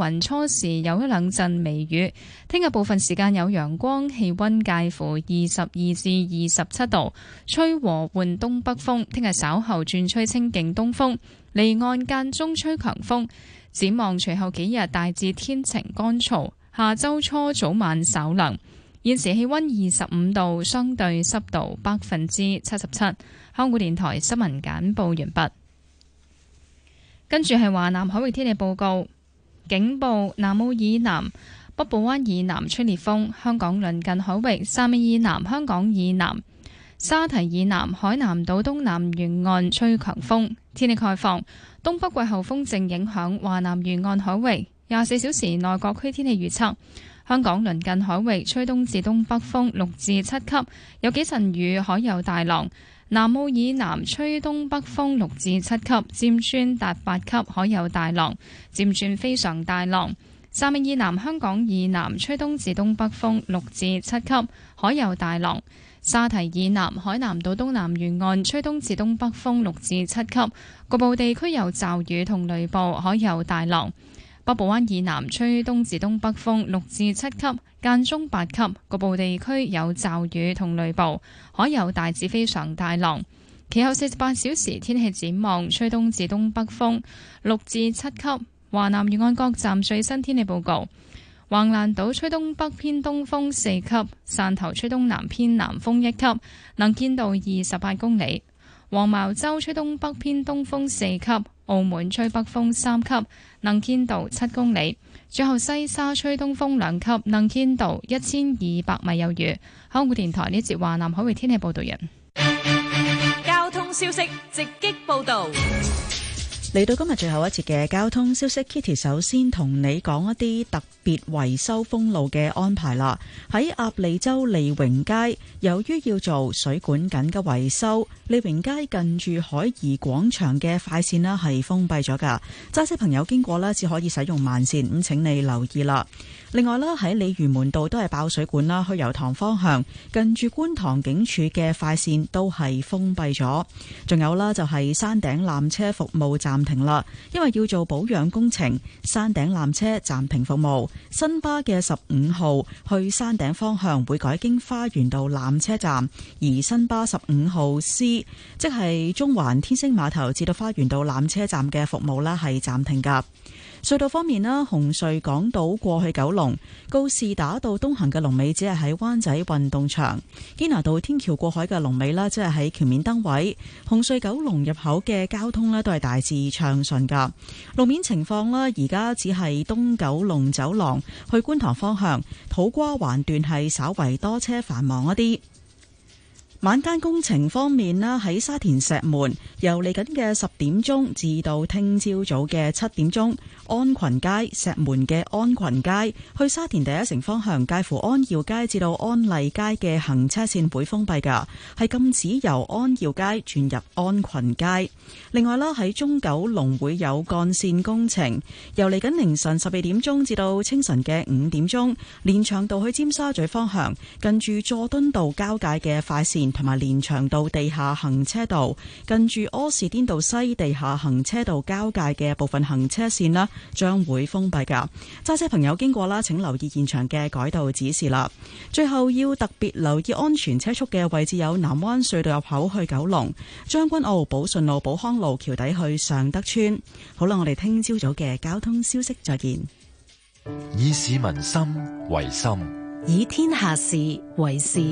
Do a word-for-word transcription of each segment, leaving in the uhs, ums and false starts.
雲，初時有一兩陣微雨。聽日部分時間有陽光，氣溫介乎二十二至二十七度，吹和緩東北風。聽日稍後轉吹清勁東風，離岸間中吹強風。展望隨後幾日大致天晴乾燥，下周初早晚稍涼。現時氣溫二十五度，相對濕度百分之七十七。香港電台新聞簡報完畢。跟住係華南海域天氣報告，警報：南澳以南、北部灣以南吹烈風，香港鄰近海域、汕尾以南、香港以南、沙堤以南、海南島東南沿岸吹強風。天氣概況：東北季候風正影響華南沿岸海域，廿四小時內各區天氣預測。香港鄰近海域吹東至東北風六至七級，有幾陣雨，海有大浪。南澳以南吹東北風六至七級，漸轉達八級，海有大浪，漸轉非常大浪。汕尾以南、香港以南吹東至東北風六至七級，海有大浪。沙堤以南、海南島東南沿岸吹東至東北風六至七級，局部地區有驟雨同雷暴，海有大浪。北部灣以南吹東至東北風六至七級，間中八級，局部地區有驟雨同雷暴，海有大至非常大浪。其後四十八小時天氣展望，吹東至東北風六至七級。華南沿岸各站最新天氣報告：橫瀾島吹東北偏東風四級，汕頭吹東南偏南風一級，能見度二十八公里；黃茅洲吹東北偏東風四級，澳門吹北風三級，能見度七公里。最後西沙吹東風兩級，能見度一千二百米有餘。香港電台呢節華南海域天氣報道人。 交通消息直擊報道。 嚟到今日最後一節嘅交通消息 ，Kitty 首先同你講一啲特別維修封路嘅安排啦。喺鴨脷洲利榮街，由於要做水管緊急維修，利榮街近住海怡廣場嘅快線呢係封閉咗噶，揸車朋友經過呢只可以使用慢線，咁請你留意啦。另外啦，喺鯉魚門道都係爆水管啦，去油塘方向近住觀塘警署嘅快線都係封閉咗。仲有啦，就係山頂纜車服務暫停啦，因為要做保養工程，山頂纜車暫停服務。新巴嘅十五號去山頂方向會改經花園道纜車站，而新巴十五號 C 即係中環天星碼頭至到花園道纜車站嘅服務呢係暫停噶。隧道方面啦，紅隧港島過去九龍告士打道東行嘅龍尾只係喺灣仔運動場，堅拿道天橋過海嘅龍尾啦，即係喺橋面燈位。紅隧九龍入口嘅交通咧都係大致暢順噶。路面情況啦，而家只係東九龍走廊去觀塘方向土瓜灣段係稍為多車繁忙一啲。晚間工程方面啦，喺沙田石門由嚟緊嘅十點鐘至到聽朝早嘅七點鐘，安群街石門嘅安群街去沙田第一城方向，介乎安耀街至到安麗街嘅行車線會封閉噶，係禁止由安耀街轉入安群街。另外啦，喺中九龍會有幹線工程，由嚟緊凌晨十二點鐘至到清晨嘅五點鐘，連翔道去尖沙咀方向近住佐敦道交界嘅快線，同埋連翔道地下行車道近住柯士甸道西地下行車道交界嘅部分行車線啦，將會封閉噶。揸車朋友經過啦，請留意現場嘅改道指示啦。最後要特別留意安全車速嘅位置有南灣隧道入口去九龍、將軍澳寶順路、寶康路橋底去尚德村。好啦，我哋聽朝早嘅交通消息再見。 以市民心為心， 以天下事為事。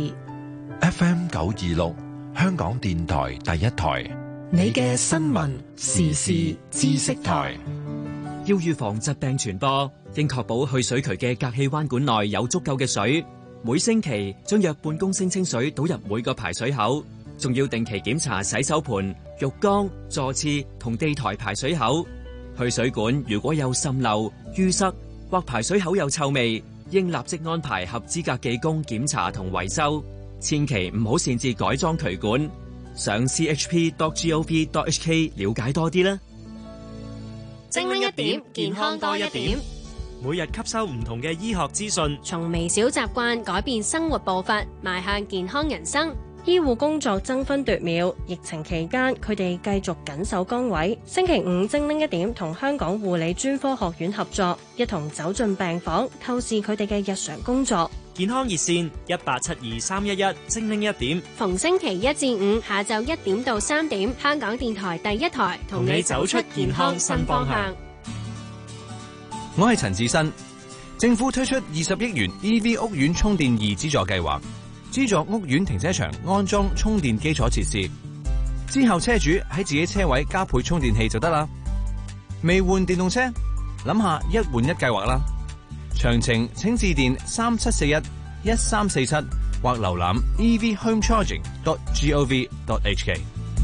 F M 九二六，香港電台第一台， 你嘅新聞時事知識台。 要預防疾病傳播，應確保去水渠嘅隔氣彎管內有足夠嘅水。每星期將約半公升清水倒入每個排水口，仲要定期檢查洗手盆、浴缸、座廁同地台排水口。去水管如果有滲漏、淤塞或排水口有臭味，應立即安排合資格技工檢查同維修。千祈唔好擅自改裝渠管。上 c h p dot gov dot h k 了解多啲啦。 精靈一點，健康多一點。 每日吸收唔同嘅醫學資訊， 從微小習慣改變生活步伐，邁向健康人生。 醫護工作爭分奪秒，疫情期間佢哋繼續緊守崗位。星期五精靈一點同香港護理專科學院合作，一同走進病房，透視佢哋嘅日常工作。 健康熱線一八七二三一一，精靈一點， 逢星期一至五下晝一點到三點，香港電台第一台同你走出健康新方向。 我係陳志新。政府推出二十億元 E V 屋苑充電二資助計劃，資助屋苑停車場安裝充電基礎設施，之後車主喺自己車位加配充電器就得啦。未換電動車，諗下一換一計劃啦。詳情請致電三七四一一三四七或瀏覽 e v home charging dot gov dot h k。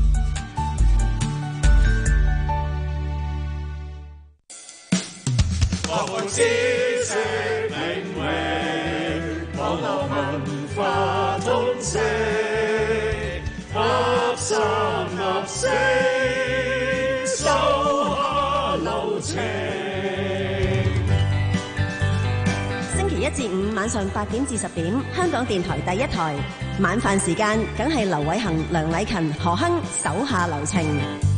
知識領域，網絡文化通識，合三合四，手下留情。 星期一至五晚上八點至十點，香港電台第一台晚飯時間，梗係劉偉恒、梁禮勤、何亨手下留情。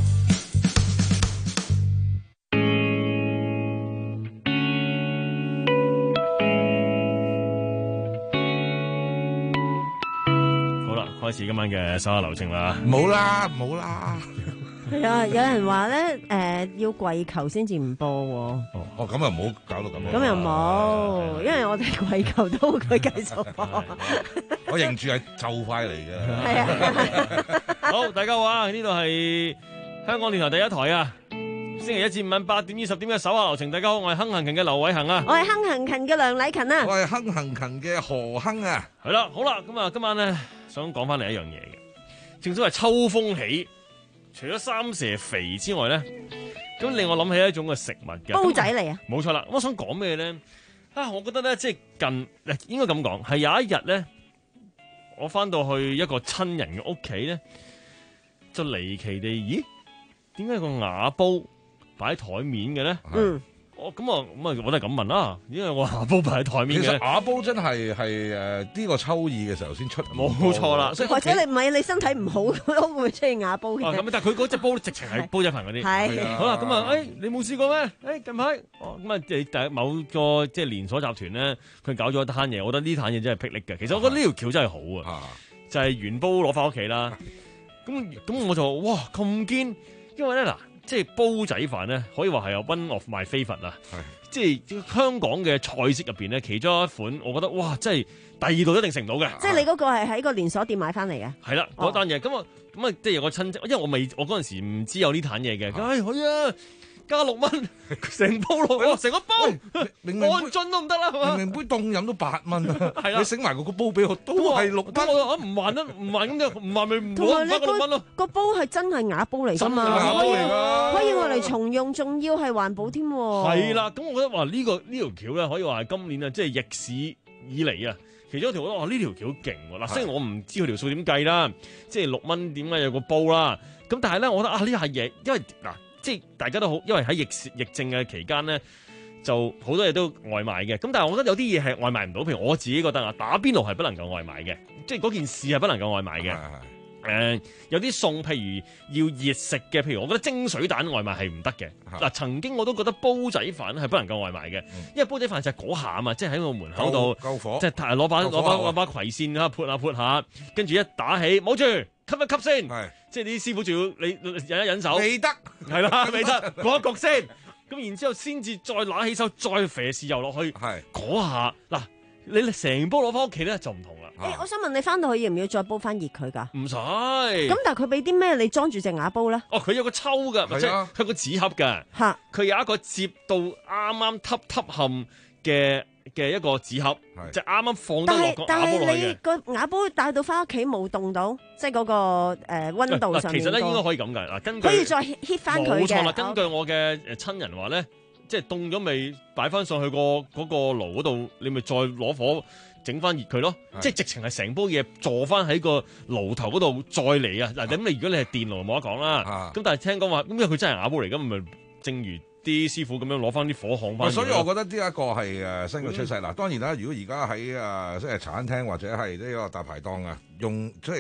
開始今晚嘅手下留情啦， 冇啦冇啦， 係啊！有人話咧，誒、呃、要跪求先至唔播喎。 哦哦，咁又唔好搞到咁樣。 咁又冇，因為我哋跪求都會繼續播。 我認住係就快嚟嘅。 係啊， 好，大家好啊！呢度係香港電台第一台啊，星期一至五晚八點至十點嘅手下留情。大家好，我係亨行勤嘅劉偉恒啊， 我係亨行勤嘅梁禮勤啊， 我係亨行勤嘅何亨啊。 係啦，好啦，咁啊，今晚咧。想講翻嚟一樣嘢嘅，正所謂秋風起，除咗三蛇肥之外咧，咁令我諗起一種嘅食物嘅煲仔嚟啊！ 冇錯啦，我想講咩咧？啊，我覺得咧，即係近誒，應該咁講，係有一日咧，我翻到去一個親人嘅屋企咧，就離奇地，咦？點解個瓦煲擺喺台面嘅咧？嗯。哦，咁啊，咁啊，我都係咁問啦，因為我瓦煲擺喺台面嘅。 其實瓦煲真係係誒呢個秋意嘅時候先出， 冇錯啦。 或者你唔係你身體唔好，都會出現瓦煲嘅。 咁、啊、但係佢嗰隻煲直情係煲仔飯嗰啲。係。好啦，咁啊，誒、哎，你冇試過咩？誒、哎，近排，哦，咁啊，即係第某個即係連鎖集團咧，佢搞咗一攤嘢，我覺得呢攤嘢真係霹靂嘅。其實我覺得呢條橋真係好啊，就係原煲攞翻屋企啦。咁咁我就哇咁堅，因為咧嗱。即係煲仔飯咧，可以話係有 one of my favourite 啊！即係香港嘅菜式入邊咧，其中一款，我覺得哇，真係第二度一定食唔到嘅。 即係你嗰個係喺個連鎖店買翻嚟嘅。係啦， 嗰單嘢咁啊，咁啊，即係有個親戚，因為我未，我嗰陣時唔知有呢壇嘢嘅。唉，好啊！加六蚊，成煲落，成個煲， 明明按樽都唔得啦，係嘛？ 明明杯凍飲都八蚊， 係啦， 你醒埋個煲俾我，都係六蚊， 我唔還得，唔還咁就唔還咪唔還翻個六蚊咯。 個煲係真係瓦煲嚟㗎嘛， 瓦煲嚟㗎， 可以我嚟重用，仲要係環保添。 係啦，咁我覺得話呢個呢條橋咧，可以話係今年啊，即係逆市以嚟啊，其中一條我覺得哇呢條橋勁喎。嗱，雖然我唔知佢條數點計啦，即係六蚊點解有個煲啦，咁但係咧，我覺得啊呢下嘢，因為嗱。即係大家都好，因為喺疫疫症嘅期間咧，就好多嘢都外賣嘅。咁但係我覺得有啲嘢係外賣唔到，譬如我自己覺得啊，打邊爐係不能夠外賣嘅，即係嗰件事係不能夠外賣嘅。誒、呃，有啲餸譬如要熱食嘅，譬如我覺得蒸水蛋外賣係唔得嘅。嗱，曾經我都覺得煲仔飯係不能夠外賣嘅，因為煲仔飯就係嗰下啊嘛，即係喺個門口度，即係攞把攞把攞把葵扇啊，潑下潑下，跟住一打起，冇住。吸一吸先，即係啲師傅仲要你忍一忍手， 未得， 係啦，未得，焗一焗先，咁然之後先至再拿起手，再肥豉油落去，嗰下嗱，你成煲攞翻屋企咧就唔同啦。 誒、欸，我想問你翻到去要唔要再煲翻熱佢㗎？ 唔使。 咁但係佢俾啲咩你裝住隻瓦煲咧？ 哦，佢有個抽㗎，或者佢有個紙盒㗎，佢有一個接到啱啱揼揼冚嘅。嘅一個紙盒，就啱啱放得落個瓦煲落去嘅。但係你個瓦煲帶到翻屋企冇凍到，即係嗰個誒溫度上面。其實咧應該可以咁嘅嗱，根據可以再 heat 翻佢嘅。冇錯啦，根據我嘅誒親人話咧，即係凍咗未擺翻上去個嗰個爐嗰度，你咪再攞火整翻熱佢咯。即係直情係成煲嘢坐翻喺個爐頭嗰度再嚟啊！嗱，咁你如果你係電爐冇得講啦。咁但係聽講話，咁因為佢真係瓦煲嚟㗎，咪正如啲師傅咁樣攞翻啲火烘翻。所以我覺得呢一個係誒新嘅趨勢。嗱、嗯，當然啦，如果而家喺誒即係茶餐廳或者係呢個大排檔啊，用即係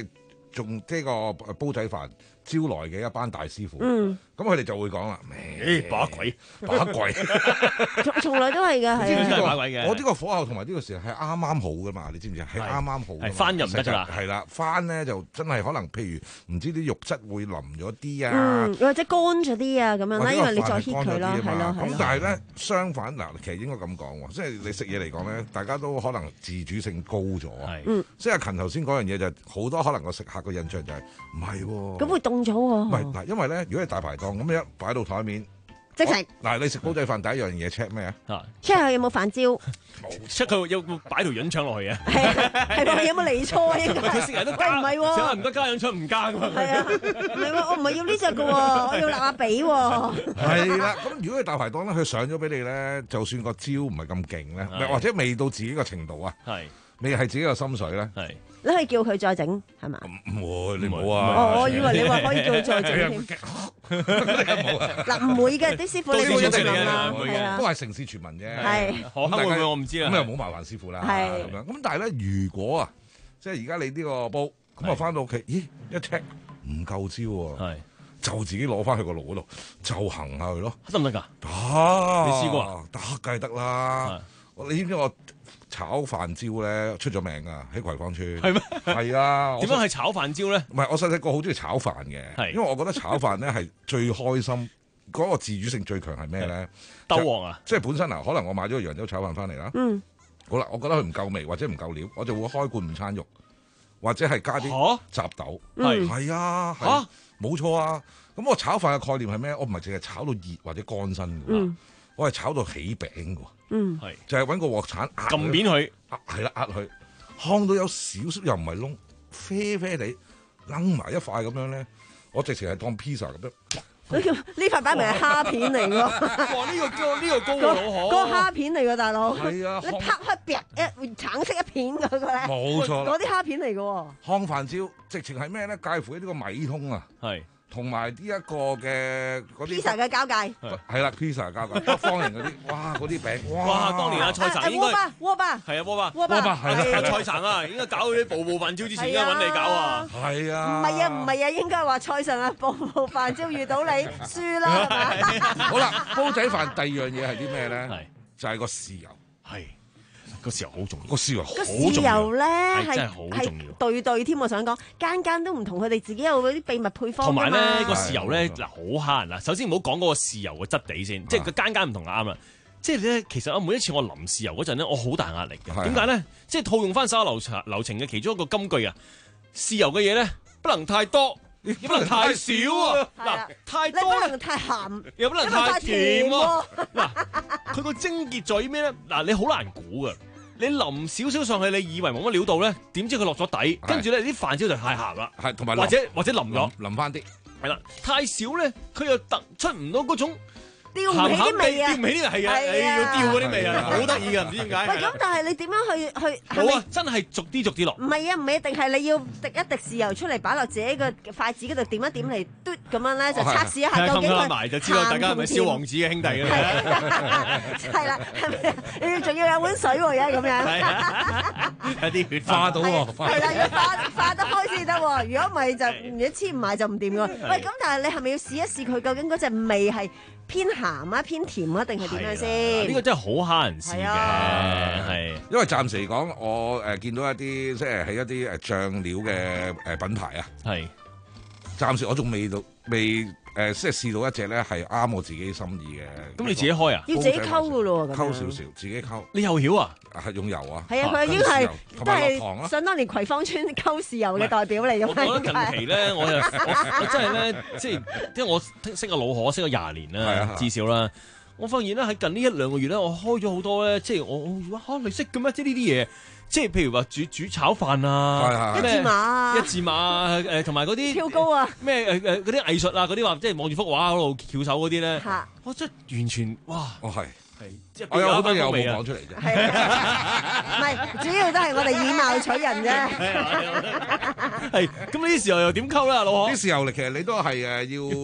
仲呢個煲仔飯招來嘅一班大師傅， 嗯， 咁佢哋就會講啦， 誒把鬼把鬼， 從從來都係㗎，係啊。 把鬼嘅。 我呢個火候同埋呢個時候係啱啱好㗎嘛，你知唔知啊？係啱啱好㗎嘛。 係翻就唔得㗎啦。 係啦，翻咧就真係可能譬如唔知啲肉質會腍咗啲啊， 嗯，或者乾咗啲啊咁樣啦，因為你再 heat 佢啦，係咯，係咁咯。 但係咧相反嗱，其實應該咁講喎，即係你食嘢嚟講咧，大家都可能自主性高咗。 係， 嗯， 即係阿勤頭先嗰樣嘢就係好多可能個食客個印象就係唔係喎。 咁會凍咗喎。 唔係嗱，因為咧，如果係大排檔咁樣擺到台面， 即食嗱，你食煲仔飯第一樣嘢 check 咩啊 ？check 下有冇飯焦 ，check 佢有冇擺條潤腸落去啊？ 係係喎，有冇離錯啊？應該佢成日都加， 喂唔係喎， 成日唔得加潤腸唔加㗎嘛。 係啊，唔係喎，我唔係要呢只㗎喎，我要臘鴨髀喎。 係啦，咁如果係大排檔咧，佢上咗俾你咧，就算個焦唔係咁勁咧，或者未到自己個程度啊， 係未係自己個心水咧， 係。 你可以叫佢再整係嘛？ 唔會，你冇啊！ 哦，我以為你話可以叫佢再整添。 冇啊！ 嗱，唔會嘅，啲師傅你會咁諗啦，係啊， 都係城市傳聞啫。 係可能會唔會我唔知啦。 咁又冇麻煩師傅啦。 係咁樣。咁但係咧，如果啊，即係而家你呢個煲，咁啊翻到屋企，咦一 check 唔夠焦喎， 係就自己攞翻去個爐嗰度，就行下佢咯。 得唔得㗎？ 得， 你試過啊？ 得梗係得啦。你知唔知我炒飯焦咧出咗名㗎？喺葵芳村。 係咩？ 係啊。 點樣係炒飯焦咧？ 唔係，我細細個好中意炒飯嘅，因為我覺得炒飯咧係最開心，嗰個自主性最強係咩咧？ 鬥王啊！ 即係本身啊，可能我買咗個揚州炒飯翻嚟啦。 嗯。 好啦，我覺得佢唔夠味或者唔夠料，我就會開罐午餐肉，或者係加啲雜豆。 係係啊。嚇！冇錯啊！咁我炒飯嘅概念係咩？我唔係淨係炒到熱或者乾身㗎。 嗯。 我係炒到起餅㗎。 嗯， 係就係揾個鑊鏟撳扁佢， 係啦，壓佢，烘到有少少又唔係窿，啡啡地，擸埋一塊咁樣咧，我直情係當 pizza 咁樣。 呢塊擺明係蝦片嚟㗎。 哇！呢個呢個高老可， 嗰個蝦片嚟㗎，大佬。 係啊， 你拍開劈一橙色一片嗰個咧， 冇錯， 嗰啲蝦片嚟㗎喎。 烘飯焦直情係咩咧？介乎呢個米通啊， 係。 同埋呢一個嘅嗰啲 pizza 嘅交界， 係啦 pizza 交界，北方人嗰啲，哇嗰啲餅， 哇！當年阿蔡神應該鍋巴鍋巴， 係啊鍋巴鍋巴係阿蔡神啊，應該搞嗰啲步步飯焦之前，應該揾你搞啊， 係啊， 唔係啊唔係啊，應該話蔡神啊，步步飯焦遇到你輸啦，係嘛？ 好啦，煲仔飯第二樣嘢係啲咩咧？ 係就係個豉油， 係。個豉油好重要， 個豉油好個重要， 豉油咧係真係好重要， 對對添。我想講間間都唔同，佢哋自己有嗰啲秘密配方。 同埋咧個豉油咧嗱好蝦人啦。首先唔好講嗰個豉油嘅質地先，即係佢間間唔同就啱啦。即係咧，其實我每一次我淋豉油嗰陣咧，我好大壓力嘅。點解咧？即係套用翻手流程流程嘅其中一個金句啊！豉油嘅嘢咧不能太多，亦不能太少啊！嗱，太多你不能太鹹， 又不能太甜喎。嗱，佢個症結在於咩咧？嗱，你好難估噶。你淋少少上去，你以為冇乜料到咧，點知佢落咗底，跟住咧啲飯焦就太鹹啦， 係同埋或者或者淋咗淋翻啲， 係啦，太少咧，佢又突出唔到嗰種調唔起啲味啊， 調唔起啲味係啊，你要調嗰啲味啊，好得意噶，唔知點解。 喂，咁但係你點樣去去？ 冇啊，真係逐啲逐啲落。 唔係啊，唔係一定係你要滴一滴豉油出嚟擺落自己個筷子嗰度點一點嚟嘟咁樣咧，就測試一下究竟佢埋就知道大家係咪燒王子嘅兄弟嘅咧。 係啦，係咪？你要仲要有碗水喎，而家咁樣。 有啲血化到喎， 係啦，要化化得開先得喎。如果唔係就唔一黐唔埋就唔掂㗎。喂，咁但係你係咪要試一試佢究竟嗰隻味係偏鹹啊、偏甜啊，定係點樣先？ 呢個真係好蝦人試嘅，係。 因為暫時嚟講，我誒見到一啲即係喺一啲誒醬料嘅誒品牌啊， 係。 暫時我仲未到未誒，即係試到一隻咧係啱我自己心意嘅。 咁你自己開啊？ 要自己溝㗎咯喎， 溝少少，自己溝。 你又曉啊？ 係用油啊？ 係啊，佢已經係都係糖啊。 想當年葵芳村溝豉油嘅代表嚟㗎嘛。 我覺得近期咧，我又我我真係咧，即係因為我識個老何，識咗廿年啦，至少啦。我發現咧喺近呢一兩個月咧，我開咗好多咧，即係我我嚇你識嘅咩？即係呢啲嘢。即係譬如話煮煮炒飯啊， 一字馬啊， 一字馬啊，誒同埋嗰啲跳高啊， 咩誒誒嗰啲藝術啊，嗰啲話即係望住幅畫嗰度翹手嗰啲咧，我真係完全哇！ 哦係係，即係我有好多嘢我冇講出嚟啫， 唔係主要都係我哋以貌取人啫。 係咁呢啲時候又點溝啦，老何？ 啲時候其實你都係誒要。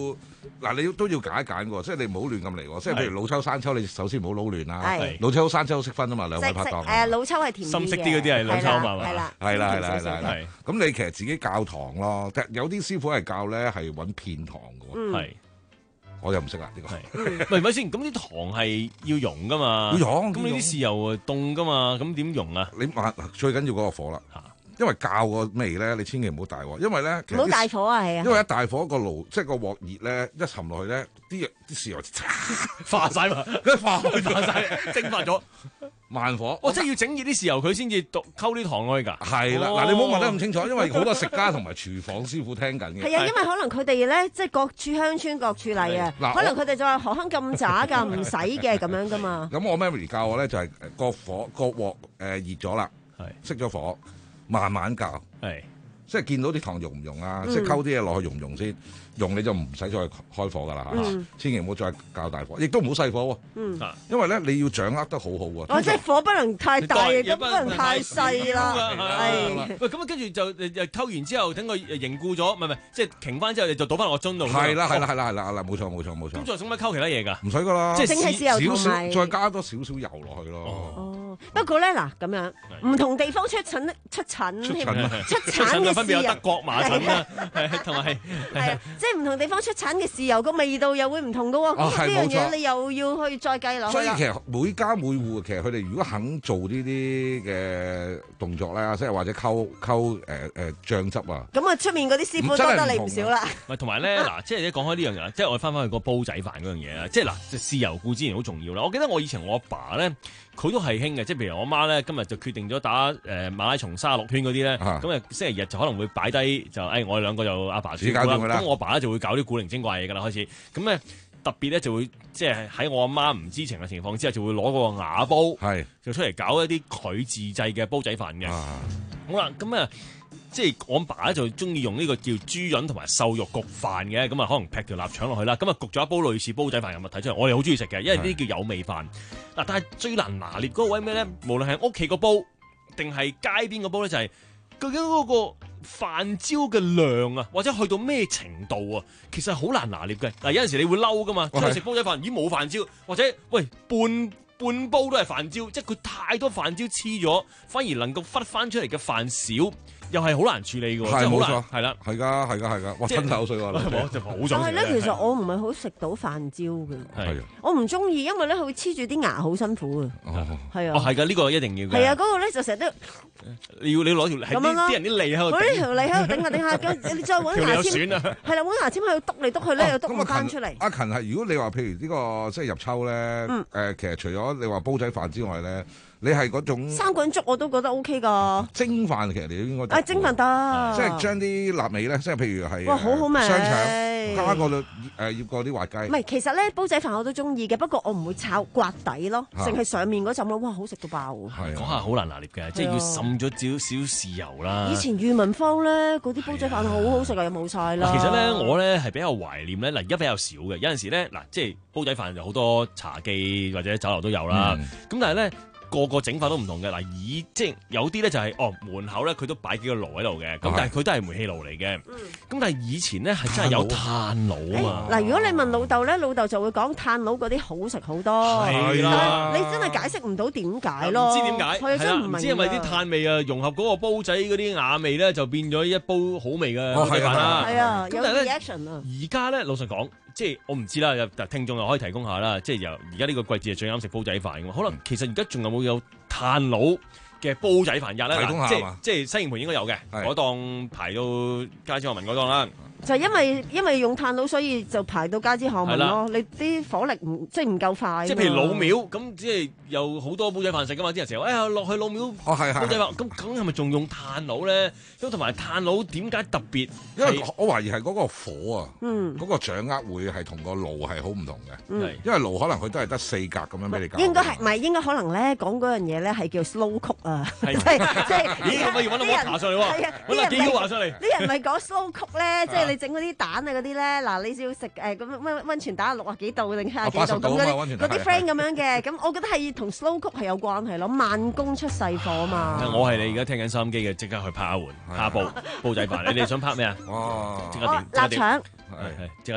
嗱，你都要揀一揀喎，即係你唔好亂咁嚟喎。即係譬如老抽、生抽，你首先唔好撈亂啦係。 老抽、生抽識分啊嘛，兩位食食拍檔。 誒老抽係甜啲嘅， 深色啲嗰啲係老抽嘛係啦， 係啦係啦係甜少少啦係。咁你其實自己教糖咯，有啲師傅係教咧係揾片糖嘅喎。 係。 我又唔識啦呢個。喂，咪先，咁啲糖係要溶噶嘛？ 要溶。 咁你啲豉油凍噶嘛？咁點溶啊？ 你最緊要嗰個火啦。因為教個味咧，你千祈唔好大鑊，因為咧唔好大火啊，係啊。 因為一大火個爐，即係個鑊熱咧，一沉落去咧，啲啲豉油化晒嘛， 佢化開化晒，蒸發咗。 慢火， 哦，即係要整熱啲豉油，佢先至溝啲糖落去㗎。 係啦，嗱，你唔好問得咁清楚，因為好多食家同埋廚房師傅聽緊嘅。 係啊，因為可能佢哋咧，即係各處鄉村各處例啊。可能佢哋就話何坑咁渣㗎，唔使嘅咁樣㗎嘛。 咁我 Mary 教我咧就係個火個鑊誒熱咗啦，熄咗火，慢慢教。係，即係見到啲糖溶唔溶啊，即係溝啲嘢落去溶唔溶先。用你就唔使再開火㗎啦嚇，嗯、千祈唔好再較大火，亦都唔好細火喎。嗯，因為咧你要掌握得好好喎。 哦，即係火不能太大，亦都不能太細啦。係。 喂，咁啊，跟住就誒溝完之後，等佢凝固咗，唔係唔係，即係凝翻之後，你就倒翻落個樽度。 係啦係啦係啦係啦係啦，冇錯冇錯冇錯。 咁再使乜溝其他嘢㗎？ 唔使㗎啦， 即係淨係豉油同埋， 再加多少少油落去咯。 哦，不過咧嗱咁樣，唔同地方出產出產出產出產嘅分別有德國麻疹啦，同埋係。 即係唔同地方出產嘅豉油個味道又會唔同㗎喎，咁呢樣嘢你又要去再計落去。 所以其實每家每戶其實佢哋如果肯做呢啲嘅動作咧，即係或者溝溝誒誒醬汁啊， 咁啊出面嗰啲師傅多得你唔少啦。 咪同埋咧嗱，即係你講開呢樣嘢，即係我翻返去個煲仔飯嗰樣嘢啦，即係嗱，豉油固之然好重要啦。我記得我以前我阿爸咧，佢都係興嘅，即係譬如我媽咧今日就決定咗打誒馬拉松三十六圈嗰啲咧，咁啊星期日就可能會擺低就誒我哋兩個就阿爸煮啦，咁我阿爸咧就會搞啲古靈精怪嘢㗎啦，開始咁咧特別咧就會即係喺我阿媽唔知情嘅情況之下，就會攞個瓦煲，係就出嚟搞一啲佢自製嘅煲仔飯嘅。好啦，咁啊即係我阿爸咧就中意用呢個叫豬潤同埋瘦肉焗飯嘅，咁啊可能劈條臘腸落去啦，咁啊焗咗一煲類似煲仔飯嘅物體出嚟，我哋好中意食嘅，因為呢啲叫有味飯。嗱，但係最難拿捏嗰個位咩咧？無論係屋企個煲定係街邊個煲咧，就係究竟嗰個飯焦嘅量啊，或者去到咩程度啊，其實係好難拿捏嘅。嗱，有陣時你會嬲噶嘛，即係食煲仔飯，咦冇飯焦，或者喂半半煲都係飯焦，即係佢太多飯焦黐咗，反而能夠忽翻出嚟嘅飯少，又係好難處理嘅， 係冇錯， 係啦， 係㗎係㗎係㗎，哇吞口水喎， 我就好想。 但係咧，其實我唔係好食到飯焦嘅， 係我唔中意，因為咧佢會黐住啲牙，好辛苦啊。係啊， 哦係㗎，呢個一定要嘅。 係啊，嗰個咧就成日都你要你攞條係啲啲人啲脷喺度， 嗰條脷喺度頂下頂下，你再揾牙籤，係啦，揾牙籤喺度篤嚟篤去咧，又篤唔翻出嚟。 阿勤係如果你話譬如呢個即係入秋咧，誒其實除咗你話煲仔飯之外咧。你係嗰種生滾粥我都覺得 O K 㗎。 蒸飯其實你都應該。 啊，蒸飯得。 即係將啲臘味咧，即係譬如係。 哇，好好味。 雙腸加個誒要過啲滑雞。 唔係，其實咧煲仔飯我都中意嘅，不過我唔會炒刮底咯，淨係上面嗰陣咯。哇，好食到爆。 係。講下好難拿捏嘅，即係要滲咗少少豉油啦。 以前裕民坊咧嗰啲煲仔飯好好食啊，又冇晒啦。 其實咧，我咧係比較懷念咧，嗱而家比較少嘅，有陣時咧嗱，即係煲仔飯就好多茶記或者酒樓都有啦。咁但係咧。個個整法都唔同嘅，嗱以即係有啲咧就係、是、哦門口咧佢都擺幾個爐喺度嘅，咁但係佢都係煤氣爐嚟嘅，咁、嗯、但係以前咧係真係有炭爐啊嘛。 嗱、欸、如果你問老豆咧，老豆就會講炭爐嗰啲好食好多， 係啦， 你真係解釋唔到點解咯， 唔知點解， 係真唔明， 唔知係咪啲炭味啊融合嗰個煲仔嗰啲瓦味咧，就變咗一煲好味嘅煲仔飯啦。 係啊，有 reaction 啊。而家咧老實講。即係我唔知啦，有聽眾又可以提供下啦。即係由而家呢個季節係最啱食煲仔飯嘅嘛。可能其實而家仲有冇有炭爐嘅煲仔飯日咧？ 提供下即係即係西營盤應該有嘅，嗰檔排到街知巷聞嗰檔啦。 就係因為因為用炭爐，所以就排到街知巷聞咯。你啲火力唔即係唔夠快。 即係譬如老廟咁，即係有好多煲仔飯食噶嘛。啲人成日話：哎呀，落去老廟煲仔飯，咁梗係咪仲用炭爐咧？咁同埋炭爐點解特別？ 因為我懷疑係嗰個火啊，嗯，嗰個掌握會係同個爐係好唔同嘅。嗯，因為爐可能佢都係得四格咁樣俾你搞。 應該係唔係？應該可能咧講嗰樣嘢咧係叫 slow cook 啊，即係即係。 咦？咁咪要揾到我爬上嚟喎？揾阿幾號爬上嚟？ 啲人咪講 slow cook 咧，即係你整嗰啲蛋啊嗰啲咧，嗱你要食誒咁溫溫泉蛋六啊幾度定七啊幾度咁嗰啲嗰啲 friend 咁樣嘅，咁我覺得係同 slow cook 係有關係咯，慢工出細貨啊嘛。 我係你而家聽緊收音機嘅，即刻去拍一碗下煲煲仔飯。你哋想拍咩啊？ 哇！ 即刻點？ 臘腸。 係係即刻點。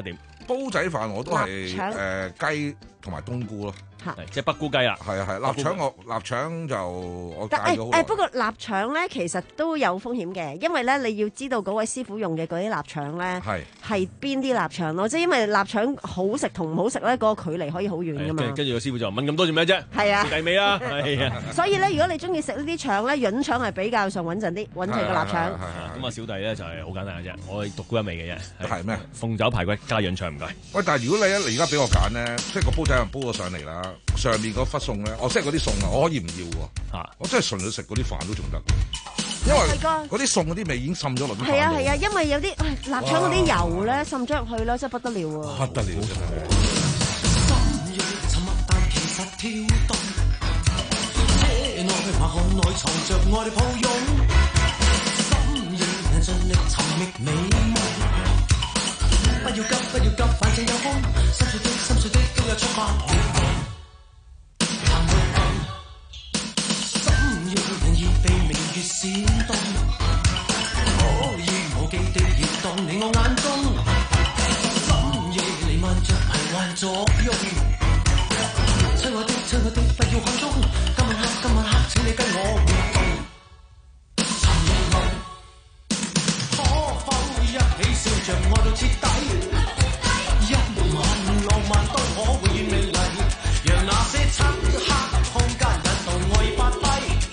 煲仔飯我都係誒雞同埋冬菇咯。 即係北菇雞啦， 係啊係，臘腸我臘腸就我戒咗好耐。誒不過臘腸咧其實都有風險嘅，因為咧你要知道嗰位師傅用嘅嗰啲臘腸咧係係邊啲臘腸咯，即係因為臘腸好食同唔好食咧嗰個距離可以好遠噶嘛。 跟住個師傅就問咁多做咩啫？ 係啊， 計尾啊，係啊。 所以咧，如果你中意食呢啲腸咧，潤腸係比較上穩陣啲，穩陣個臘腸。 咁啊，小弟咧就係好簡單嘅啫，我係獨沽一味嘅啫。 係咩？ 鳳爪排骨加潤腸唔該。 喂，但係如果你一而家俾我揀咧，即係個煲仔飯煲咗上嚟啦，上面嗰忽餸咧，我即係嗰啲餸啊，我可以唔要喎。嚇！我真係純粹食嗰啲飯都仲得，因為嗰啲餸嗰啲味已經滲咗落啲飯度。 係啊係啊，因為有啲臘腸嗰啲油咧滲咗入去啦，真係不得了喎！ 不得了真係。 深夜沉默但其實跳動，車內或巷內藏着愛的抱擁，深夜人盡力尋覓美夢，不要急不要急，反正有風，心碎的心碎的都有出發活動。閃動，可以無記地搖動你我眼中，深夜彌漫着迷幻作用。親愛的親愛的不要看鐘，今晚黑今晚黑請你跟我活動。尋夢夢，可否一起笑着愛到徹底？一晚浪漫都可永遠美麗，讓那些漆黑空間引導愛發揮。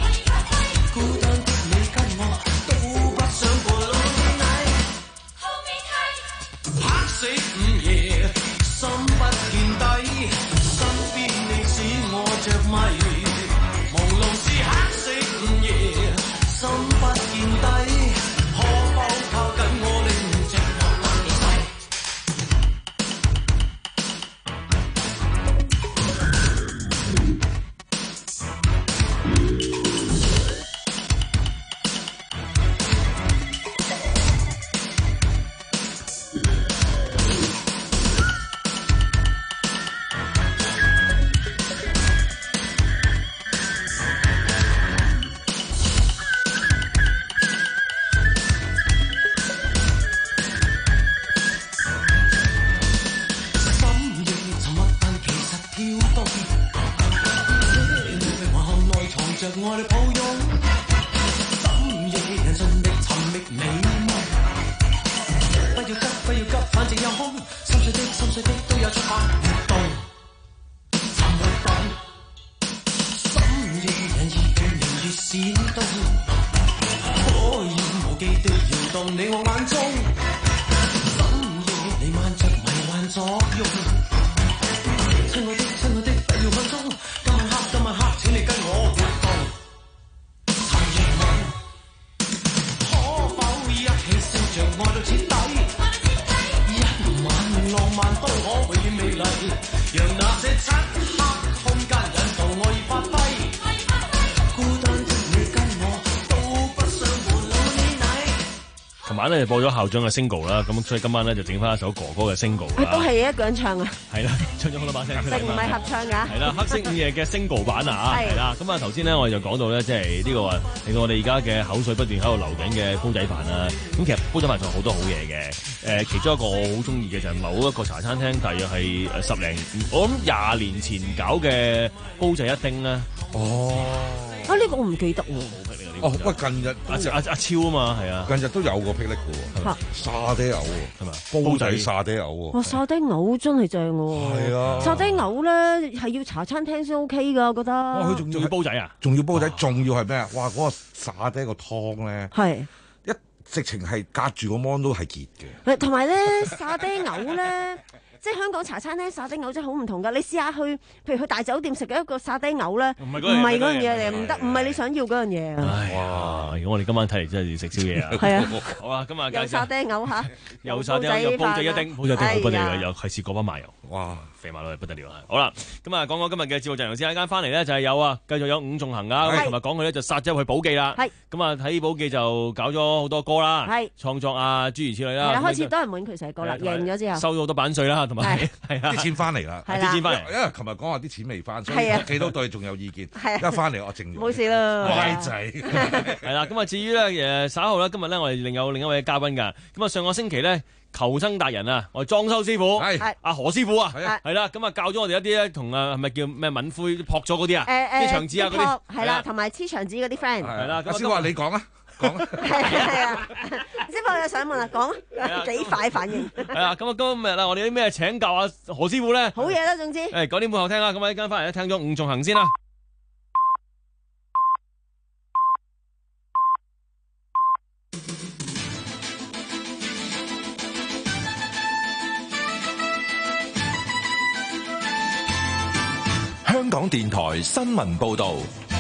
咧播咗校長嘅 single 啦，咁所以今晚咧就整翻一首哥哥嘅 single 啦。 都係一個人唱啊！ 係啦，唱咗好多把聲出嚟。 並唔係合唱㗎。係啦，黑色午夜嘅 single 版啊，係啦。咁啊頭先咧我哋就講到咧，即係呢個話令到我哋而家嘅口水不斷喺度流緊嘅煲仔飯啦。咁其實煲仔飯仲有好多好嘢嘅。誒，其中一個我好中意嘅就係某一個茶餐廳，大約係誒十零，我諗廿年前搞嘅煲仔一丁啦。 哦。 啊！呢個我唔記得喎。 哦，喂，近日阿阿阿超啊嘛，係啊， 近日都有個霹靂嘅喎，沙爹牛喎，係咪？煲仔沙爹牛喎。 哇！沙爹牛真係正喎。 係啊。沙爹牛咧係要茶餐廳先 OK 㗎，我覺得。 哇！佢仲要煲仔啊？ 仲要煲仔，仲要係咩啊？哇！嗰個沙爹個湯咧， 係一直情係隔住個芒都係結嘅。 同埋咧沙爹牛咧。即係香港茶餐廳沙爹牛真係好唔同㗎，你試下去，譬如去大酒店食嘅一個沙爹牛咧，唔係嗰樣嘢嚟，唔得，唔係你想要嗰樣嘢啊！ 哇！如果我哋今晚睇嚟真係要食宵夜啊！ 係啊， 好啊，今日有沙爹牛嚇， 有沙爹牛，有煲仔一丁，煲仔一丁好不得了，又係試過班麻油，哇！肥麻落去不得了啊！好啦，咁啊講講今日嘅節目陣容先，一間翻嚟咧就係有啊，繼續有伍仲衡啊，咁同埋講佢咧就殺咗去寶記啦，係咁啊喺寶記就搞咗好多歌啦，係創作啊諸如此類啦， 係啦，開始都係滿佢寫歌啦，贏咗之後收咗好多版稅啦，同埋係啊。 啲錢翻嚟啦， 啲錢翻嚟， 因為琴日講話啲錢未翻，所以我幾多對仲有意見。係一翻嚟我靜咗， 冇事啦， 乖仔。 係啦，咁啊至於咧誒稍後咧，今日咧我哋另有另一位嘉賓㗎。咁啊上個星期咧求生達人啊，我哋裝修師傅係阿何師傅啊， 係係啦，咁啊教咗我哋一啲咧，同啊係咪叫咩敏灰撲咗嗰啲啊， 誒誒啲牆紙啊嗰啲， 係啦，同埋黐牆紙嗰啲 friend 係啦。 阿師傅話你講啊，講啊， 係啊係啊，師傅有想問啊，講啊，幾快反應？ 係啊，咁啊今日啊，我哋有啲咩請教啊何師傅咧？ 好嘢啦，總之。 誒九點半後聽啦，咁啊一陣翻嚟咧聽咗伍仲衡先啦。 香港電台新聞報道，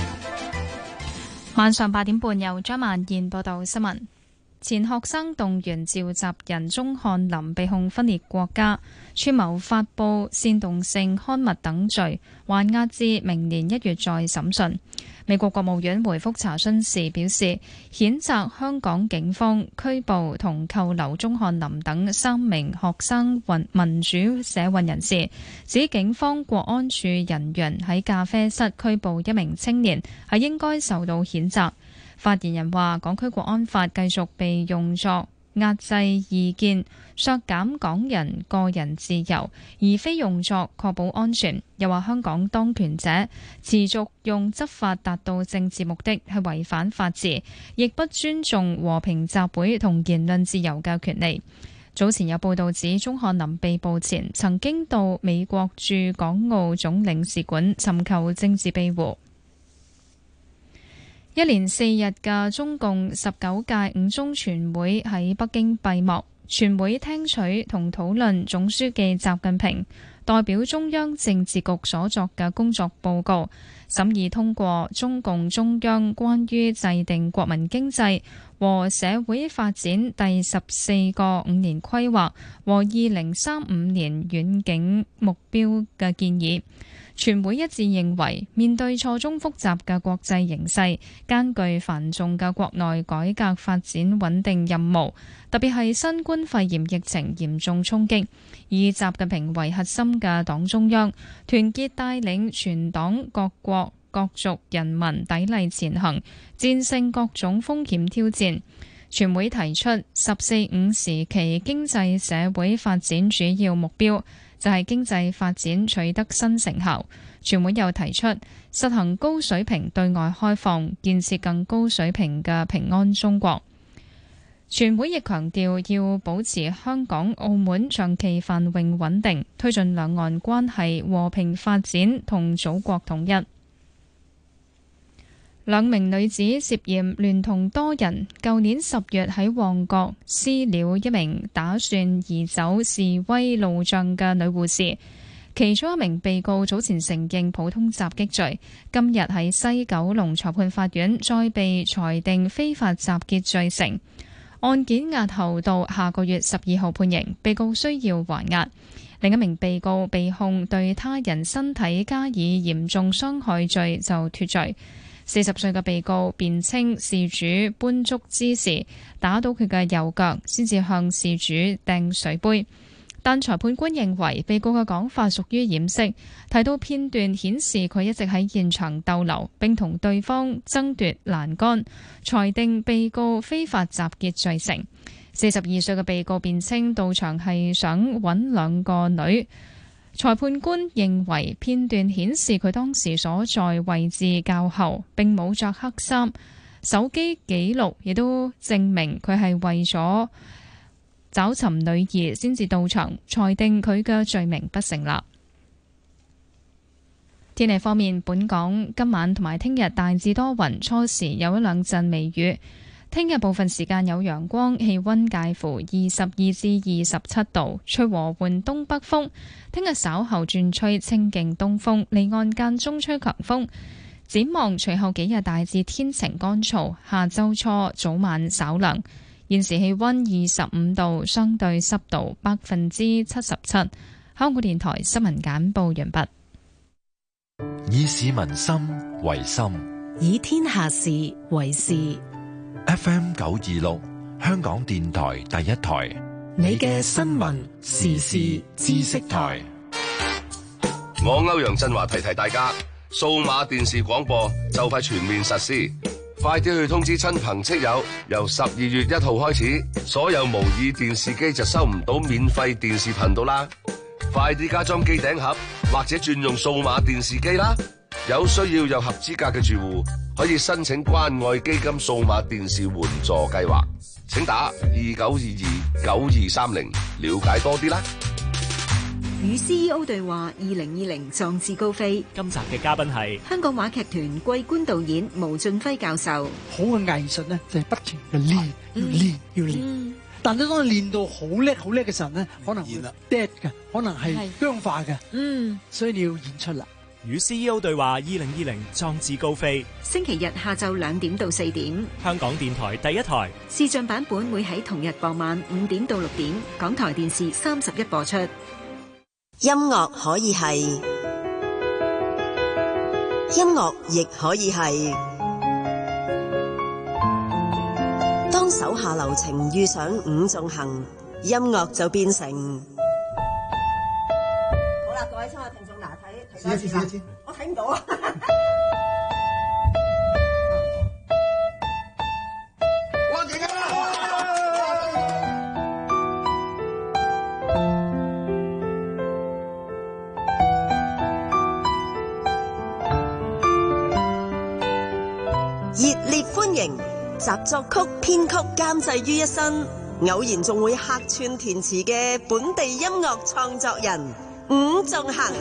晚上八點半由張曼燕報道新聞。前學生動員召集人鐘漢林被控分裂國家、串謀發布煽動性刊物等罪，還押至明年一月再審訊。美國國務院回覆查詢時表示，譴責香港警方拘捕同扣留鐘漢林等三名學生運民主社運人士，指警方國安處人員喺咖啡室拘捕一名青年係應該受到譴責。發言人話，港區國安法繼續被用作壓制異見、削減港人個人自由，而非用作確保安全。又話香港當權者持續用執法達到政治目的，係違反法治，亦不尊重和平集會同言論自由嘅權利。早前有報道指，鐘漢林被捕前曾經到美國駐港澳總領事館尋求政治庇護。一連四日嘅中共十九屆五中全會喺北京閉幕，全會聽取同討論總書記習近平代表中央政治局所作嘅工作報告，審議通過中共中央關於制定國民經濟和社會發展第十四個五年規劃和二零三五年遠景目標嘅建議。全會一致認為，面對錯綜複雜嘅國際形勢，艱巨繁重嘅國內改革發展穩定任務，特別係新冠肺炎疫情嚴重衝擊，以習近平為核心嘅黨中央團結帶領全黨各國各族人民砥礪前行，戰勝各種風險挑戰。全會提出十四五時期經濟社會發展主要目標，就係經濟發展取得新成效。全會又提出實行高水平對外開放，建設更高水平嘅平安中國。全會亦強調要保持香港、澳門長期繁榮穩定，推進兩岸關係和平發展同祖國統一。兩名女子涉嫌聯同多人，舊年十月喺旺角私了一名打算移走示威路障嘅女護士。其中一名被告早前承認普通襲擊罪，今日喺西九龍裁判法院再被裁定非法集結罪成。案件押後到下個月十二號判刑，被告需要還押。另一名被告被控對他人身體加以嚴重傷害罪就脫罪。四十歲嘅被告辯稱事主搬竹之時打到佢嘅右腳，先至向事主掟水杯。但裁判官認為被告嘅講法屬於掩飾，提到片段顯示佢一直喺現場逗留，並同對方爭奪欄杆，裁定被告非法集結罪成。四十二歲嘅被告辯稱到場係想揾兩個女。裁判官認為片段顯示佢當時所在位置較後，並冇着黑衫，手機記錄亦都證明佢係為咗找尋女兒先至到場，裁定佢嘅罪名不成立。天氣方面，本港今晚同埋聽日大致多雲，初時有一兩陣微雨。聽日部分時間有陽光，氣溫介乎二十二至二十七度，吹和緩東北風。聽日稍後轉吹清勁東風，離岸間中吹強風。展望隨後幾日大致天晴乾燥，下周初早晚稍涼。現時氣溫二十五度，相對濕度百分之七十七。香港電台新聞簡報完畢。 以市民心為心， 以天下事為事。 F M 九二六，香港電台第一台， 你嘅新聞時事知識台。 我歐陽振華提提大家，數碼電視廣播就快全面實施。 快啲去通知親朋戚友，由十二月一號開始，所有模擬電視機就收唔到免費電視頻道啦。快啲加裝機頂盒，或者轉用數碼電視機啦。有需要有合資格嘅住戶可以申請關愛基金數碼電視援助計劃，請打二九二二九二三零了解多啲啦。 與 C E O 對話二零二零壯志高飛。 今集嘅嘉賓係香港話劇團桂冠導演毛俊輝教授。 好嘅藝術咧，就係不停嘅練，要練，要練。嗯、但係當你練到好叻、好叻嘅時候咧，可能會 dead 嘅，可能係僵化嘅。嗯，所以你要演出啦。 與 C E O 對話二零二零壯志高飛。 星期日下晝兩點到四點， 香港電台第一台視像版本會喺同日傍晚五點到六點，港台電視三十一播出。 音樂可以係，音樂亦可以係。當手下留情遇上伍仲衡，音樂就變成。 好啦，各位親愛聽眾，嗱，睇睇多次啦，我睇唔到啊。 哇，勁啊！ 熱烈歡迎集作曲、編曲、監製於一身，偶然仲會客串填詞嘅本地音樂創作人伍仲衡。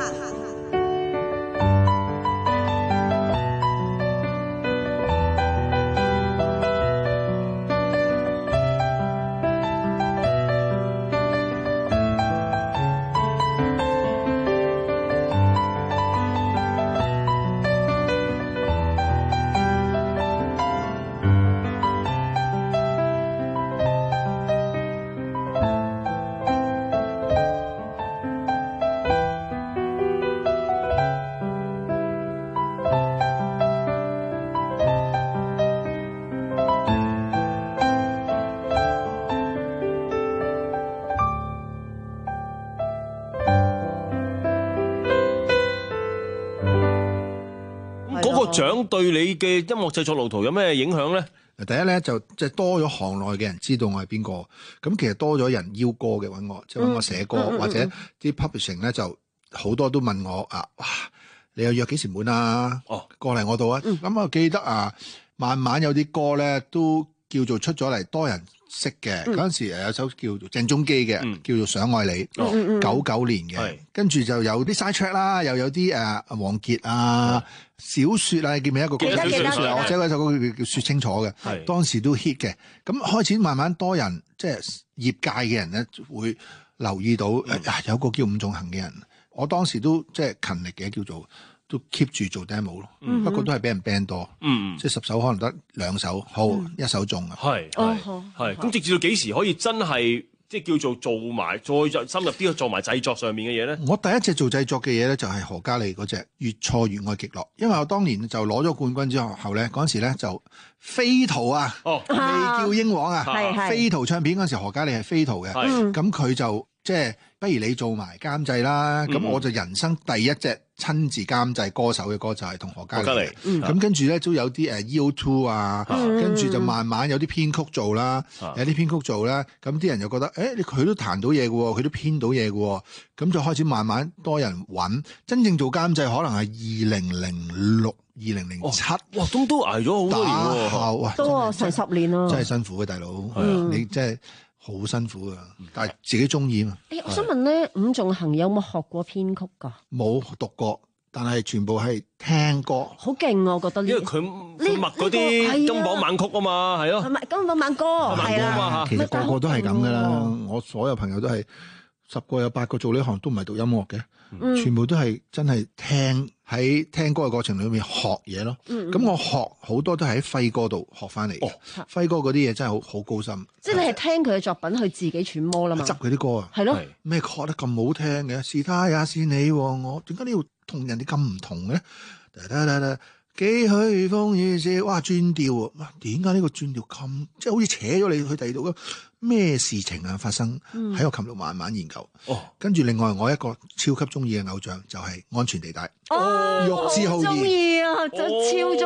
獎對你嘅音樂製作路途有咩影響咧？ 第一咧就即係多咗行內嘅人知道我係邊個，咁其實多咗人邀歌嘅揾我，即係揾我寫歌，嗯、或者啲 publishing 咧就好多都問我啊，哇！你又約幾時滿啊？哦，過嚟我度啊！咁、嗯、我記得啊，慢慢有啲歌咧都叫做出咗嚟，多人識嘅。嗰陣、嗯、時有首叫做鄭中基嘅，嗯、叫做想愛你，九九、哦、年嘅。跟住就有啲 side track 啦，又有啲誒王傑啊。嗯小説啊，記唔記得一個歌？記得記得。我寫過一首歌叫叫説清楚嘅，係當時都 hit 嘅。咁開始慢慢多人，即係業界嘅人咧，會留意到誒、嗯啊、有個叫伍仲衡嘅人。我當時都即係勤力嘅，叫做都 keep 住做 demo 咯。嗯、不過都係俾人 ban 多，嗯、即係十首可能得兩首好，嗯、一首中啊。係係係。咁直至到幾時可以真係？即係叫做做埋，再深入啲去做埋製作上面嘅嘢咧。 我第一隻做製作嘅嘢咧，就係何嘉莉嗰隻《越錯越愛極樂》，因為我當年就攞咗冠軍之後咧，嗰陣時咧就飛圖啊，哦、未叫英皇啊，啊飛圖唱片嗰陣時何嘉莉係飛圖嘅，咁佢是就即係不如你做埋監製啦。咁、嗯、我就人生第一隻親自監製歌手嘅歌就係同何嘉莉，咁、嗯、跟住咧都有啲誒 E O two 啊，嗯、跟住就慢慢有啲編曲做啦，嗯、有啲編曲做啦，咁啲人就覺得誒，你佢都彈到嘢嘅喎，佢都編到嘢嘅喎，咁就開始慢慢多人揾，真正做監製可能係二零零六、二零零七， 哇，都都捱咗好多年喎， 都啊成十年咯， 真係辛苦嘅大佬，嗯、你真係好辛苦啊，但係自己中意啊嘛。 誒、欸，我想問咧，伍仲衡有冇學過編曲㗎？ 冇讀過。但係全部係聽歌， 好勁啊！我覺得呢， 因為佢佢默嗰啲金榜猛曲啊嘛，係咯， 係咪金榜猛歌？係啊， 其實個個都係咁噶啦。我所有朋友都係十個有八個做呢行都唔係讀音樂嘅，嗯、全部都係真係聽喺聽歌嘅過程裏面學嘢咯。咁、嗯、我學好多都係喺輝哥度學翻嚟嘅。哦、輝哥嗰啲嘢真係好好高深。 即係你係聽佢嘅作品去自己揣摩啦嘛。 執佢啲歌啊， 係咯， 咩學得咁好聽嘅？是他也是你和我，點解你要同人哋咁唔同嘅？噠噠噠噠幾許風雨笑，哇轉調啊！哇，點解呢個轉調咁，即係好似扯咗你去第二度嘅？咩事情啊發生？喺我琴日慢慢研究。哦，跟住另外我一個超級中意嘅偶像就係安全地帶。 哦， 玉置浩二。 中意啊，真超中意呢個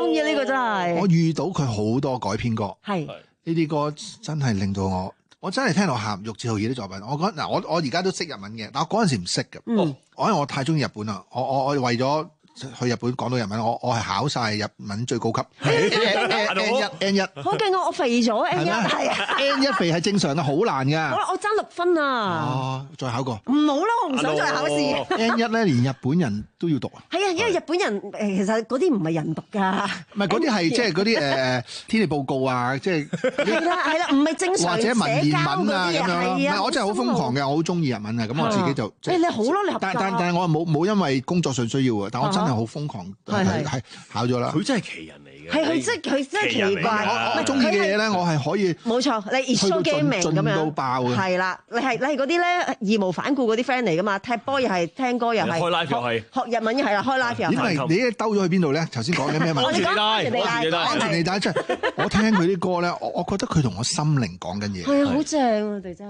真係。 我遇到佢好多改編歌， 係呢啲歌真係令到我，我真係聽到喊。玉置浩二啲作品，我覺得嗱，我我而家都識日文嘅，但我嗰陣時唔識嘅。 嗯， 我因為我太中意日本啦，我我我為咗去日本講到日文，我我係考晒日文最高級 N 一 N 一， 好勁啊！我肥咗 N 一係啊 N 一肥係正常嘅，好難㗎。 我我爭六分啊！ 哦，再考過唔好啦，我唔想再考試。 N 一咧，連日本人都要讀啊。 係啊，因為日本人誒其實嗰啲唔係人讀㗎。 唔係嗰啲係即係嗰啲誒天氣報告啊，即係係啦係啦，唔係正常或者文言文啊咁樣。 係啊， 我真係好瘋狂嘅，我好中意日文啊。咁我自己就誒你好咯，你合格。 但但但係我冇冇因為工作上需要啊，但我真係好瘋狂。係係係考咗啦！ 佢真係奇人嚟嘅， 係佢真佢真係奇怪。 我我中意嘅嘢咧，我係可以冇錯，你 show gaming 咁樣到爆嘅。 係啦，你係你係嗰啲咧義無反顧嗰啲 friend 嚟噶嘛？踢波又係，聽歌又係， 開 live 又係， 學日文又係啦，開 live 又係。 因為你兜咗去邊度咧？頭先講緊咩問題？ 安全地帶，安全地帶，即係我聽佢啲歌咧，我我覺得佢同我心靈講緊嘢。 係啊，好正啊！哋真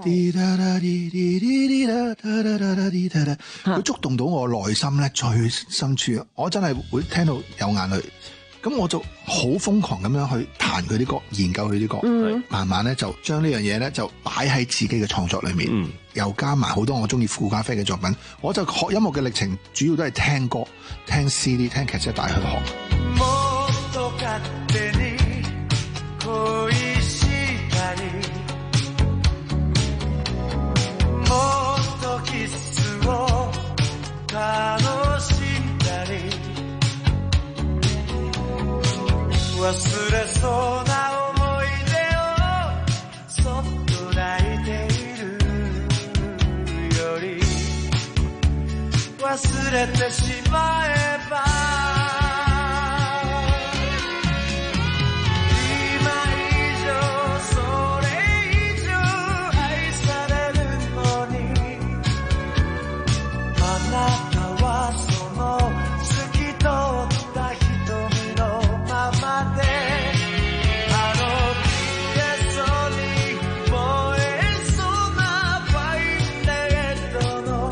係。 佢觸動到我內心咧最深處，我真係會聽到有眼淚。咁我就好瘋狂咁樣去彈佢啲歌，研究佢啲歌，嗯、慢慢咧就將呢樣嘢咧就擺喺自己嘅創作裏面，嗯、又加埋好多我中意傅家輝嘅作品。我就學音樂嘅歷程，主要都係聽歌、聽 C D、聽劇集帶去學。 忘れそうな思い出をそっと泣いているより忘れてしまえば今以上それ以上愛されるのにあなたはその透き通った瞳のままであの消えそうに燃えそうなファインレッドの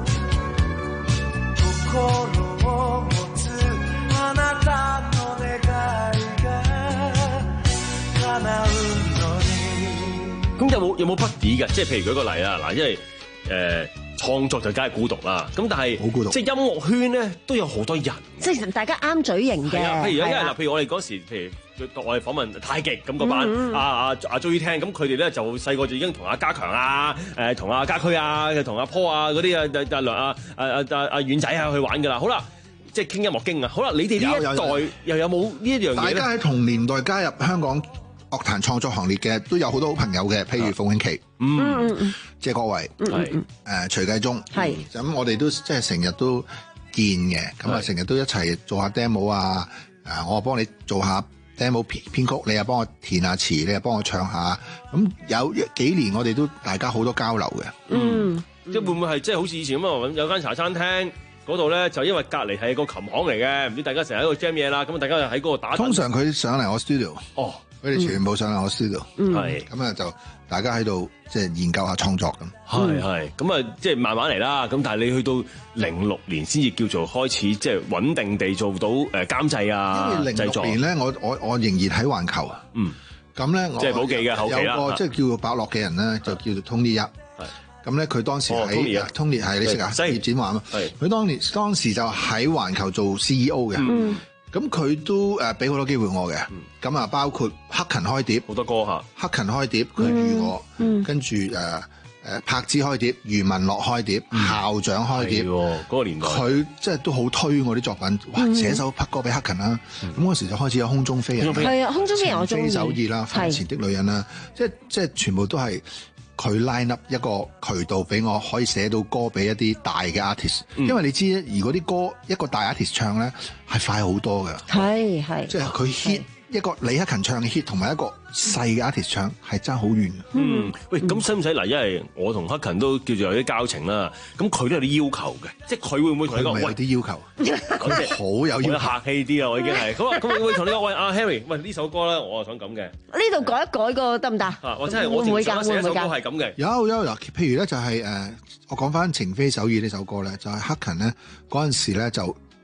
心を持つあなたの願いが叶うのに。 咁有冇有冇 buddy 嘅？即係譬如舉個例啦，嗱，因為誒創作就梗係孤獨啦，咁但係即係音樂圈咧都有好多人， 即係大家啱嘴型嘅。 係啊，譬如因為嗱，譬如我哋嗰時，譬如我哋訪問太極咁個班，阿阿阿 Joey 聽，咁佢哋咧就細個就已經同阿家強啊、誒同阿家駒啊、同阿 Paul 啊嗰啲啊、阿梁啊、阿阿阿阿遠仔啊去玩㗎啦。好啦，即係傾音樂經啊。好啦，你哋呢一代又有冇呢一樣嘢？ 大家喺同年代加入香港樂壇創作行列嘅都有好多好朋友嘅，譬如馮永琪、 嗯嗯嗯、 謝國維、 嗯誒徐繼忠， 係咁我哋都即係成日都見嘅，咁啊成日都一齊做下 demo 啊，誒我幫你做下 demo 編編曲，你又幫我填下詞，你又幫我唱下，咁有幾年我哋都大家好多交流嘅。 嗯，即係會唔會係即係好似以前咁啊？有間茶餐廳嗰度咧，就因為隔離係個琴行嚟嘅，唔知大家成日喺度 jam 嘢啦，咁大家就喺嗰度打。 通常佢上嚟我 studio。哦。佢哋全部上嚟我 studio，係咁啊，就大家喺度即係研究下創作咁。 係係咁啊，即係慢慢嚟啦。咁但係你去到零六年先至叫做開始，即係穩定地做到誒監製啊製作。 零六年咧，我我我仍然喺環球。嗯，咁咧即係寶記嘅後期啦。 有個即係叫做伯樂嘅人咧，就叫做 Tony 一。係咁咧，佢當時喺 Tony 係你識啊？葉展華啊嘛。係佢當年當時就喺環球做 C E O 嘅。嗯。咁佢都誒俾好多機會我嘅，咁啊、嗯、包括黑勤開碟好多歌嚇， 黑勤開碟佢預我，嗯嗯、跟住誒誒柏芝開碟，余文樂開碟，嗯、校長開碟， 嗰、那個年代佢即係都好推我啲作品，哇、嗯、寫首拍歌俾黑勤啦，咁嗰、嗯、時就開始有空中飛人， 係啊空中飛人我中意， 情非首爾啦，婚前的女人啦，即係即係全部都係。佢 line up 一個渠道俾我可以寫到歌俾一啲大嘅 artist，嗯、因為你知咧，如果啲歌一個大 artist 唱咧係快好多嘅， 係係， 即係佢 hit 一個李克勤唱嘅 hit 同埋一個細嘅 artist 唱係爭好遠嘅。 嗯，喂，咁使唔使嗱？因為我同克勤都叫做有啲交情啦，咁佢都有啲要求嘅，即係佢會唔會同你講？喂， 有啲要求，佢好有要求， 客氣啲啊！我已經係咁啊，咁會唔會同你講？喂，阿 Harry，喂呢首歌咧，我啊想咁嘅。 呢度改一改個得唔得？ 啊，我真係我淨係寫一首歌係咁嘅。 有有嗱，譬如咧就係誒，我講翻《情非首爾》呢首歌咧，就係克勤咧嗰陣時咧就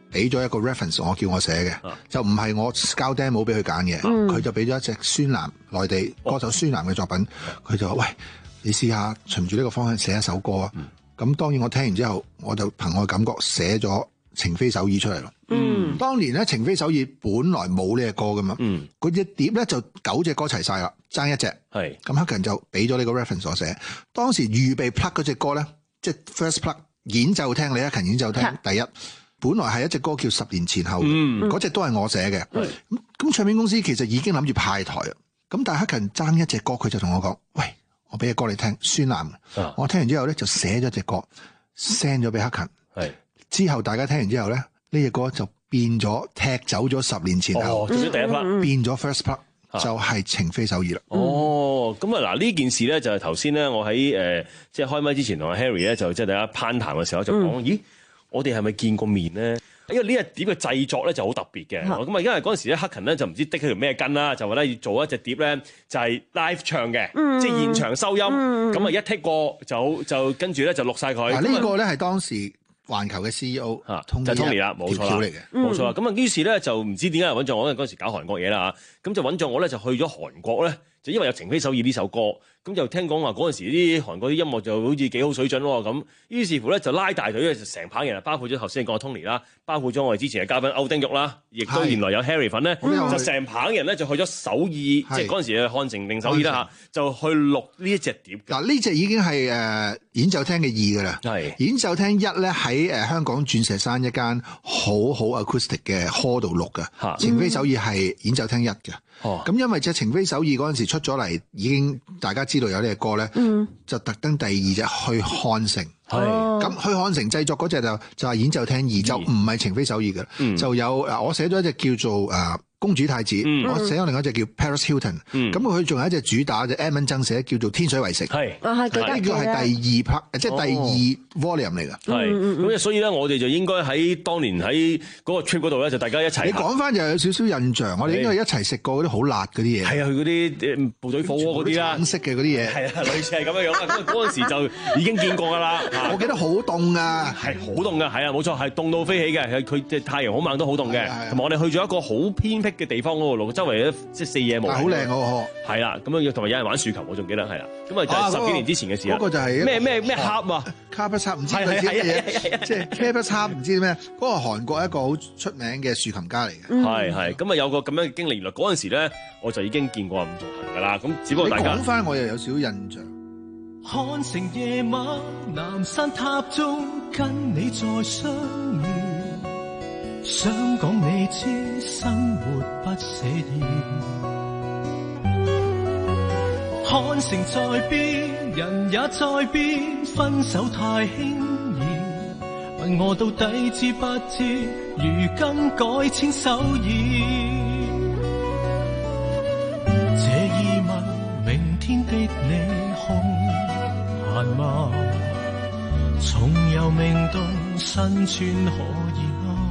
俾咗一個 reference 我叫我寫嘅， 啊、 就唔係我交 demo 俾佢揀嘅，佢、嗯、就俾咗一隻孫楠內地歌手孫楠嘅作品，佢、哦、就話喂，你試下循住呢個方向寫一首歌啊！咁、嗯、當然我聽完之後，我就憑我嘅感覺寫咗情非首爾出嚟咯。嗯，當年咧情非首爾本來冇呢隻歌噶嘛，嗯，嗰隻碟咧就九隻歌齊晒啦，爭一隻，係咁黑人就俾咗呢個 reference 我寫。當時預備 plug 嗰隻歌咧，即係 first plug 演奏廳李克勤演奏廳第一，本來係一隻歌叫十年前後，嗰隻、嗯、都係我寫嘅。咁咁唱片公司其實已經諗住派台啊，咁但係黑人爭一隻歌，佢就同我講：喂，我俾隻歌你聽，孫楠。啊、我聽完之後咧就寫咗隻歌 send 咗俾黑勤。係之後大家聽完之後咧。呢隻歌就變咗踢走咗十年前後， 哦，做咗第一 part， 變咗 first part，嗯、就係情非首爾啦。 哦，咁啊嗱，呢件事咧就係頭先咧，我喺誒即係開麥之前同阿 Harry 咧就即係大家攀談嘅時候就講，嗯、咦，我哋係咪見過面咧？因為呢隻碟嘅製作咧就好特別嘅，咁啊、嗯，因為嗰陣時咧黑勤咧就唔知滴起條咩筋啦，就話咧要做一隻碟咧就係 live 唱嘅，嗯、即係現場收音，咁啊、嗯、一剔過就就跟住咧就錄晒佢。 嗱呢個咧係當時環球嘅 C E O 嚇，就係 Tony 啦，冇錯啦，冇錯啦。咁啊，於是咧就唔知點解揾咗我，因為嗰陣時搞韓國嘢啦嚇，咁就揾咗我咧就去咗韓國咧，就因為有情非首爾呢首歌，咁就聽講話嗰陣時啲韓國啲音樂就好似幾好水準喎，咁於是乎咧就拉大隊咧就成棚人，包括咗頭先講嘅 Tony 啦，包括咗我哋之前嘅嘉賓歐丁玉啦，亦都原來有 Harry 粉咧，就成棚人咧就去咗首爾，即係嗰陣時嘅漢城定首爾啦嚇，就去錄呢一隻碟。嗱呢隻已經係誒演奏廳嘅二㗎啦，係演奏廳一咧喺誒香港鑽石山一間好好 acoustic 嘅 hall 度錄㗎，情非首爾係演奏廳一嘅。哦，咁因為隻情非首爾嗰陣時出咗嚟，已經大家知道有呢隻歌咧，嗯、就特登第二隻去漢城，係咁、哦、去漢城製作嗰隻就就係演奏廳二，就唔係情非首爾嘅，嗯、就有誒我寫咗一隻叫做誒。呃公主太子，嗯、我寫咗另外一隻叫 Paris Hilton，咁佢仲有一隻主打就 Edmond 曾寫叫做天水圍城，係啊係，呢個係第二 part，即係第二 volume 嚟㗎。係咁，所以咧我哋就應該喺當年喺嗰個 trip 嗰度咧，就大家一齊。你講翻就有少少印象，我哋應該一齊食過嗰啲好辣嗰啲嘢。係啊，去嗰啲部隊火鍋嗰啲啦，橙色嘅嗰啲嘢。係啊，類似係咁樣樣啦。咁嗰陣時就已經見過㗎啦。我記得好凍啊，係好凍㗎，係啊冇錯，係凍到飛起嘅。佢嘅太陽好猛都好凍嘅。同埋我哋去咗一個好偏僻嘅地方嗰度，周圍咧即係四野無人，好靚喎，係啦，咁樣同埋有人玩豎球，我仲記得係啦，咁啊就係十幾年之前嘅事啦。嗰個就係咩咩咩盒啊，卡不插唔知佢啲乜嘢，即係卡不插唔知咩，嗰個韓國一個好出名嘅豎琴家嚟嘅，係係，咁啊有個咁樣嘅經歷，原來嗰陣時咧我就已經見過唔同行噶啦，咁只不過大家講翻我又有少少印象。漢城夜晚，南山塔中跟你再相遇。想講你知，生活不寫意。漢城在變，人也在變，分手太輕易。問我到底知不知，如今改簽首爾。這疑問，明天的你空閒嗎？重遊明洞，新村可以。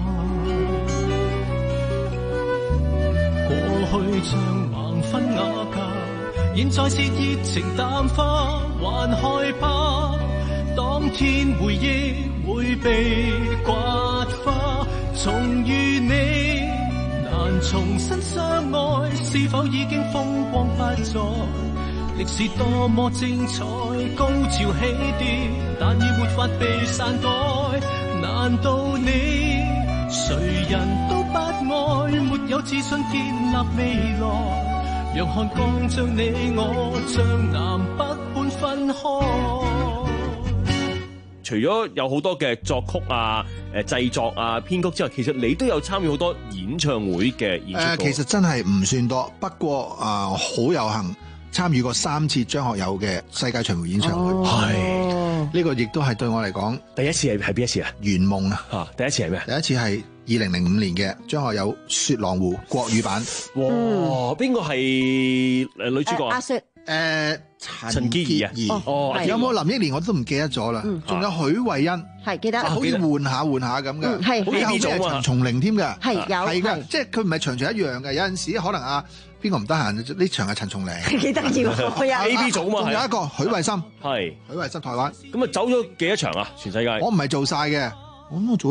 過去像盲婚啞嫁，現在是熱情淡化，還害怕當天回憶會被刮花。重遇你難重新相愛，是否已經風光不再？歷史多麼精彩，高潮起跌，但已沒法被篡改。難道你誰人都不愛，沒有自信建立未來，讓漢江將你我將南北半分開。除咗有好多嘅作曲啊、誒製作啊、編曲之外，其實你都有參與好多演唱會嘅演出。誒、呃，其實真係唔算多，不過啊，好、呃、有幸參與過三次張學友嘅世界巡迴演唱會。係、哦，呢個亦都係對我嚟講第一次係係邊一次啊？圓夢啊！嚇，第一次係咩？第一次係二零零五年嘅張學友《雪狼湖》國語版。哇！邊個係誒女主角啊？阿雪。誒陳潔儀啊，哦，有冇林憶蓮我都唔記得咗啦，仲有許慧欣，係記得，好似換下換下咁嘅，係好似後邊係陳松伶添㗎，係有，係㗎，即係佢唔係場場一樣嘅，有陣時可能啊邊個唔得閒，呢場係陳松伶，幾得意喎，A B 組嘛，仲有一個許慧心，係許慧心台灣，咁啊走咗幾多場啊？全世界，我唔係做晒嘅，我咁我做。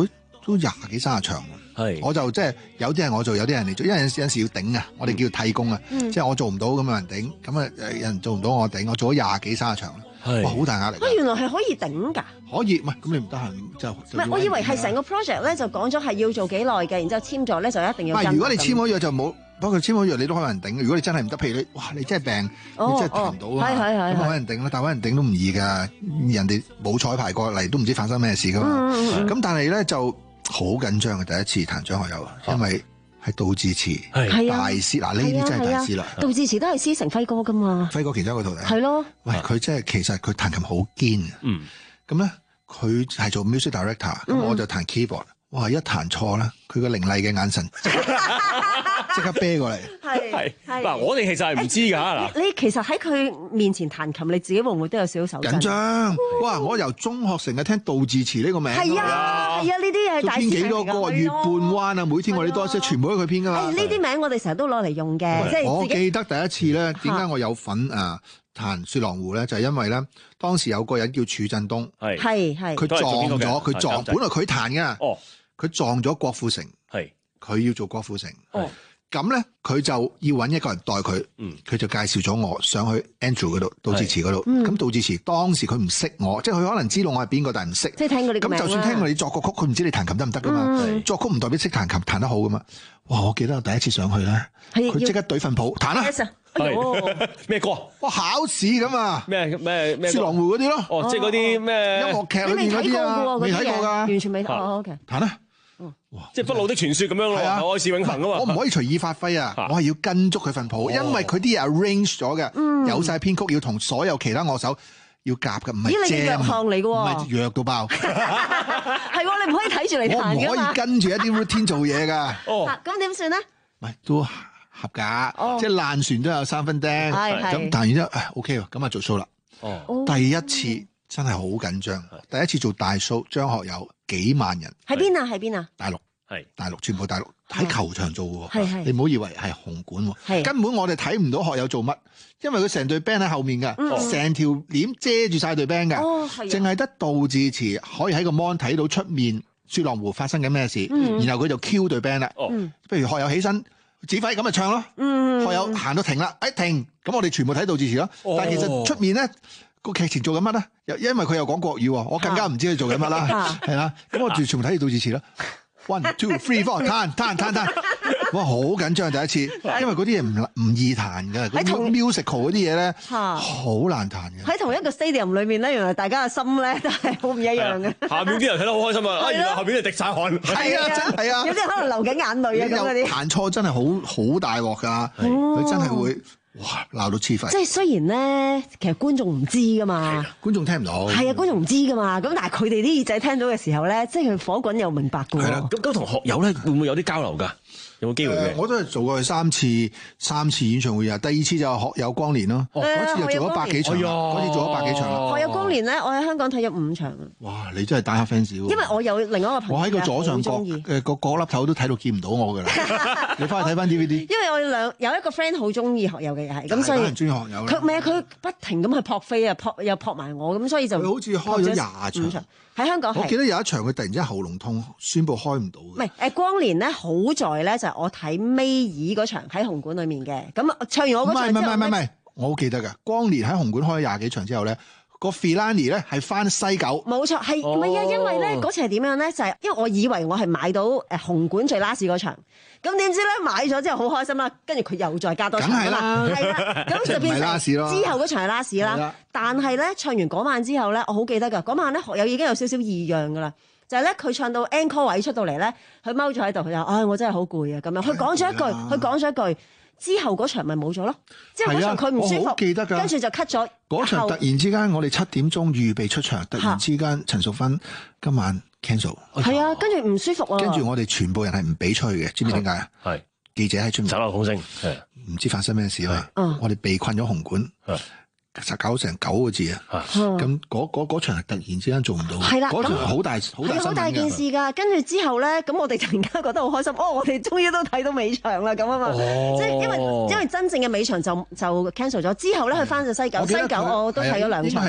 都廿幾三十場。 係， 我就即係有啲係我做，有啲人嚟做，因為有陣時要頂啊，我哋叫替工啊， 嗯、 即係我做唔到咁有人頂，咁啊有人做唔到我頂，我做咗廿幾三十場啦，哇好大壓力。 啊，原來係可以頂㗎？ 可以，唔係咁你唔得閒就唔係，我以為係成個 project 咧就講咗係要做幾耐嘅，然之後簽咗咧就一定要跟。 唔係，如果你簽咗約就冇，不過簽咗約你都可能人頂。如果你真係唔得，譬如你哇你真係病， 哦、 你真係彈唔到啊，咁可能人頂啦。但係可能人頂都唔易㗎，人哋冇彩排過嚟都唔知發生咩事㗎嘛。咁、嗯嗯、但係咧就好緊張嘅第一次彈張學友，因為係杜自持大師，嗱呢啲真係大師啦。 杜自持都係師承輝哥㗎嘛， 輝哥其中一個徒弟。 係咯， 喂佢真係其實佢彈琴好堅嘅。嗯，咁咧佢係做 music director，咁、嗯、我就彈 keyboard。哇！一彈錯咧，佢個凌厲嘅眼神即刻啤過嚟。 係係嗱，我哋其實係唔知㗎嗱。 你其實喺佢面前彈琴，你自己會唔會都有少少手震？ 緊張！哇！我由中學成日聽杜自持呢個名。 係啊係啊，呢啲係大師嚟㗎。 編幾多歌？月半彎啊，每天我哋多些，全部都佢編㗎嘛。 呢啲名我哋成日都攞嚟用嘅，即係我記得第一次咧，點解我有份啊？彈雪狼湖咧，就係、是、因為咧，當時有個人叫儲振東， 係係佢撞咗，佢撞，本來佢彈嘅，哦，佢撞咗郭富城， 係， 佢要做郭富城， 哦， 咁咧佢就要揾一個人代佢，嗯，佢就介紹咗我上去 Andrew 嗰度，杜自持嗰度，咁杜自持當時佢唔識我，即係佢可能知道我係邊個，但係唔識， 即係聽過你個名啦。 咁就算聽過你作個曲，佢唔知你彈琴得唔得噶嘛？嗯、作曲唔代表識彈琴彈得好噶嘛？哇！我記得我第一次上去咧，佢即刻對份譜彈啦。 係咩歌？ 哇！考試咁啊！ 咩咩咩？ 雪狼湖嗰啲咯。 哦，即係嗰啲咩音樂劇裏面嗰啲啊，未睇過㗎， 完全未睇。哦，OK。 彈啦！ 哇！即係不老的傳說咁樣咯，愛是永恆啊嘛。 我唔可以隨意發揮啊，我係要跟足佢份譜，因為佢啲嘢 arrange 咗嘅，有晒編曲，要同所有其他樂手要夾嘅，唔係 jam。咦？你弱項嚟㗎喎，唔係弱到爆。 係喎，你唔可以睇住嚟彈㗎嘛。 我唔可以跟住一啲 routine 做嘢㗎。 哦。咁點算咧？ 唔係都合格，即係爛船都有三分釘。咁彈完之後，OK 喎，咁啊做 show 啦。哦。第一次真係好緊張，第一次做大 show，張學友幾萬人。 喺邊啊？喺邊啊？ 大陸。 係。 大陸全部大陸喺球場做喎。 係係。 你唔好以為係紅館喎。根本我哋睇唔到學友做乜，因為佢成隊 band 喺後面㗎，成條簾遮住晒隊 band 㗎。哦，係。淨係得杜自持可以喺個 mon 睇到出面雪狼湖發生緊咩事，然後佢就 cue 隊 band 啦。哦。譬如學友起身。指揮咁咪唱咯，嗯、學友行到停啦，哎停，咁我哋全部睇杜自持咯。哦、但係其實出面咧個劇情做緊乜咧？又因為佢又講國語，我更加唔知佢做緊乜啦，係啦。咁我全部睇住杜自持咯。One two three four， 彈彈彈彈，哇好緊張第一次，因為嗰啲嘢唔唔易彈嘅，嗰啲 musical 嗰啲嘢咧好難彈嘅。 喺同一個 stadium 裏面咧，原來大家嘅心咧都係好唔一樣嘅。 下面啲人睇得好開心啊！啊，原來後邊係滴晒汗。 係啊，真係啊！ 有啲可能流緊眼淚啊咁嗰啲。 彈錯真係好好大鑊㗎，佢真係會。哇！鬧到黐肺！ 即係雖然咧，其實觀眾唔知噶嘛， 觀眾聽唔到。 係啊，觀眾唔知噶嘛。咁但係佢哋啲耳仔聽到嘅時候咧，即係佢火滾又明白㗎喎。 係啦，咁咁同學友咧會唔會有啲交流㗎？有冇機會嘅、呃？我都係做過佢三次，三次演唱會啊！第二次就學友光年咯，嗰、哦、次就做咗百幾場，嗰、哎、次做咗百幾場啦。 學友光年咧，我喺香港睇咗五場啊！ 哇！你真係大黑 fans 喎！ 因為我有另外一個朋友， 我喺個左上角嘅個角粒頭都睇到見唔到我㗎啦。你翻去睇翻 D V D。因為我兩有一個 friend 好中意學友嘅，係咁所以人中意學友。 佢咩？佢不停咁去撲飛啊，撲又撲埋我，咁所以就佢好似開咗廿場。 喺香港， 我記得有一場佢突然之間喉嚨痛，宣布開唔到。 唔係誒光年咧，好在咧就係我睇尾二嗰場喺紅館裏面嘅，咁唱完我嗰場之後，唔係唔係唔係，我好記得㗎。光年喺紅館開咗廿幾場之後咧，個 Filani 咧係翻西九。冇錯，係唔係啊？因為咧嗰次係點樣咧？就係、是、因為我以為我係買到誒紅館最 last 嗰場。咁點知咧買咗之後好開心啦，跟住佢又再加多場啊嘛，係啦，咁就變成之後嗰場係 last 啦。但係咧唱完嗰晚之後咧，我好記得㗎，嗰晚咧學友已經有少少異樣㗎啦，就係咧佢唱到 encore 位出到嚟咧，佢踎咗喺度，佢就唉我真係好攰啊咁樣，佢講咗一句，佢講咗一句之後嗰場咪冇咗咯，之後嗰場佢唔舒服，記得㗎，跟住就 cut 咗。嗰場突然之間我哋七點鐘預備出場，突然之間陳淑芬今晚 cancel，係啊，跟住唔舒服啊，跟住我哋全部人係唔俾出去嘅，知唔知點解啊？係記者喺出面走漏風聲，係唔知發生咩事啊？我哋被困咗紅館，實搞成九個字啊！咁嗰嗰嗰場突然之間做唔到，係啦，嗰場好大好大好大件事㗎。跟住之後咧，咁我哋突然間覺得好開心，哦！我哋終於都睇到尾場啦，咁啊嘛，即係因為因為真正嘅尾場就就 cancel 咗，之後咧佢翻咗西九，西九我都睇咗兩場。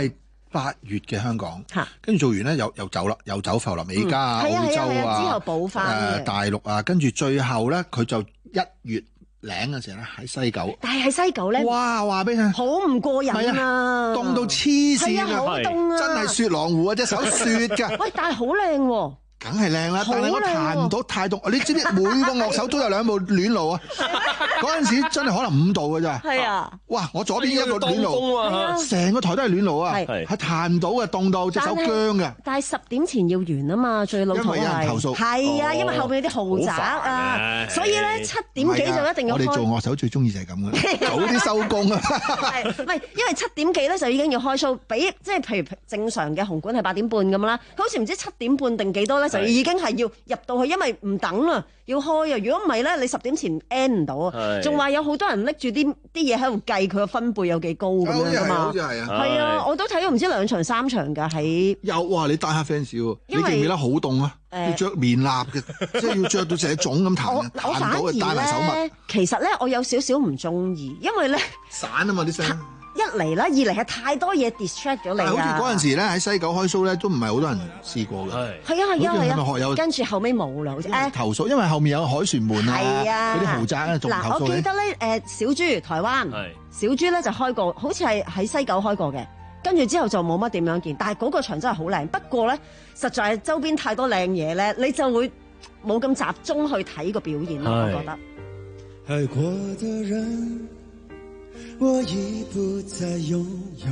八月嘅香港，跟住做完咧又又走啦，又走浮臨美加啊、 嗯、 澳洲啊， 啊之後補翻誒大陸啊，跟住最後咧佢就一月零嘅時候咧喺西九， 但係喺西九咧， 哇話俾你聽， 好唔過癮啊， 凍到黐線啊， 好凍啊， 真係雪狼湖啊，隻手雪㗎。 喂，但係好靚喎。 梗係靚啦，但係我彈唔到太凍。你知唔知每個樂手都有兩部暖爐啊？嗰陣時真係可能五度㗎咋。係啊！哇！我左邊一個暖爐，成個台都係暖爐啊！係係彈唔到嘅，凍到隻手僵嘅。 但係十點前要完啊嘛，最老土係。 因為有人投訴。 係啊，因為後邊有啲豪宅啊，所以咧七點幾就一定要開。 我哋做樂手最中意就係咁嘅，早啲收工啊！ 係唔係？因為七點幾咧就已經要開 show，比即係譬如正常嘅紅館係八點半咁啦，佢好似唔知七點半定幾多咧。就已經係要入到去，因為唔等啦，要開啊！如果唔係咧，你十點前 end 唔到啊！仲話有好多人拎住啲啲嘢喺度計佢個分貝有幾高咁樣噶嘛？ 好似係啊！ 係啊！我都睇咗唔知兩場三場㗎喺。 有哇！你帶下 fans 喎，你記唔記得好凍啊？要着棉衲嘅，即係要着到成種咁彈， 我反而帶埋手襪。 其實咧，我有少少唔中意，因為咧散啊嘛啲聲。 一嚟啦，二嚟係太多嘢 distract 咗你啊！ 好似嗰陣時咧喺西九開 show 咧，都唔係好多人試過嘅。係啊係啊係啊！跟住後尾冇啦，好似誒投訴，因為後面有海船門啊，嗰啲豪宅啊，仲投訴。 嗱，我記得咧誒小豬台灣小豬咧就開過，好似係喺西九開過嘅，跟住之後就冇乜點樣見。但係嗰個場真係好靚，不過咧實在係周邊太多靚嘢咧，你就會冇咁集中去睇個表演咯。我覺得。愛過的人我已不再擁有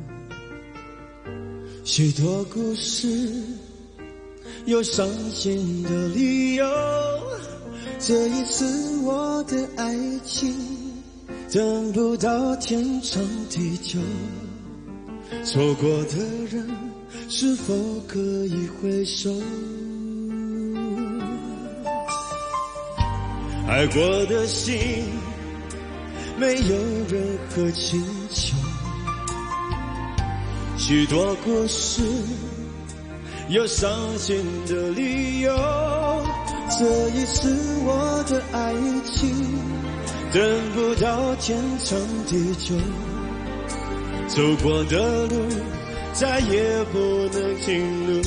許多故事，有傷心的理由。這一次我的愛情等不到天長地久，錯過的人是否可以回首？愛過的心沒有任何請求，許多故事有傷心的理由。這一次我的愛情等不到天長地久，走過的路再也不能停留。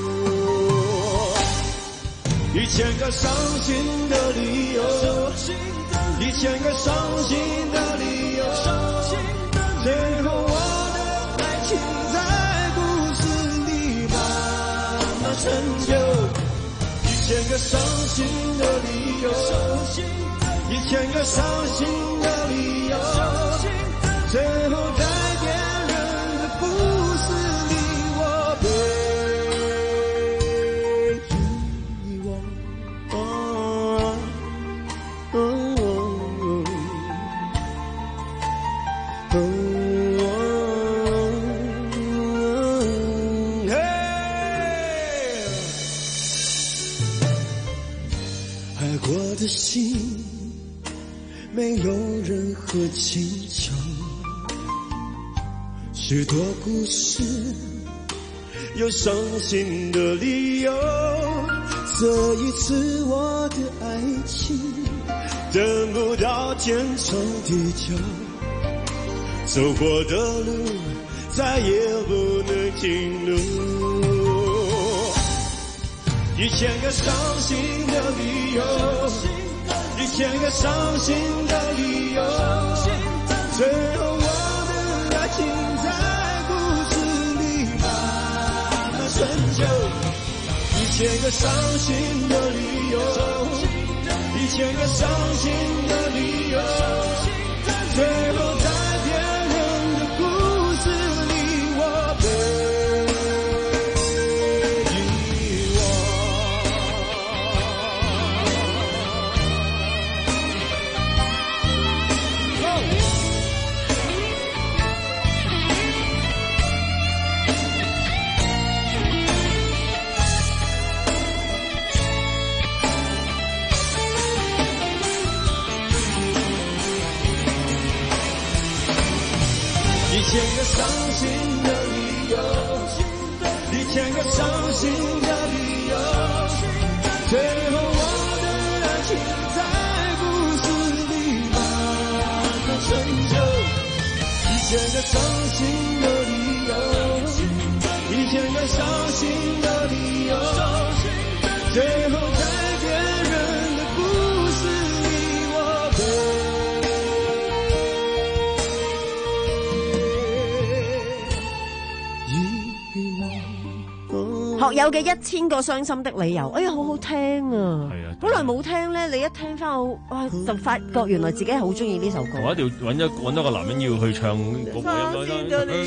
一千個傷心的理由，一千個傷心的理由，最後我的愛情在故事裡慢慢成就。一千個傷心的理由，一千個傷心的理由，最後在別人的故事裡我被的心沒有任何請求，許多故事有傷心的理由。這一次我的愛情等不到天長地久，走過的路再也不能停留。一千個傷心的理由，一千個傷心的理由，最後我的愛情在故事裡慢慢成就。一千個傷心的理由，一千個傷心的理由，最後在別人的故事裡我被一千個傷心的理由，一千個傷心的理由，最後我的愛情在故事裡慢慢成就。一千個傷心的理由。 傷心的理由，最後改變人的不是你我學友嘅一千個傷心的理由，哎呀，好好聽啊！係啊，好耐冇聽咧，你一聽翻我，哇，就發覺原來自己係好中意呢首歌。 我一定要揾一揾一個男人要去唱嗰個音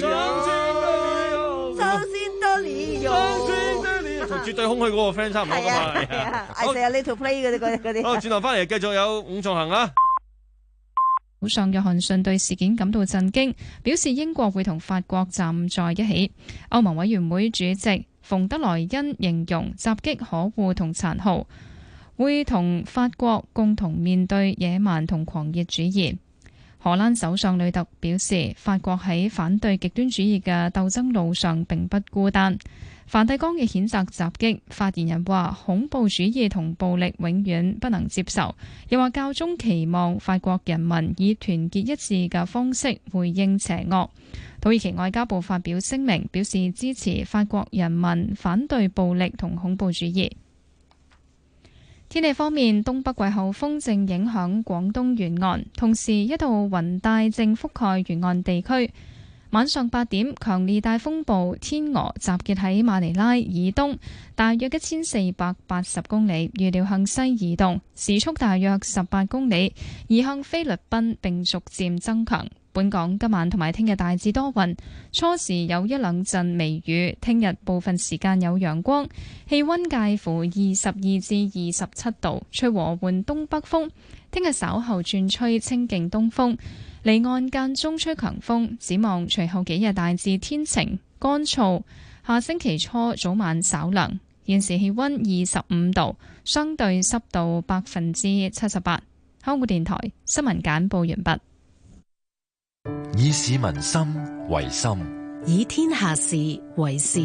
樂，同絕對空虛嗰個 friend 差唔多噶嘛。係啊， I say a little play 嗰啲嗰啲嗰啲。 好，轉頭翻嚟繼續有伍仲衡啊！ 首相約翰遜對事件感到震驚，表示英國會同法國站在一起。歐盟委員會主席馮德萊恩形容襲擊可惡同殘酷，會同法國共同面對野蠻同狂熱主義。荷蘭首相呂特表示，法國喺反對極端主義嘅鬥爭路上並不孤單。梵蒂岡嘅譴責襲擊，發言人話恐怖主義同暴力永遠不能接受，又話教宗期望法國人民以團結一致嘅方式回應邪惡。土耳其外交部發表聲明，表示支持法國人民反對暴力同恐怖主義。天氣方面，東北季候風正影響廣東沿岸，同時一道雲帶正覆蓋沿岸地區。晚上八點，強烈大風暴天鵝集結喺馬尼拉以東，大約一千四百八十公里，預料向西移動，時速大約十八公里，移向菲律賓並逐漸增強。本港今晚同埋聽日大致多雲，初時有一兩陣微雨，聽日部分時間有陽光，氣溫介乎二十二至二十七度，吹和緩東北風。聽日稍後轉吹清勁東風，離岸間中吹強風。展望隨後幾日大致天晴乾燥，下星期初早晚稍涼。現時氣溫二十五度，相對濕度百分之七十八。香港電台新聞簡報完畢。 以市民心為心， 以天下事為事。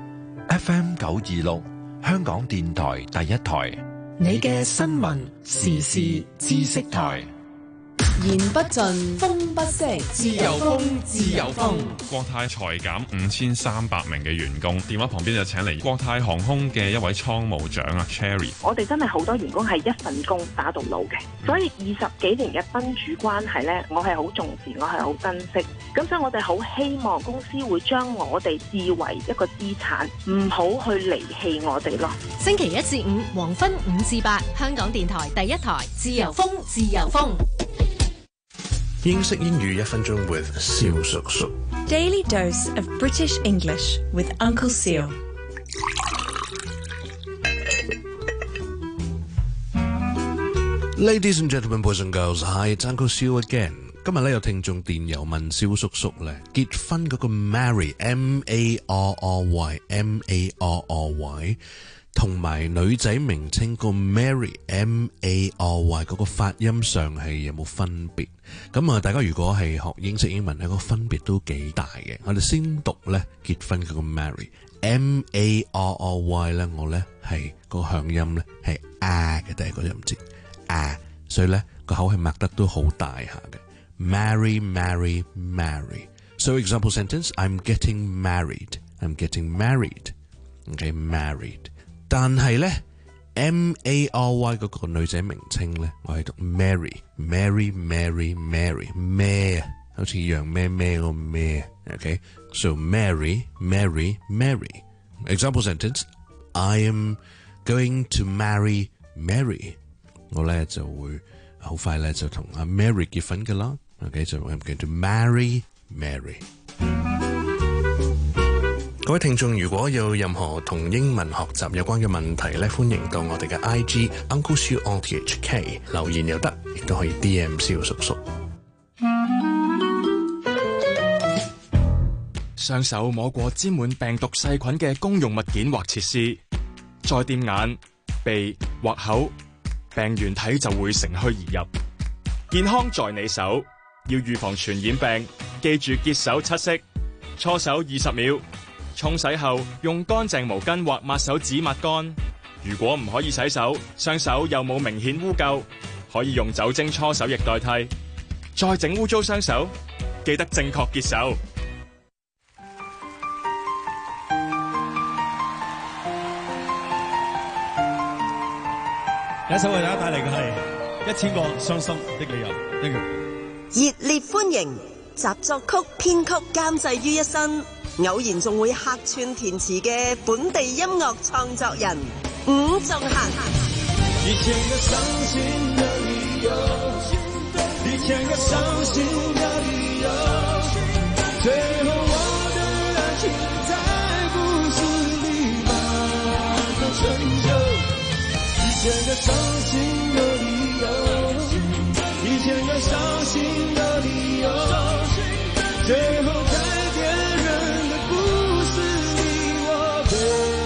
F M 九二六，香港電台第一台， 你嘅新聞時事知識台。言不盡，風不息，自由風，自由風。 國泰裁減五千三百名嘅員工，電話旁邊就請嚟國泰航空嘅一位倉務長啊 Cherry。 我哋真係好多員工係一份工打到老嘅，所以二十幾年嘅賓主關係呢，我係好重視，我係好珍惜。咁所以我哋好希望公司會將我哋視為一個資產，唔好去離棄我哋咯。 星期一至五黃昏五至八，香港電台第一台，自由風，自由風。 英式英語一分鐘 with 蕭叔叔。 Daily dose of British English with Uncle Seal。 Ladies and gentlemen, boys and girls, hi, it's Uncle Seal again。今日咧有聽眾電郵問蕭叔叔咧，結婚嗰個 marry M A R R Y M A R R Y。同埋女仔名稱個 Mary M A R Y 嗰個發音上係有冇分別？咁啊，大家如果係學英式英文咧，個分別都幾大嘅。我哋先讀咧結婚嗰個 Mary M A R R Y 咧，我咧係個響音咧係啊嘅第一個音節啊，所以咧個口係擘得都好大下嘅。Marry, marry, marry. So example sentence: I'm getting married. I'm getting married. Okay, married. 但係咧 M A R Y 嗰個女仔名稱咧，我係讀 Mary，Mary Mary Mary 咩啊？好似羊咩咩個咩 ，OK？ So Mary Mary Mary。Example sentence: I am going to marry Mary。我咧就會好快咧就同阿 Mary 結婚噶啦。OK， 就 I'm going to marry Mary。各位聽眾，如果有任何同英文學習有關嘅問題咧，歡迎到我哋嘅 I G Uncle Siu on T H K 留言又得，亦都可以 D M 蕭叔叔。 雙手摸過沾滿病毒細菌嘅公用物件或設施，再掂眼、鼻或口，病原體就會乘虛而入。健康在你手，要預防傳染病，記住潔手七式，搓手二十秒。沖洗後用乾淨毛巾或抹手紙抹乾。如果唔可以洗手，雙手又冇明顯污垢，可以用酒精搓手液代替。再整污糟雙手，記得正確潔手。 第一首為大家帶嚟嘅係一千個傷心的理由。Thank you。 熱烈歡迎集作曲、編曲、監製於一身，偶然仲會客串填詞嘅本地音樂創作人伍仲衡。 一千個傷心的理由，一千個傷心的理由，最後我的愛情在故事裡把它成就。一千個傷心的理由，一千個傷心的理由，最後在別人的故事裡我被。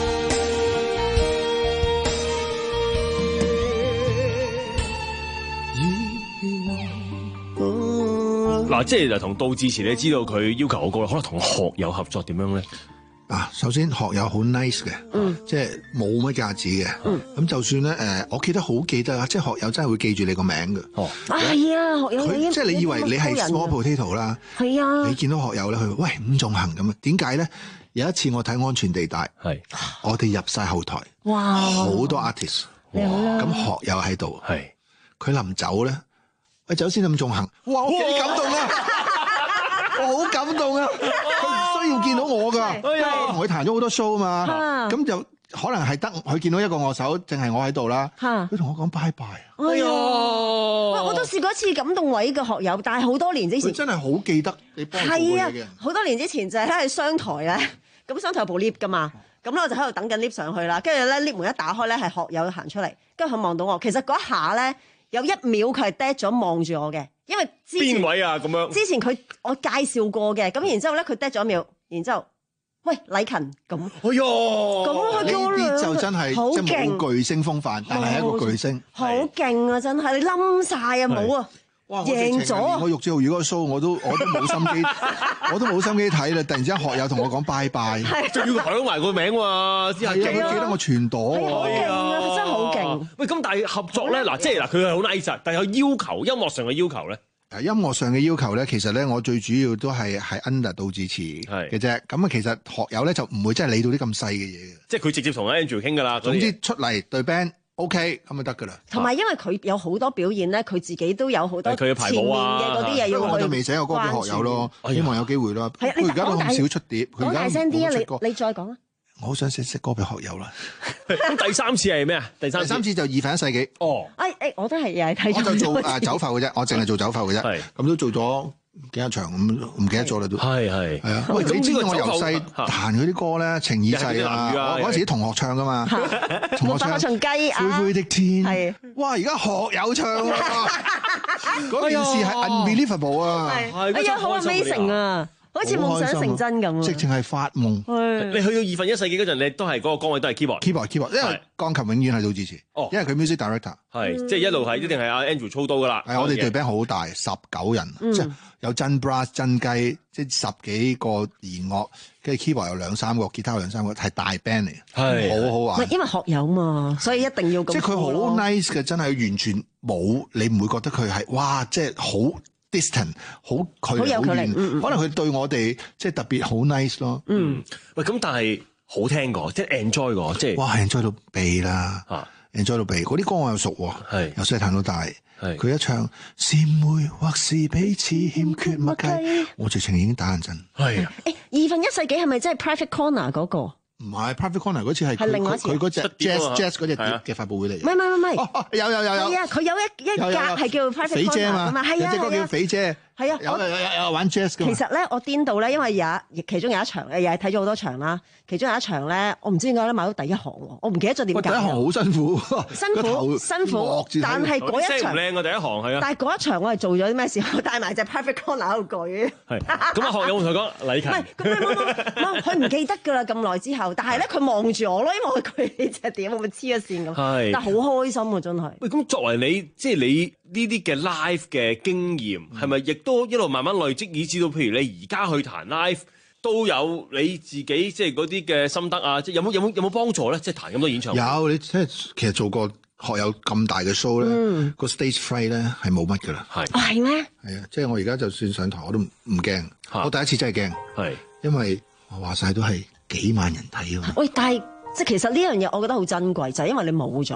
嗱，即係同杜自持，你知道佢要求好高啦，可能同學友合作點樣咧？ 啊，首先學友好 nice 嘅，嗯，即係冇乜架子嘅，嗯，咁就算咧，誒、呃，我記得好記得啊，即係學友真係會記住你個名嘅，哦， 啊係啊，學友佢即係你以為你係 small potato 啦， 係啊， 你見到學友咧，佢喂伍仲衡咁啊？點解咧？有一次我睇安全地帶，係我哋入晒後台， 哇， 好多 artist， 你好啦， 咁學友喺度，係佢臨走咧，喂走先伍仲衡，哇，我幾感動啊！我好感動啊！佢唔需要見到我㗎，我同佢彈咗好多 show 啊嘛，咁就可能係得佢見到一個樂手，淨係我喺度啦。佢同我講拜拜。 哎呀，喂，我都試過一次感動位嘅學友，但係好多年之前。 佢真係好記得你幫佢做嘅嘢嘅。 好多年之前就係喺商台咧，咁商台有部 lift 㗎嘛，咁咧我就喺度等緊 lift 上去啦，跟住咧 lift 門一打開咧係學友行出嚟，跟住佢望到我，其實嗰一下咧有一秒佢係 dead 咗望住我嘅。因為之前邊位啊？咁樣之前佢我介紹過嘅，咁然之後咧佢 dead 咗一秒，然之後喂禮勤咁， 哎呀， 咁呢啲就真係即係冇巨星風範，但係一個巨星， 好勁啊！真係你冧晒啊冇啊！ 哇！ 贏咗啊！ 我玉置浩二嗰個 show 我都我都冇心機，我都冇心機睇啦。突然之間學友同我講拜拜， 仲要響埋個名喎，之後記得我全朵好勁啊！佢真係好勁。 喂，咁但係合作咧，嗱，即係嗱，佢係好 nice，但係有要求，音樂上嘅要求咧。 誒，音樂上嘅要求咧，其實咧，我最主要都係係 under 杜自持嘅啫。咁啊，其實學友咧就唔會真係理到啲咁細嘅嘢嘅。 即係佢直接同 Andrew 傾㗎啦。 總之出嚟對 band OK 咁就得㗎啦。 同埋因為佢有好多表演咧，佢自己都有好多前面嘅嗰啲嘢要去。 我就未寫過歌俾學友咯，希望有機會啦。佢而家都咁少出碟，佢而家講大聲啲啊！你你再講啊！ 我好想寫寫歌俾學友啦。 咁第三次係咩啊？第三第三次就二分一世紀。哦。 誒誒，我都係又係睇咗。 我就做誒走埠嘅啫，我淨係做走埠嘅啫。咁都做咗幾多場咁，唔記得咗啦都。係係係啊。喂，你知道我由細彈嗰啲歌咧，情已逝啊！我嗰陣時啲同學唱噶嘛。同學唱。唱雞啊！灰灰的天。係。哇！而家學友唱啊！嗰件事係 unbelievable 啊！ 係。哎呀，好 amazing 啊！好似夢想成真咁， 直情係發夢。 你去到二分一世紀嗰陣，你都係嗰個崗位都係 keyboard，keyboard，keyboard， 因為鋼琴永遠係杜自持。哦，因為佢 music director。 係，即係一路係一定係阿 Andrew 操刀噶啦。 係，我哋隊 band 好大，十九人，即係有真 brass 真雞，即係十幾個弦樂，跟住 keyboard 有兩三個，吉他有兩三個，係大 band 嚟嘅，係好好玩。 唔係因為學友嘛，所以一定要咁。 即係佢好 nice 嘅，真係完全冇，你唔會覺得佢係哇，即係好。distant 好距離好遠，嗯嗯、可能佢對我哋即係特別好 nice 咯。 嗯，喂，咁但係好聽過，即係 enjoy 過，即係哇 enjoy 到痹啦、啊、，enjoy 到痹。嗰啲歌我又熟喎，係由細彈到大。係佢一唱曖昧或是彼此欠缺默契，我直情已經打人陣。係啊， 誒、欸，二分一世紀係咪真係 Private Corner 嗰、那個？ 唔係 Private Corner 嗰次係佢佢嗰隻 Jazz Jazz 嗰隻碟嘅發佈會嚟。 唔係唔係唔係， 有有有有。 係啊，佢有一一格係叫 Private Corner 㗎嘛，係啊， 有隻歌叫肥姐。係啊，有有有有玩 jazz 㗎。 其實咧，我顛到咧，因為有其中有一場誒，又係睇咗好多場啦。其中有一場咧，我唔知點解咧買到第一行喎，我唔記得咗點解。 第一行好辛苦， 辛苦辛苦，但係嗰一場唔靚嘅第一行係啊。 但係嗰一場我係做咗啲咩事？我帶埋隻 Private Corner 喺度舉。 係咁啊！學友同佢講禮勤。 唔係，咁冇冇冇，佢唔記得㗎啦，咁耐之後。但係咧，佢望住我咯，因為我舉呢隻碟，我咪黐咗線咁。係。但係好開心啊！真係。喂， 咁作為你，即係你呢啲嘅 live 嘅經驗，係咪亦都一路慢慢累積，以至到譬如你而家去彈 live 都有你自己即係嗰啲嘅心得啊？即係有冇有冇有冇幫助咧？即係彈咁多演唱會。 有，你即係其實做過學友咁大嘅 show 咧，嗯、個 stage fright 咧係冇乜㗎啦。 係係咩？ 係啊，即係我而家就算上台我都唔驚。我第一次真係驚，係因為我話晒都係幾萬人睇啊嘛。 喂，但係即係其實呢樣嘢我覺得好珍貴，就係、是、因為你冇咗。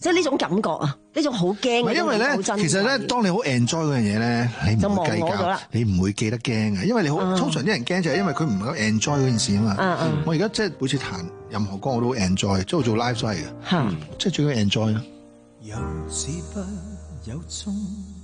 即係呢種感覺啊，呢種好驚嘅。 唔係因為咧，其實咧，當你好 enjoy 嗰樣嘢咧，你唔會計較，你唔會記得驚嘅，因為你好、嗯、通常啲人驚就係因為佢唔夠 enjoy 嗰件事啊嘛。嗯嗯、我而家即係每次彈任何歌我都 enjoy， 即係做 live 都係嘅，嗯、即係最緊要 enjoy 咯。 有始不有終，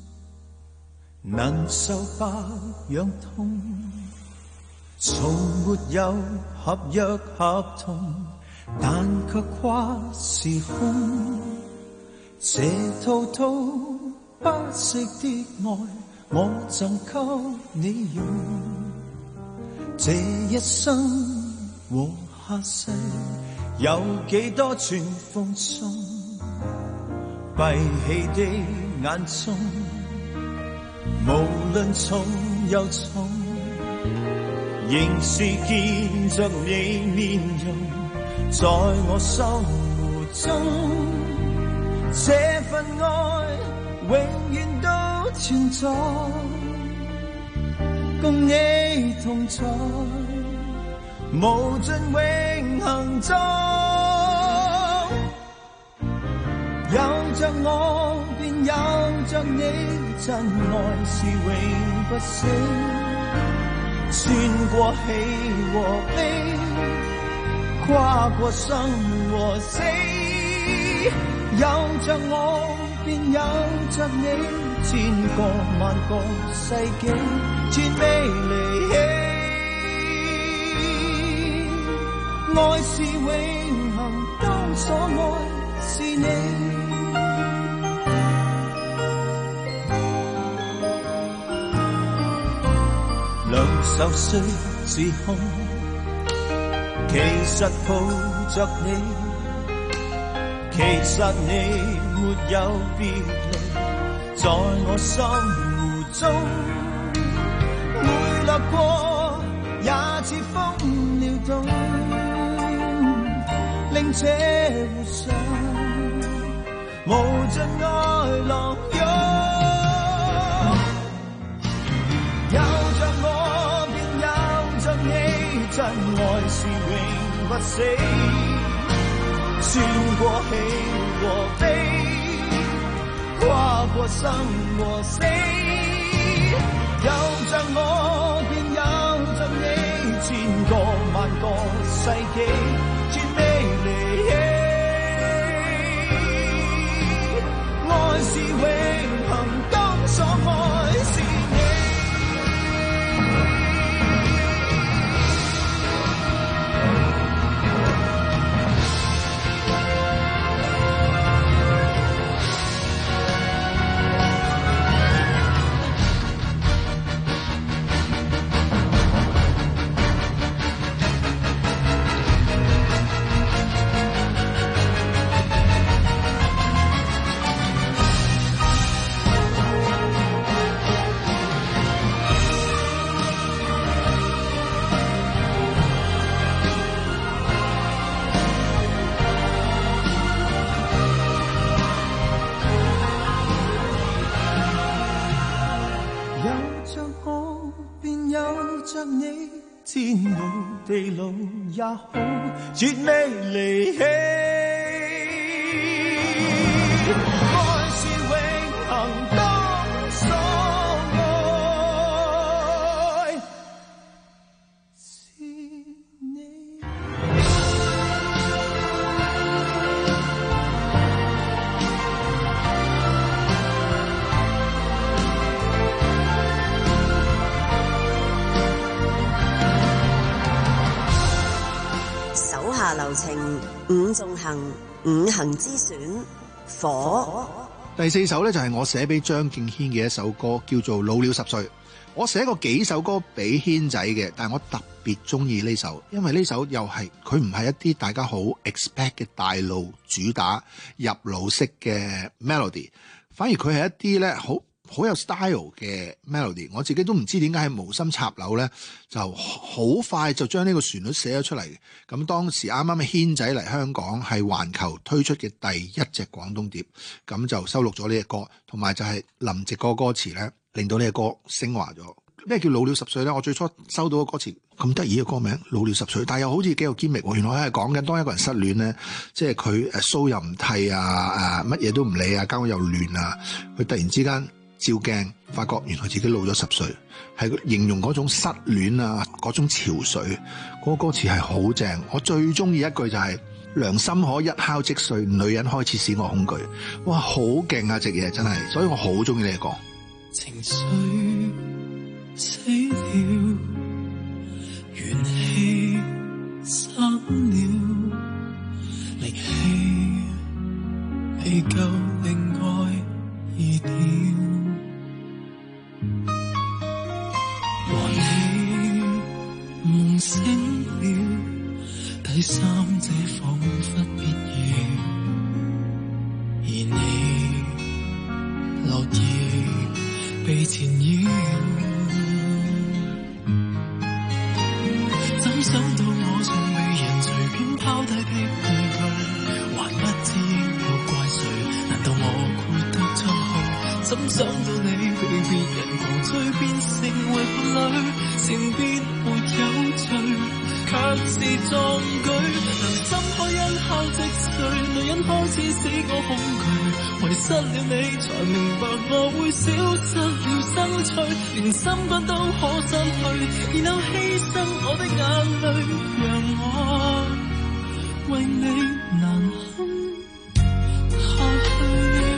能受百樣痛，從沒有合約合同，但卻跨時空。這套套不息的愛，我贈給你用。這一生和下世，有幾多串風霜？閉起的眼中，無論重又重，仍是見着你面容，在我心湖中。這份愛永遠都存在，共你同在，無盡永恆中。有着我便有着你，真愛是永不死，穿過喜和悲，跨過生和死。有着我便有着你，千個萬個世紀，絕未離棄。愛是永恆，當所愛是你。兩手雖是空，其實抱着你。其實你沒有別離，在我心湖中，每掠過也似風撩動，令這湖上無盡愛浪湧。有着我便有着你，真愛是永不死。穿過喜和悲，跨過生和死。有着我便有着你，千個萬個世紀，絕未離棄。愛是永恆，當所愛是你。天路地路也好，絕未離棄。愛是永恆，當所愛是你。 手下留情，五縱行，五行之選，火。 第四首咧就係我寫俾張敬軒嘅一首歌，叫做《老了十歲》。我寫過幾首歌俾軒仔嘅，但係我特別中意呢首，因為呢首又係佢唔係一啲大家好 expect 嘅大路主打入腦式嘅 melody， 反而佢係一啲咧好好有 style 嘅 melody。我自己都唔知點解喺無心插柳咧，就好快就將呢個旋律寫咗出嚟。咁當時啱啱軒仔嚟香港，係環球推出嘅第一隻廣東碟，咁就收錄咗呢隻歌，同埋就係林夕嗰個歌詞咧，令到呢隻歌升華咗。咩叫老了十歲咧？我最初收到嘅歌詞咁得意嘅歌名《老了十歲》，但係又好似幾有堅力喎。原來係講緊當一個人失戀咧，即係佢誒鬚又唔剃啊，誒乜嘢都唔理啊，間屋又亂啊，佢突然之間照鏡，發覺原來自己老咗十歲，係形容嗰種失戀啊，嗰種憔悴。嗰、那個歌詞係好正，我最中意一句就係、是、良心可一敲即碎，女人開始使我恐懼。哇，好勁啊！隻嘢真係，所以我好中意呢個歌。 情緒死了，元氣散了，力氣未夠令愛易掉，和你夢醒了，第三者彷彿必要，而你落葉被纏繞，怎想到我曾被人隨便拋低的玩具，還不知要怪誰？難道我豁得出去？怎想到你被別人狂追，變成為伴侶，善變沒有罪，卻是壯舉。良心可因敲即碎，女人開始使我恐懼，遺失了你才明白我會消失了生趣，連心肝都可失去，然後犧牲我的眼淚，讓我為你難堪下去。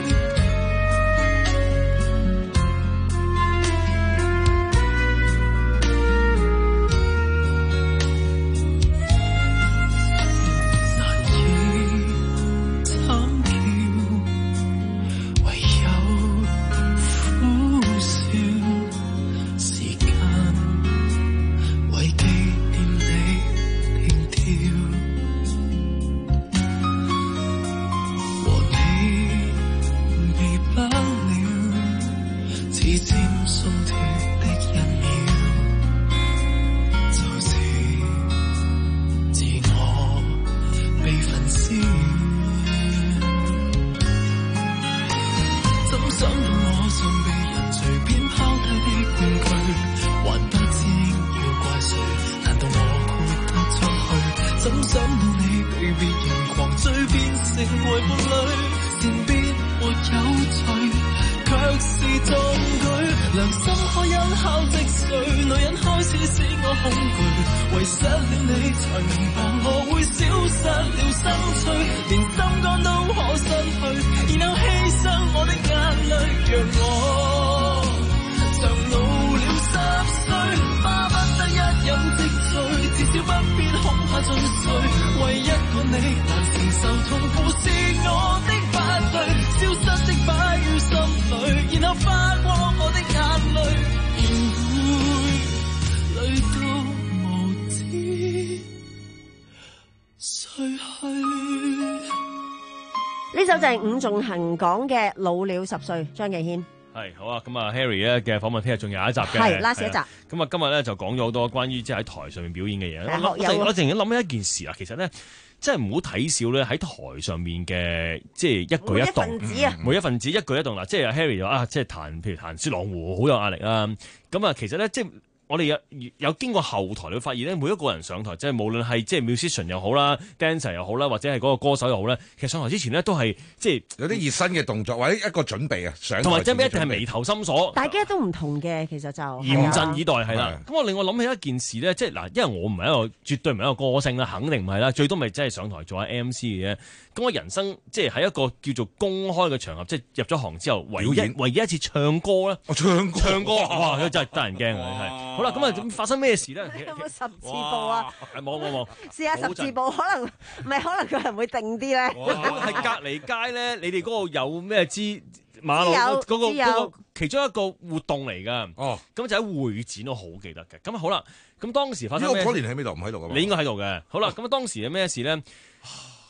呢首就係伍仲衡講嘅《老了十歲》，張敬軒。 係好啊，咁啊 Harry 咧嘅訪問聽日仲有一集嘅， 係 last 一集。 咁啊今日咧就講咗好多關於即係喺台上面表演嘅嘢。我我我淨係諗起一件事啊，其實咧真係唔好睇笑咧喺台上面嘅即係一舉一動， 每一份子啊， 每一份子一舉一動嗱，即係 Harry 就啊，即係彈譬如彈雪狼湖好有壓力啊，咁啊其實咧即係。我哋有有經過後台，你會發現咧，每一個人上台，即係無論係即係 musician 又好啦 ，dancer 又好啦，或者係嗰個歌手又好咧，其實上台之前咧都係即係有啲熱身嘅動作，或者一個準備啊，上台同埋即係一定係眉頭深鎖， 大家都唔同嘅，其實就嚴陣以待係啦。咁我令我諗起一件事咧，即係嗱，因為我唔係一個絕對唔係一個歌星啦，肯定唔係啦，最多咪真係上台做下 M C 嘅啫。咁我人生即係喺一個叫做公開嘅場合，即係入咗行之後，唯一唯一一次唱歌咧， 我唱歌唱歌哇，真係得人驚啊！係好啦，咁啊咁發生咩事咧？ 有冇十字步啊？ 冇冇冇， 試下十字步，可能唔係，可能佢係會定啲咧。 係隔離街咧，你哋嗰度有咩支馬路嗰個嗰個其中一個活動嚟㗎？ 哦， 咁就喺會展，我好記得嘅。咁好啦，咁當時發生咩？ 嗰年喺邊度？唔喺度㗎嘛？ 你應該喺度嘅。好啦，咁啊當時係咩事咧？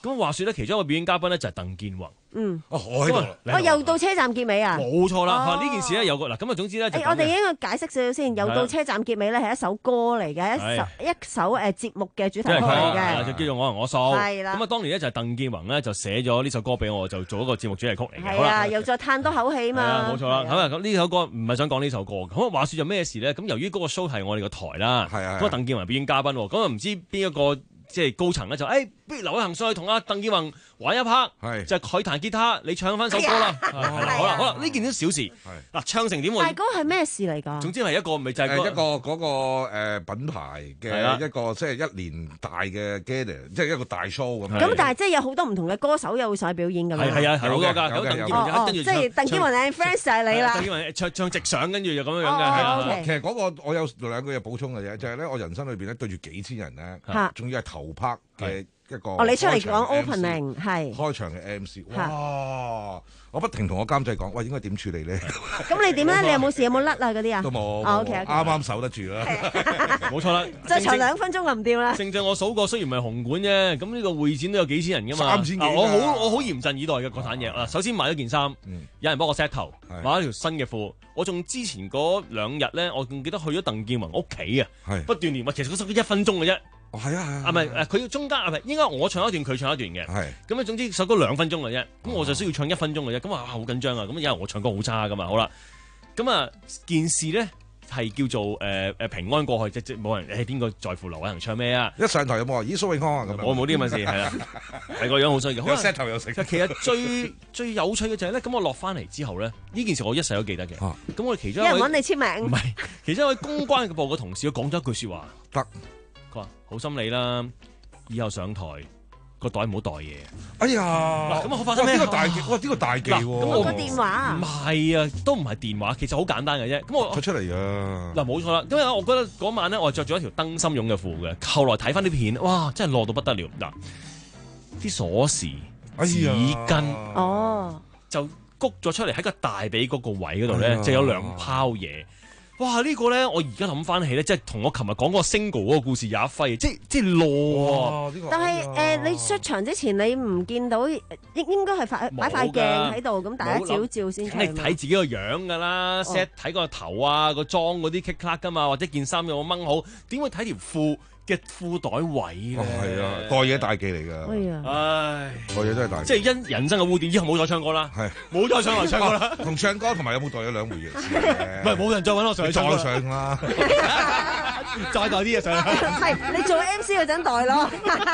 咁話說咧，其中一個表演嘉賓咧就係鄧健宏。 嗯， 哦，我喺度， 我又到車站結尾啊！ 冇錯啦，呢件事咧有個嗱，咁啊總之咧， 我哋應該解釋少少先。又到車站結尾咧係一首歌嚟嘅，一首一首誒節目嘅主題曲嚟嘅， 就叫做我行我素。 係啦。 咁啊，當年咧就係鄧健宏咧就寫咗呢首歌俾我，就做一個節目主題曲嚟嘅。 係啊，又再嘆多口氣嘛。 係啊，冇錯啦。咁啊，咁呢首歌唔係想講呢首歌。咁啊，話說就咩事咧？咁由於嗰個 show 係我哋個台啦，咁啊鄧健宏表演嘉賓，咁啊唔知邊一個即係高層咧就誒，不如劉偉恒上去同阿鄧健宏玩一 part，就係佢彈吉他，你唱翻首歌啦。係啦，好啦，好啦，呢件都小事。嗱，唱成點？ 大哥係咩事嚟㗎？ 總之係一個咪就係一個嗰個誒品牌嘅一個即係一年大嘅 gather，即係一個大 show 咁。 咁但係即係有好多唔同嘅歌手又會上去表演㗎嘛？ 係係啊，係好多㗎。有鄧健宏跟住即係鄧健宏嘅 friends 就係你啦。 鄧健宏唱唱直上，跟住就咁樣樣嘅。 其實嗰個我有兩句嘢補充嘅啫，就係咧我人生裏邊咧對住幾千人咧，仲要係頭拍嘅一個。 哦，你出嚟講 opening 係開場嘅 M C， 哇！我不停同我監製講，喂，應該點處理咧？ 咁你點咧？你有冇事？有冇甩啊？嗰啲啊？ 都冇。 O K， 啱啱守得住啦。 冇錯啦。 再長兩分鐘就唔掂啦。 正正我數過，雖然唔係紅館啫，咁呢個會展都有幾千人噶嘛。 三千幾。 我好我好嚴陣以待嘅嗰壇嘢啊！首先買咗件衫，有人幫我 set 頭，買咗條新嘅褲。我仲之前嗰兩日咧，我仲記得去咗鄧健宏屋企啊，不斷連話，其實嗰首歌一分鐘嘅啫。 哦，係啊，係啊， 啊，唔係誒，佢要中間啊，唔係應該我唱一段，佢唱一段嘅。係咁啊，總之首歌兩分鐘嘅啫，咁我就需要唱一分鐘嘅啫。咁啊，好緊張啊！咁因為我唱歌好差噶嘛，好啦，咁啊件事咧係叫做誒誒、呃、平安過去，即即冇人誒邊個在乎劉偉恒唱咩啊？ 一上台有冇話咦蘇永康啊咁樣？ 我冇啲咁嘅事，係啦，係個樣好衰嘅。 有 set 頭有食。 其實最最有趣嘅就係咧，咁我落翻嚟之後咧，呢件事我一世都記得嘅。咁、啊、我哋其中一位有人揾你簽名， 唔係其中一位公關嘅部嘅同事，佢講咗一句説話， 得。 佢話好心理啦，以後上台個袋唔好袋嘢。 哎呀， 嗱咁啊，發生咩？ 呢個大忌，哇！呢個大忌喎。 咁我個電話唔係啊，都唔係電話，其實好簡單嘅啫。咁我出出嚟啊！ 嗱，冇錯啦，因為我覺得嗰晚咧，我係着咗一條燈芯絨嘅褲嘅。後來睇翻啲片，哇！真係落到不得了。嗱，啲鎖匙、紙巾， 哦， 就谷咗出嚟喺個大髀嗰個位嗰度咧，就有兩泡嘢。哇！呢、這個咧，我而家諗翻起咧，即係同我琴日講嗰個 single 嗰個故事有一揮，即係即係攞啊！ 但係誒、呃，你出場之前你唔見到應應該係擺擺塊鏡喺度，咁大家照照先。 你睇自己個樣㗎啦 ，set 睇個頭啊，個妝嗰啲 click click 㗎嘛，或者件衫有冇掹好，點會睇條褲嘅褲袋位咧？ 係啊，袋嘢大忌嚟㗎。 哎呀， 唉， 袋嘢真係大忌。 即係因人生嘅污點，以後冇再唱歌啦。係，冇再上嚟唱歌啦。 同唱歌同埋有冇袋咗兩回事。 唔係冇人再揾我上去唱歌。 再上啦， 再袋啲嘢上去。 係你做 M C 嗰陣袋咯。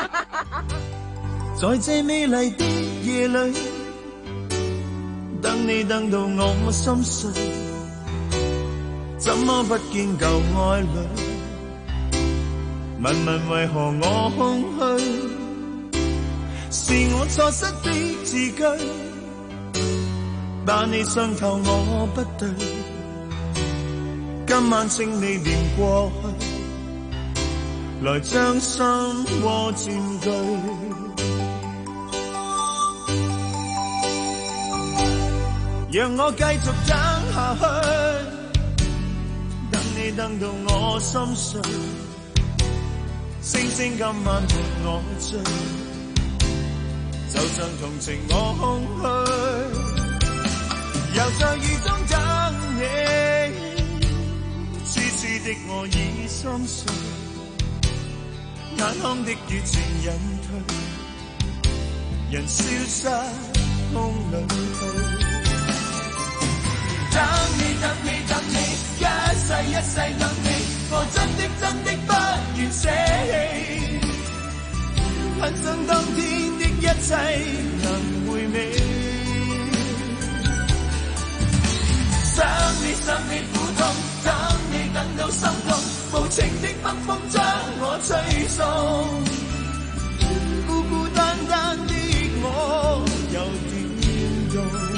在這美麗的夜裏，等你等到我心碎，怎麼不見舊愛侶？問問為何我空虛？是我錯失的字句，但你傷透我不對。今晚請你念過去，來將心窩佔據。讓我繼續等下去，等你等到我心碎。星星今晚伴我醉，就像同情我空虛，又在雨中等你，痴痴的我已心碎，眼眶的熱情隱退，人消失空裏去。等你等你等你，一世一世等你，我真的真的不願捨棄，很想當天的一切能回味，想你想你苦痛，等你等到心痛，無情的北風將我吹送，孤孤單單的我又點動？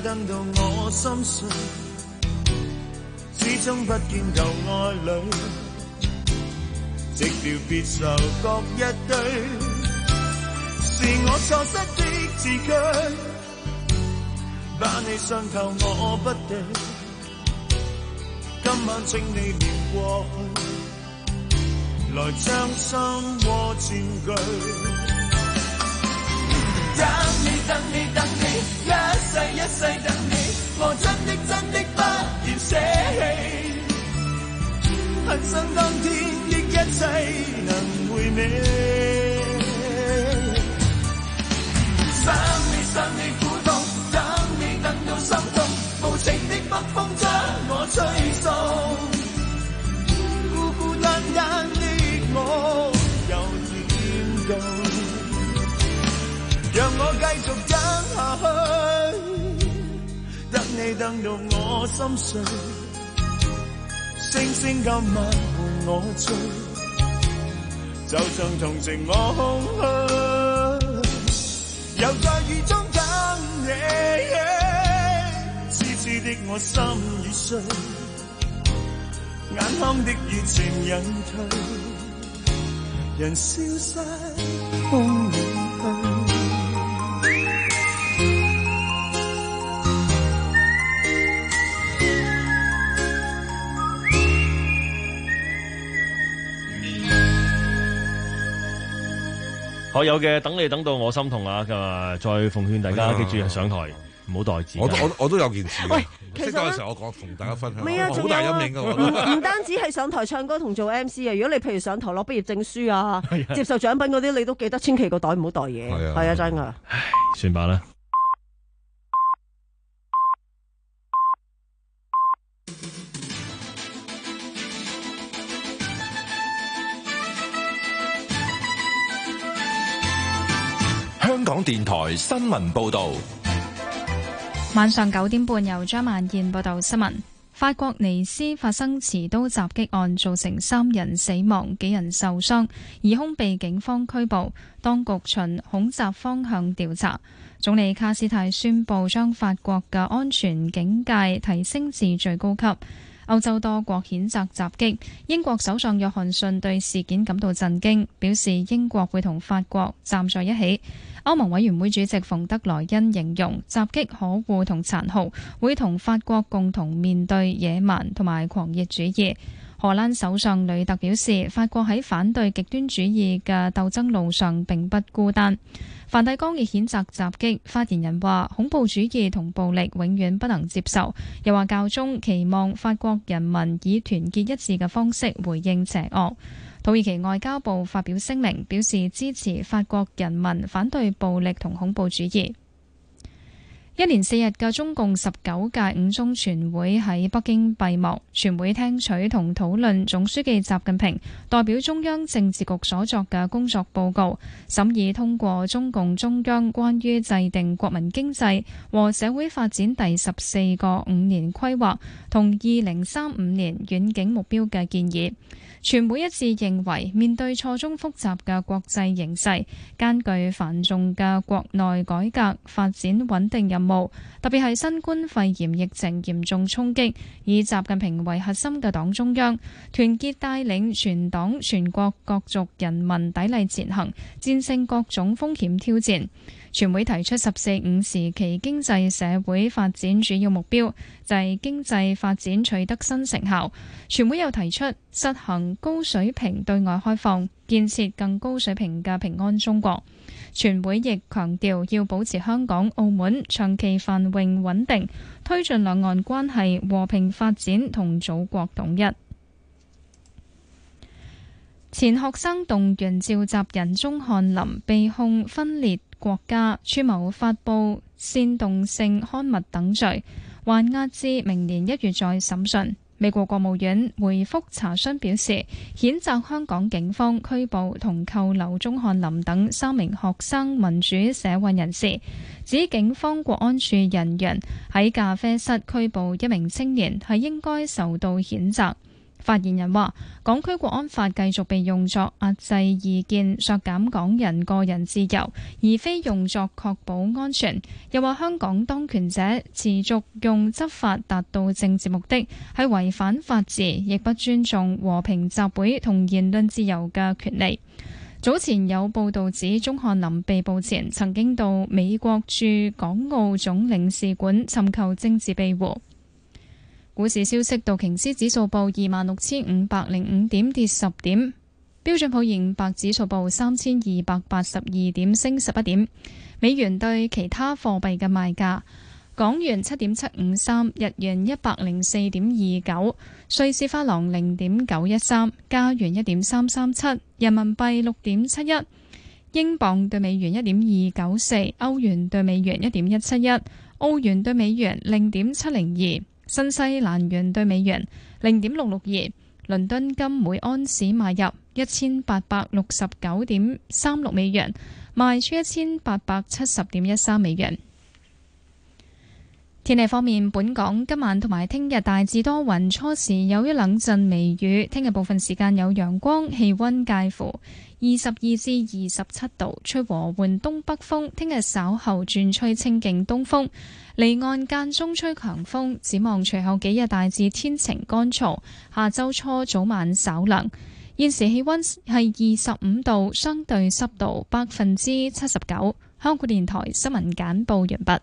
等到我心碎，始終不見舊愛侶，寂寥別愁各一堆，是我錯失的字句，把你傷透我不對，今晚請你念過去，來將心窩佔據。等你等你等你，一世一世等你，我真的真的不願捨棄，恨生當天的一切能回味，想你想你苦痛，等你等到心痛，無情的北風將我吹送，孤孤單單的我又點到？讓我繼續等下去，等你等到我心碎，星星今晚伴我醉，就像同情我空虛，又在雨中等你，痴痴的我心已碎，眼眶的熱情隱退，人消失風遠去。 學友嘅等你等到我心痛啊！咁啊，再奉勸大家記住上台唔好代字。 我我我都有件事。 喂，其實嗰陣時我講同大家分享， 啊， 好大陰影㗎。 唔唔單止係上台唱歌同做 M C 啊，如果你譬如上台攞畢業證書啊、接受獎品嗰啲，你都記得千祈個袋唔好袋嘢。係啊，係啊，真㗎。 唉，算吧啦。 香港電台新聞報導， 晚上九點半由張萬燕報道新聞。法國尼斯發生持刀襲擊案，造成三人死亡，幾人受傷，疑兇被警方拘捕。當局循恐襲方向調查。總理卡斯泰宣布將法國嘅安全警戒提升至最高級。歐洲多國譴責襲擊，英國首相約翰遜對事件感到震驚，表示英國會同法國站在一起。歐盟委員會主席馮德萊恩形容襲擊可惡同殘酷，會同法國共同面對野蠻同埋狂熱主義。荷蘭首相呂特表示，法國喺反對極端主義嘅鬥爭路上並不孤單。梵蒂岡亦譴責襲擊，發言人話恐怖主義同暴力永遠不能接受，又話教宗期望法國人民以團結一致嘅方式回應邪惡。土耳其外交部發表聲明，表示支持法國人民反對暴力同恐怖主義。一連四日嘅中共十九屆五中全會喺北京閉幕，全會聽取同討論總書記習近平代表中央政治局所作嘅工作報告，審議通過中共中央關於制定國民經濟和社會發展第十四個五年規劃同二零三五年遠景目標嘅建議。全會一致認為，面對錯綜複雜嘅國際形勢，艱巨繁重嘅國內改革發展穩定任務，特別係新冠肺炎疫情嚴重衝擊，以習近平為核心嘅黨中央，團結帶領全黨全國各族人民砥礪前行，戰勝各種風險挑戰。全會提出十四五時期經濟社會發展主要目標，就係經濟發展取得新成效。全會又提出實行高水平對外開放，建設更高水平嘅平安中國。全會亦強調要保持香港、澳門長期繁榮穩定，推進兩岸關係和平發展同祖國統一。前學生動員召集人鐘漢林被控分裂國家、串謀發布煽動性刊物等罪，還押至明年一月再審訊。美國國務院回覆查詢表示，譴責香港警方拘捕同扣留鐘漢林等三名學生民主社運人士，指警方國安處人員喺咖啡室拘捕一名青年係應該受到譴責。 發言人話：港區國安法繼續被用作壓制異見、削減港人個人自由，而非用作確保安全。又話香港當權者持續用執法達到政治目的，係違反法治，亦不尊重和平集會同言論自由嘅權利。早前有報道指，鍾翰林被捕前曾經到美國駐港澳總領事館尋求政治庇護。股市消息，道瓊斯指數報二萬六千五百零五點，跌十點；標準普爾五百指數報三千二百八十二點，升十一點。美元對其他貨幣嘅賣價：港元七點七五三，日元一百零四點二九，瑞士法郎零點九一三，加元一點三三七，人民幣六點七一，英鎊對美元一點二九四，歐元對美元一點一七一，澳元對美元零點七零二。新西蘭元對美元零點六六二，倫敦金每安士買入一千八百六十九點三六美元，賣出一千八百七十點一三美元。天氣方面，本港今晚同埋聽日大致多雲，初時有一兩陣微雨，聽日部分時間有陽光，氣溫介乎二十二至二十七度，吹和緩東北風，聽日稍後轉吹清勁東風，離岸間中吹強風。展望隨後幾日大致天晴乾燥，下周初早晚稍涼。現時氣溫係二十五度，相對濕度百分之七十九。香港電台新聞簡報完畢。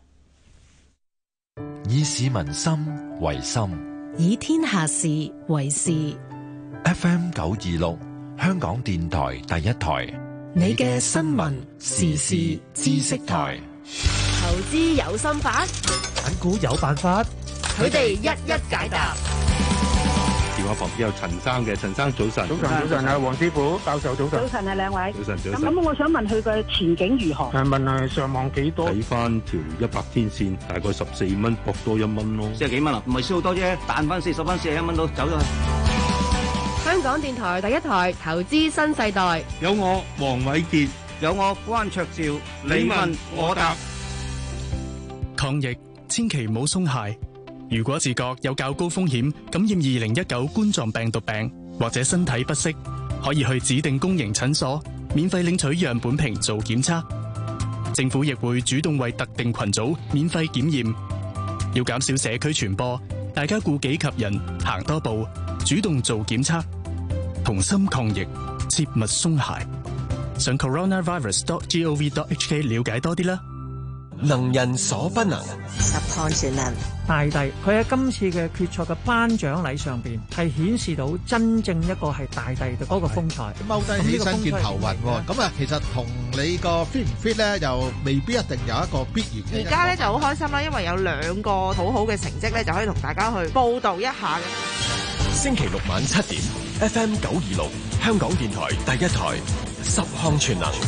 以市民心為心， 以天下事為事。 F M 九二六，香港電台第一台， 你嘅新聞時事知識台。 投資有心法， 揀股有辦法， 佢哋一一解答。 電話旁邊有陳生嘅，陳生早晨。 早晨，早晨啊，黃師傅，教授早晨。 早晨啊，兩位。 早晨，早晨。 咁咁，我想問佢嘅前景如何？ 誒，問係上望幾多？ 睇翻條一百天線，大概十四蚊，搏多一蚊咯。 四十幾蚊啊，唔係輸好多啫，彈翻四十蚊，四十一蚊都走咗去。 香港電台第一台投資新世代， 有我黃偉傑， 有我關焯照，你問我答。 抗疫千祈唔好鬆懈。如果自覺有較高風險感染二零一九冠狀病毒病，或者身體不適，可以去指定公營診所免費領取樣本瓶做檢測。政府亦會主動為特定群組免費檢驗。要減少社區傳播，大家顧己及人，行多步，主動做檢測，同心抗疫，切勿鬆懈。上 coronavirus dot gov dot hk 了解多啲啦。 能人所不能， 十項全能。 大帝佢喺今次嘅決賽嘅頒獎禮上邊係顯示到真正一個係大帝嘅嗰個風采。 踎低起身見頭暈喎，咁啊其實同你個 fit 唔 fit 咧，又未必一定有一個必然嘅。 而家咧就好開心啦，因為有兩個好好嘅成績咧，就可以同大家去報導一下嘅。 星期六晚七點 ，F M 九二六，香港電台第一台，十項全能。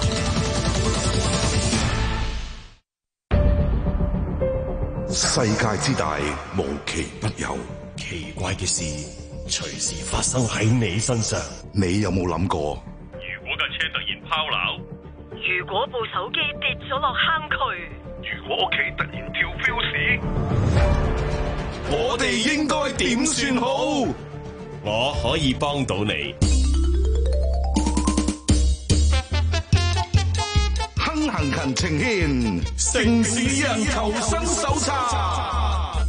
世界之大，無奇不有。奇怪嘅事隨時發生喺你身上。你有冇諗過？ 如果架車突然拋錨， 如果部手機跌咗落坑渠， 如果屋企突然跳 fuse， 我哋應該點算好？ 我可以幫到你。 行勤呈獻城市人求生手冊。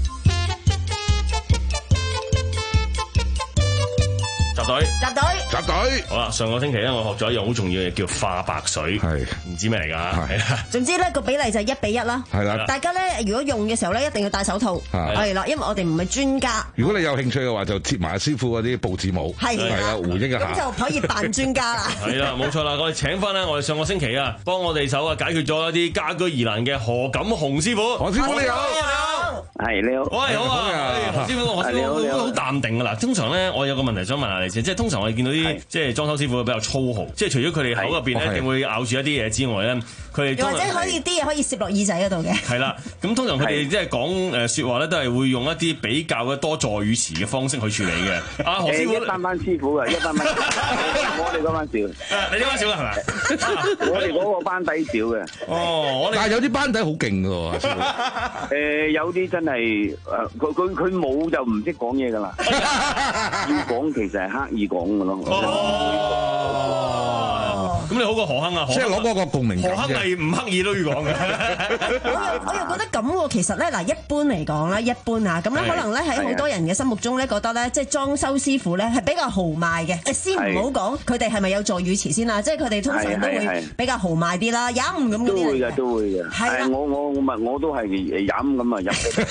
集隊， 集隊，集隊。 好啦，上個星期咧，我學咗一樣好重要嘅嘢，叫化白水。係，唔知咩嚟㗎？係。 總之咧個比例就係一比一啦。 係啦。 大家咧如果用嘅時候咧，一定要戴手套。係啦，因為我哋唔係專家。 如果你有興趣嘅話，就貼埋師傅嗰啲報紙帽。 係。 係啊，回應一下。 咁就可以扮專家啦。 係啦，冇錯啦，我哋請翻咧，我哋上個星期啊，幫我哋手啊解決咗一啲家居疑難嘅何錦雄師傅。 何師傅你好。 係你好。 喂，好啊。何師傅，何師傅好淡定㗎啦。通常咧，我有個問題想問下你先，即係通常我哋見到啲即係裝修師傅比較粗豪，即係除咗佢哋口入邊咧一定會咬住一啲嘢之外咧，佢哋又或者可以啲嘢可以攝落耳仔嗰度嘅。係啦，咁通常佢哋即係講誒説話咧，都係會用一啲比較嘅多助語詞嘅方式去處理嘅。阿何師傅， 一班班師傅嘅，一班班，我哋嗰班少， 你呢班少係咪？ 我哋嗰個班底少嘅。 哦，我哋但係有啲班底好勁㗎喎。 誒，有啲真係誒，佢佢佢冇就唔識講嘢㗎啦。要講其實係刻意講㗎咯。 咁你好過何鏗啊？ 即係攞嗰個共鳴感啫。 何鏗係唔刻意都要講嘅。 我又我又覺得咁喎，其實咧嗱，一般嚟講咧，一般啊，咁咧可能咧喺好多人嘅心目中咧，覺得咧即係裝修師傅咧係比較豪邁嘅。誒，先唔好講佢哋係咪有助語詞先啦，即係佢哋通常都會比較豪邁啲啦，飲咁嗰啲嚟嘅。 都會嘅，都會嘅。係啦，我我我咪我都係誒飲咁啊飲。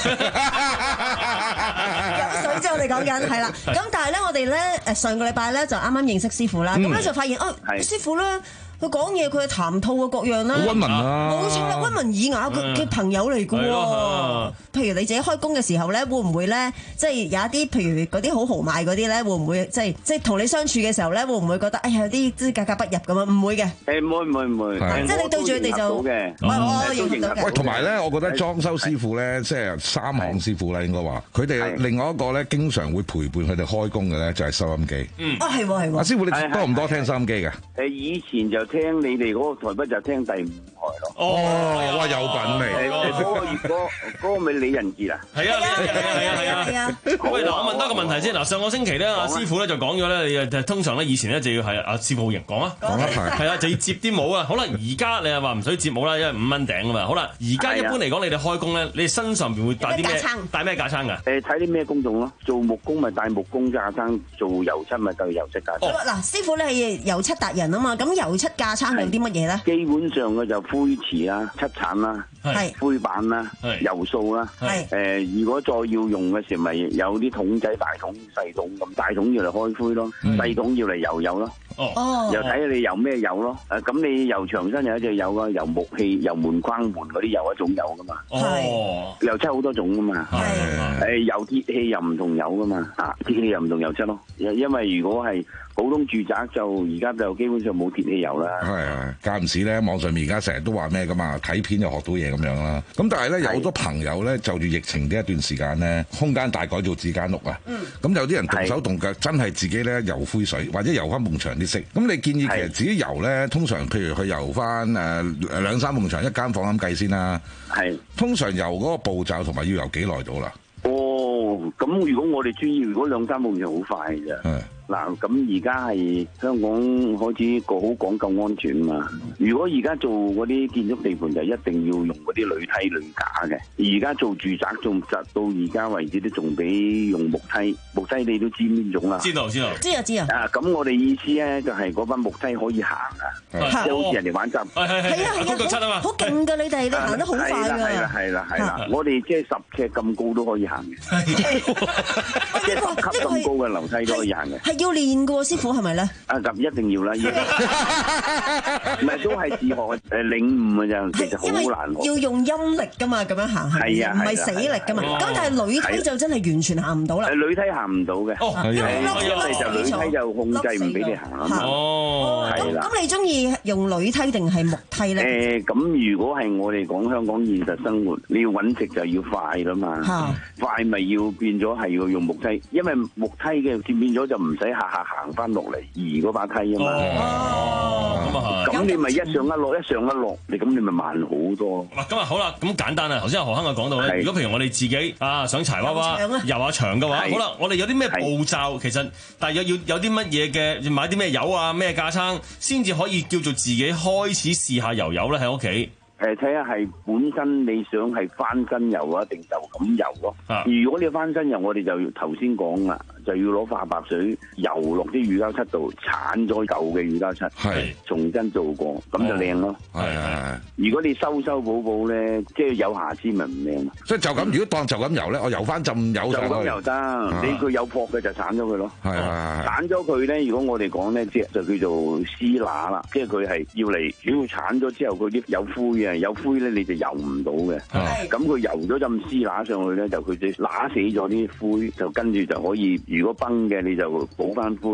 飲水啫，我哋講緊係啦。咁但係咧，我哋咧誒上個禮拜咧就啱啱認識師傅啦，咁咧就發現哦，師傅咧。佢講嘢，佢嘅談吐啊，各樣啦， 好溫文啊， 冇錯啦，溫文爾雅嘅嘅朋友嚟嘅喎。譬如你自己開工嘅時候咧，會唔會咧，即係有一啲譬如嗰啲好豪邁嗰啲咧，會唔會即係即係同你相處嘅時候咧，會唔會覺得哎呀有啲即係格格不入咁啊？唔會嘅。 誒唔會唔會唔會， 即係你對住佢哋就嘅， 我認得嘅。 喂，同埋咧，我覺得裝修師傅咧，即係三行師傅啦，應該話佢哋另外一個咧，經常會陪伴佢哋開工嘅咧，就係收音機。 嗯， 啊係喎係喎。 阿師傅，你多唔多聽收音機㗎？ 誒以前就聽你哋嗰個台北就聽第五台咯。 哦，哇，有品味。 誒嗰個嗰嗰個咪李仁傑啊？ 係啊係啊係啊係啊！喂，嗱，我問多個問題先。嗱，上個星期咧，阿師傅咧就講咗咧，你誒通常咧以前咧就要係阿師傅好型講啊，講一排係啊，就要接啲帽啊。好啦，而家你係話唔使接帽啦，因為五蚊頂啊嘛。好啦，而家一般嚟講，你哋開工咧，你哋身上邊會帶啲咩？帶咩架撐㗎？ 誒睇啲咩工種咯？做木工咪帶木工架撐，做油漆咪帶油漆架撐。 嗱，師傅你係油漆達人啊嘛，咁油漆架撐有啲乜嘢咧？ 基本上嘅就灰瓷啦、漆鏟啦、灰板啦、油掃啦。誒，如果再要用嘅時，咪有啲桶仔、大桶、細桶咁。大桶要嚟開灰咯，細桶要嚟油油咯。哦，又睇下你油咩油咯。誒，咁你油牆身有一隻油噶，油木器、油門框門嗰啲油一種油噶嘛。哦，油漆好多種噶嘛。係誒，油鐵器又唔同油噶嘛。啊，鐵器又唔同油漆咯。因因為如果係普通住宅就而家就基本上冇鐵汽油啦。 係啊，間唔時咧，網上面而家成日都話咩噶嘛，睇片又學到嘢咁樣啦。咁但係咧，有好多朋友咧就住疫情呢一段時間咧，空間大改造自間屋啊。嗯。咁有啲人動手動腳，真係自己咧油灰水，或者油翻埲牆啲色。咁你建議其實自己油咧，通常譬如佢油翻誒兩三埲牆一間房咁計先啦。係。通常油嗰個步驟同埋要油幾耐到啦？ 哦，咁如果我哋專業，如果兩三埲牆好快嘅啫。嗯。嗱，咁而家係香港開始個好講究安全嘛。如果而家做嗰啲建築地盤就一定要用嗰啲鋁梯鋁架嘅。而家做住宅仲實到而家為止都仲比用木梯，木梯你都知邊種啦？知道知道。知啊知啊。啊，咁我哋意思咧就係嗰班木梯可以行啊，即係好似人哋玩針。係係係啊係啊，好勁㗎你哋，你行得好快㗎。係啦係啦係啦，我哋即係十尺咁高都可以行嘅，即係十級咁高嘅樓梯都可以行嘅。 要練嘅喎，師傅係咪咧？ 啊，咁一定要啦，唔係都係自學誒領悟嘅啫，其實好難學。 要用陰力㗎嘛，咁樣行係啊，唔係死力㗎嘛。咁但係鋁梯就真係完全行唔到啦。 鋁梯行唔到嘅，因為就鋁梯就控制唔俾你行啊嘛。哦，係啦。 咁你中意用鋁梯定係木梯咧？ 誒，咁如果係我哋講香港現實生活，你要揾食就要快啦嘛。快咪要變咗係要用木梯，因為木梯嘅變變咗就唔使下下行翻落嚟移嗰把梯啊嘛。哦，咁啊係。咁你咪一上一落，一上一落，你咁你咪慢好多。 嗱，咁啊好啦，咁簡單啊。頭先阿何鏗啊講到咧，如果譬如我哋自己啊想柴娃娃油下牆嘅話，好啦，我哋有啲咩步驟？其實大約要有啲乜嘢嘅，買啲咩油啊，咩架撐，先至可以叫做自己開始試下油油咧喺屋企。 誒，睇下係本身你想係翻身油啊，定就咁油咯。啊、如果你翻身油，我哋就要頭先講啦，就要攞化白水油落啲乳膠漆度，鏟咗舊嘅乳膠漆，係重新做過，咁就靚咯。係係係。如果你修修補補咧，即係有瑕疵咪唔靚咯。 即係就咁，如果當就咁油咧，我油翻浸油上去。就咁油得， 啊、你佢有泡嘅就鏟咗佢咯。 係係係。 鏟咗佢咧，如果我哋講咧，即係就叫做絲乸啦，即係佢係要嚟，主要鏟咗之後，佢啲有灰啊。有灰咧你就油唔到嘅，咁佢油咗陣絲乸上去咧，就佢哋乸死咗啲灰，就跟住就可以，如果崩嘅你就補翻灰，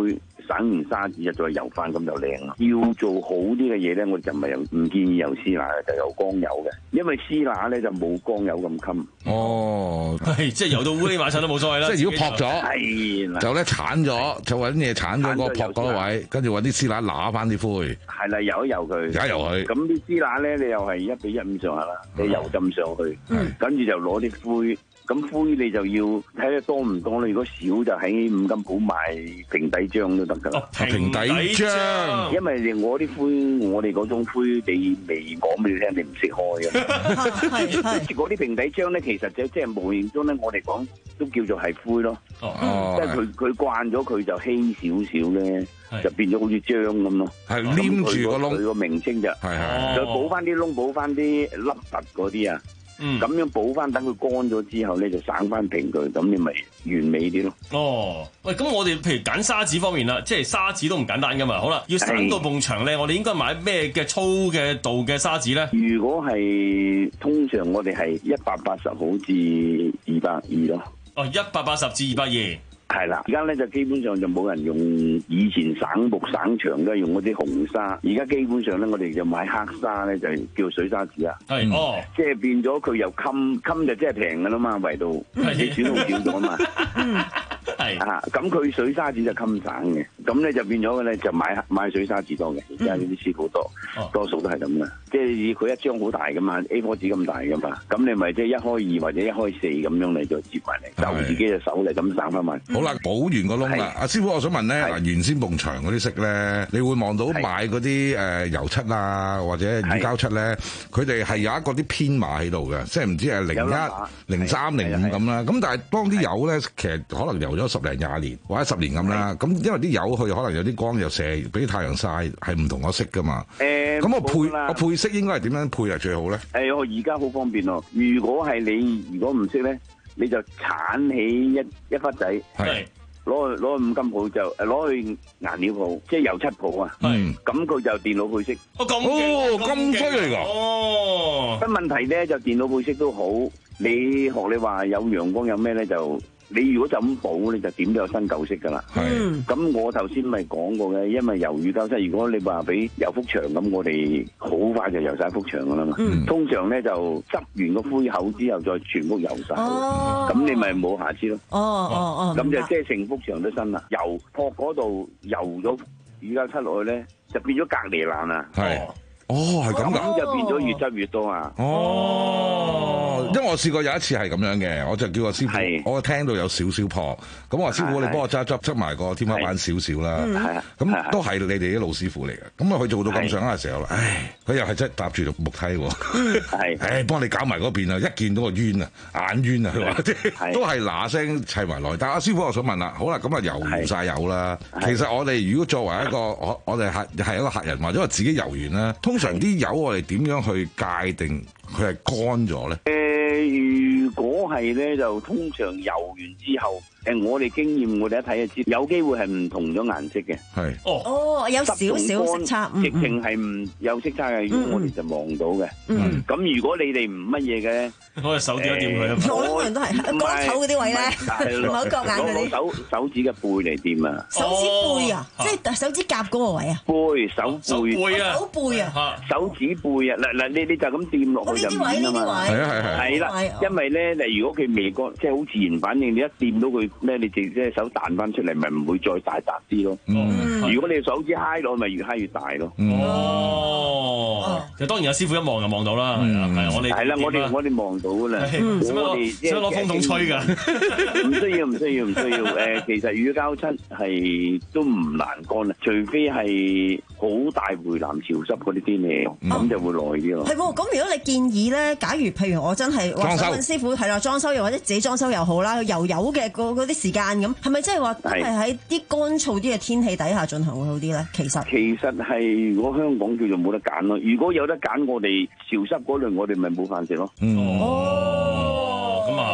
省完沙子啊，再油翻咁就靚啦。要做好啲嘅嘢咧，我就唔係唔建議油絲乸，就油光油嘅，因為絲乸咧就冇光油咁襟。 哦， 係即係油到烏哩馬擦都冇所謂啦。 即係如果撲咗， 係啦， 就咧鏟咗，就揾嘢鏟咗個撲嗰個位，跟住揾啲絲乸揦翻啲灰。 係啦，油一油佢， 油一油佢。 咁啲絲乸咧，你又係一比一咁上下啦，你油浸上去，跟住就攞啲灰。咁灰你就要睇得多唔多啦，如果少就喺五金鋪買平底漿都得㗎啦。 平底漿， 因為我啲灰，我哋嗰種灰你未講俾你聽，你唔識開嘅。係嗰啲平底漿咧，其實就即係無形中咧，我哋講都叫做係灰咯。哦，即係佢佢慣咗佢就稀少少咧，就變咗好似漿咁咯。 係黏住個窿， 佢個名稱就係係，再補翻啲窿，補翻啲凹凸嗰啲啊。嗯，咁樣補翻，等佢乾咗之後咧，就省翻平佢，咁你咪完美啲咯。 哦，喂，咁我哋譬如揀砂紙方面啦，即係砂紙都唔簡單噶嘛。好啦，要省到埲牆咧，我哋應該買咩嘅粗嘅度嘅砂紙咧？ 如果係通常我哋係一百八十毫至二百二咯。 哦，一百八十至二百二。 係啦，而家咧就基本上就冇人用以前省木省牆都係用嗰啲紅砂，而家基本上咧我哋就買黑砂咧，就叫水砂紙啊。 係哦， 即係變咗佢又襟襟就即係平噶啦嘛，圍到你損耗少咗嘛。係啊，咁佢水砂紙就襟省嘅，咁咧就變咗嘅咧就買買水砂紙多嘅，而家呢啲師傅多，嗯、多數都係咁嘅，即係佢一張好大噶嘛 ，A 四 紙咁大噶嘛，咁你咪即係一開二或者一開四咁樣嚟再接埋嚟，就自己隻手嚟咁省翻埋。 好啦，補完個窿啦，阿師傅我想問咧，嗱原先埲牆嗰啲色咧，你會望到買嗰啲誒油漆啊或者乳膠漆咧，佢哋係有一個啲編碼喺度嘅，即係唔知係零一、零三、零五咁啦。咁但係當啲油咧，其實可能油咗十零廿年或者十年咁啦。咁因為啲油佢可能有啲光又射俾太陽曬，係唔同個色噶嘛。誒，咁我配我配色應該係點樣配係最好咧？誒，我而家好方便咯。如果係你如果唔識咧，你就剷起一一忽仔。係。攞去攞去五金鋪就誒攞去顏料鋪，即係油漆鋪啊。係，咁佢就電腦配色。哦，咁哦咁犀利㗎。哦，不問題咧就電腦配色都好。你學你話有陽光有咩咧就。你如果就咁補，你就點都有新舊色噶啦。係，咁我頭先咪講過嘅，因為油乳膠漆，如果你話俾油幅牆咁，我哋好快就油晒幅牆噶啦嘛。嗯、通常咧就執完個灰口之後，再全部油晒。哦，咁你咪冇瑕疵咯。哦哦哦，咁就即係成幅牆都新啦。油撲嗰度油咗乳膠漆落去咧，就變咗隔離欄啦。係。哦，係咁噶，咁就變咗越執越多啊！哦，因為我試過有一次係咁樣嘅，我就叫個師傅，我聽到有少少破，咁我話師傅你幫我執執執埋個天花板少少啦，咁都係你哋啲老師傅嚟嘅，咁啊佢做到咁上下嘅時候啦，唉，佢又係真係搭住條木梯喎，係，唉，幫你搞埋嗰邊啊，一見到個冤啊，眼冤啊，佢話即係都係嗱聲砌埋來，但係阿師傅我想問啦，好啦，咁啊油晒油啦，其實我哋如果作為一個我我哋係係一個客人或者話自己油完啦。通常啲油我哋點樣去界定佢係乾咗咧？誒、呃，如果係咧，就通常油完之後，誒、呃，我哋經驗我哋一睇就知，有機會係唔同咗顏色嘅。係哦，哦，有少少色差，直情係唔有色差嘅，嗯、我哋就望到嘅。嗯，咁、嗯、如果你哋唔乜嘢嘅。攞隻手掂一掂佢啊！我通常都係乾手嗰啲位咧，唔好割眼嗰啲。手手指嘅背嚟掂啊！手指背啊，即係手指甲嗰個位啊！背手背啊！手背啊！手指背啊！嗱嗱，你你就咁掂落去就唔掂啊嘛！係啊係係係啦，因為咧，例如果佢未乾，即係好自然反應，你一掂到佢咧，你直即係手彈翻出嚟，咪唔會再大笪啲咯。如果你手指揩落，咪越揩越大咯。哦，就當然有師傅一望就望到啦。係啊，係我哋係啦，我哋我哋望到噶啦。我哋即係攞風筒吹噶，唔需要唔需要唔需要。誒，其實乳膠漆係都唔難乾啊，除非係好大回南潮濕嗰啲天氣，咁就會耐啲咯。係喎，咁如果你建議咧，假如譬如我真係話想問師傅係啦，裝修又或者自己裝修又好啦，油油嘅嗰嗰啲時間咁，係咪即係話都係喺啲乾燥啲嘅天氣底下進行會好啲咧？其實其實係如果香港叫做冇得揀咯，如果有得揀，我哋潮濕嗰類我哋咪冇飯食咯。哦，咁啊，開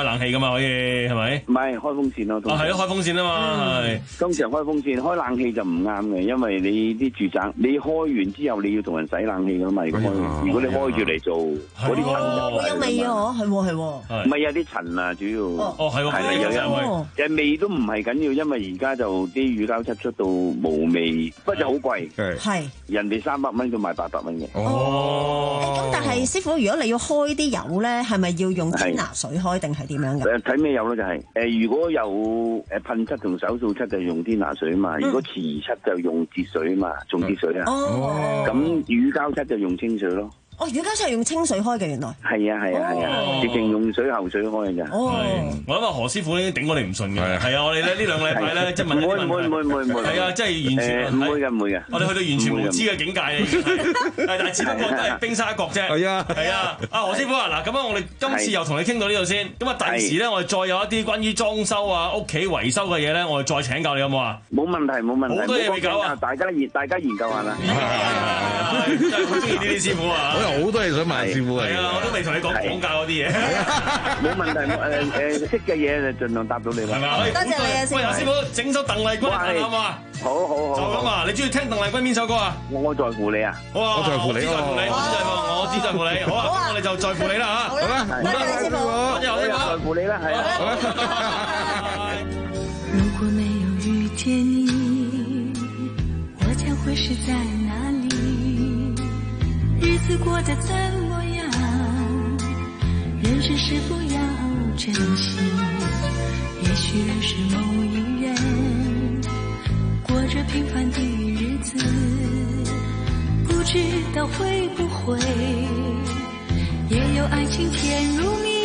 冷氣噶嘛，可以係咪？ 唔係開風扇咯。 啊，係咯，開風扇啊嘛，係。 通常開風扇，開冷氣就唔啱嘅，因為你啲住宅你開完之後你要同人洗冷氣噶嘛。如果如果你開住嚟做，嗰啲塵會有味啊！係喎係喎。 唔係有啲塵啊，主要。 哦，係喎，係有有。誒味都唔係緊要，因為而家就啲乳膠漆出到冇味，不過就好貴。 係。 人哋三百蚊，佢賣八百蚊嘅。 哦。咁但係師傅，如果你要開啲油咧，係咪要用天拿水開定係點樣㗎？ 誒睇咩油咯，就係誒如果有誒噴漆同手掃漆就用天拿水啊嘛，如果瓷漆就用節水啊嘛，重節水啊。哦。咁乳膠漆就用清水咯。 哦，乳膠漆係用清水開嘅原來。 係啊係啊係啊，直情用水喉水開嘅咋。 哦。我諗阿何師傅已經頂我哋唔順嘅。係啊，我哋咧呢兩個禮拜咧，即係問啲問題。唔會唔會唔會唔會。係啊，即係完全唔會嘅唔會嘅。 我哋去到完全無知嘅境界啊！已經係，但係只不過都係冰山一角啫。係啊係啊，阿何師傅啊，嗱咁啊，我哋今次又同你傾到呢度先。咁啊，第時咧，我哋再有一啲關於裝修啊、屋企維修嘅嘢咧，我哋再請教你好冇啊？ 冇問題冇問題。 好多嘢未搞啊！ 大家研大家研究下啦。 真係好中意呢啲師傅啊！ 我有好多嘢想問。師傅係啊，我都未同你講講教嗰啲嘢。 冇問題，誒誒識嘅嘢就盡量答到你啦。 係咪？ 多謝你啊，師傅。 喂，師傅整首鄧麗君嘅好唔好啊？ 好好好。 就咁啊！你中意聽鄧麗君邊首歌啊？ 我在乎你啊！ 好啊！我在乎你，我在乎你，我只在乎，我只在乎你。好啊！咁我哋就在乎你啦嚇。 好啦， 多謝師傅。 多謝我在乎你啦，係啊。 如果沒有遇見你，我將會是在哪裡？日子過得怎麼樣？人生是否要珍惜？也許認識某一人，過着平凡的日子，不知道會不會也有愛情甜如蜜。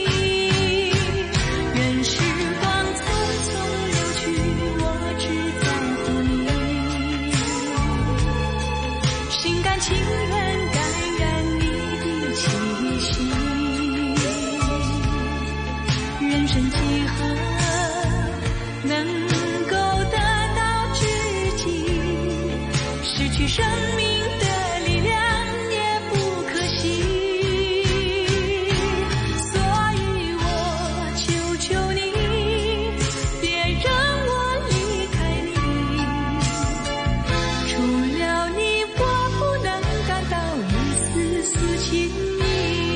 任時光匆匆流去，我只在乎你，心甘情願感染你的氣息。人生幾何能夠得到知己，失去生命的力量也不可惜。所以我求求你，別讓我離開你，除了你我不能感到一絲絲情意。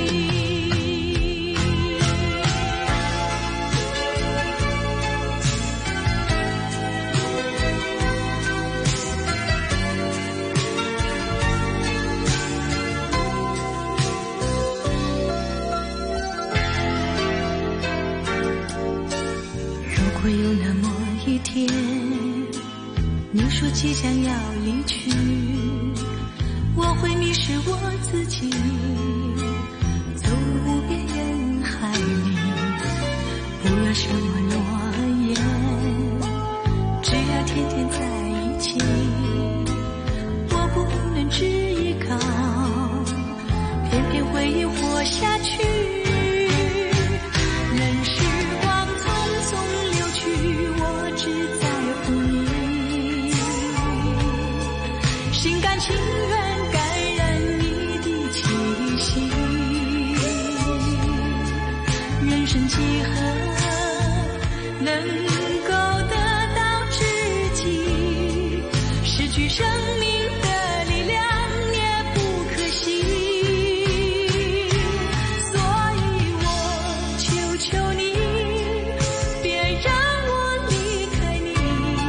如果有那麼一天，你說即將要離去，我會迷失我自己，走入無邊人海裡，不要什麼諾言，只要天天在一起，我不能只依靠，偏偏回憶活下去。任時光匆匆流去，我只在乎你，心甘情願感染你的氣息。人生幾何能夠得到知己，失去生命的力量也不可惜。所以我求求你，別讓我離開你，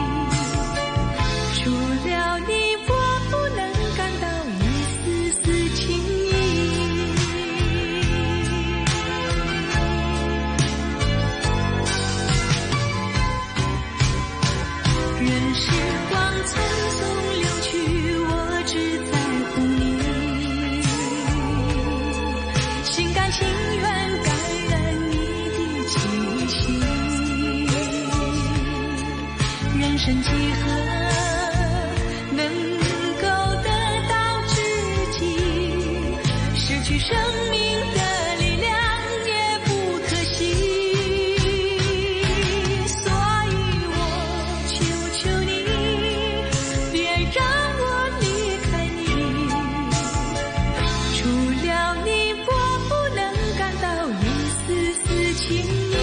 除了你我不能感到一絲絲情意。任時光匆匆流去，我只在乎你，心甘情願感染你的氣息。人生幾何能夠得到知己，失去生命的力量也不可惜。所以我求求你，別讓我離開你，除了你我不能感到一絲絲情意。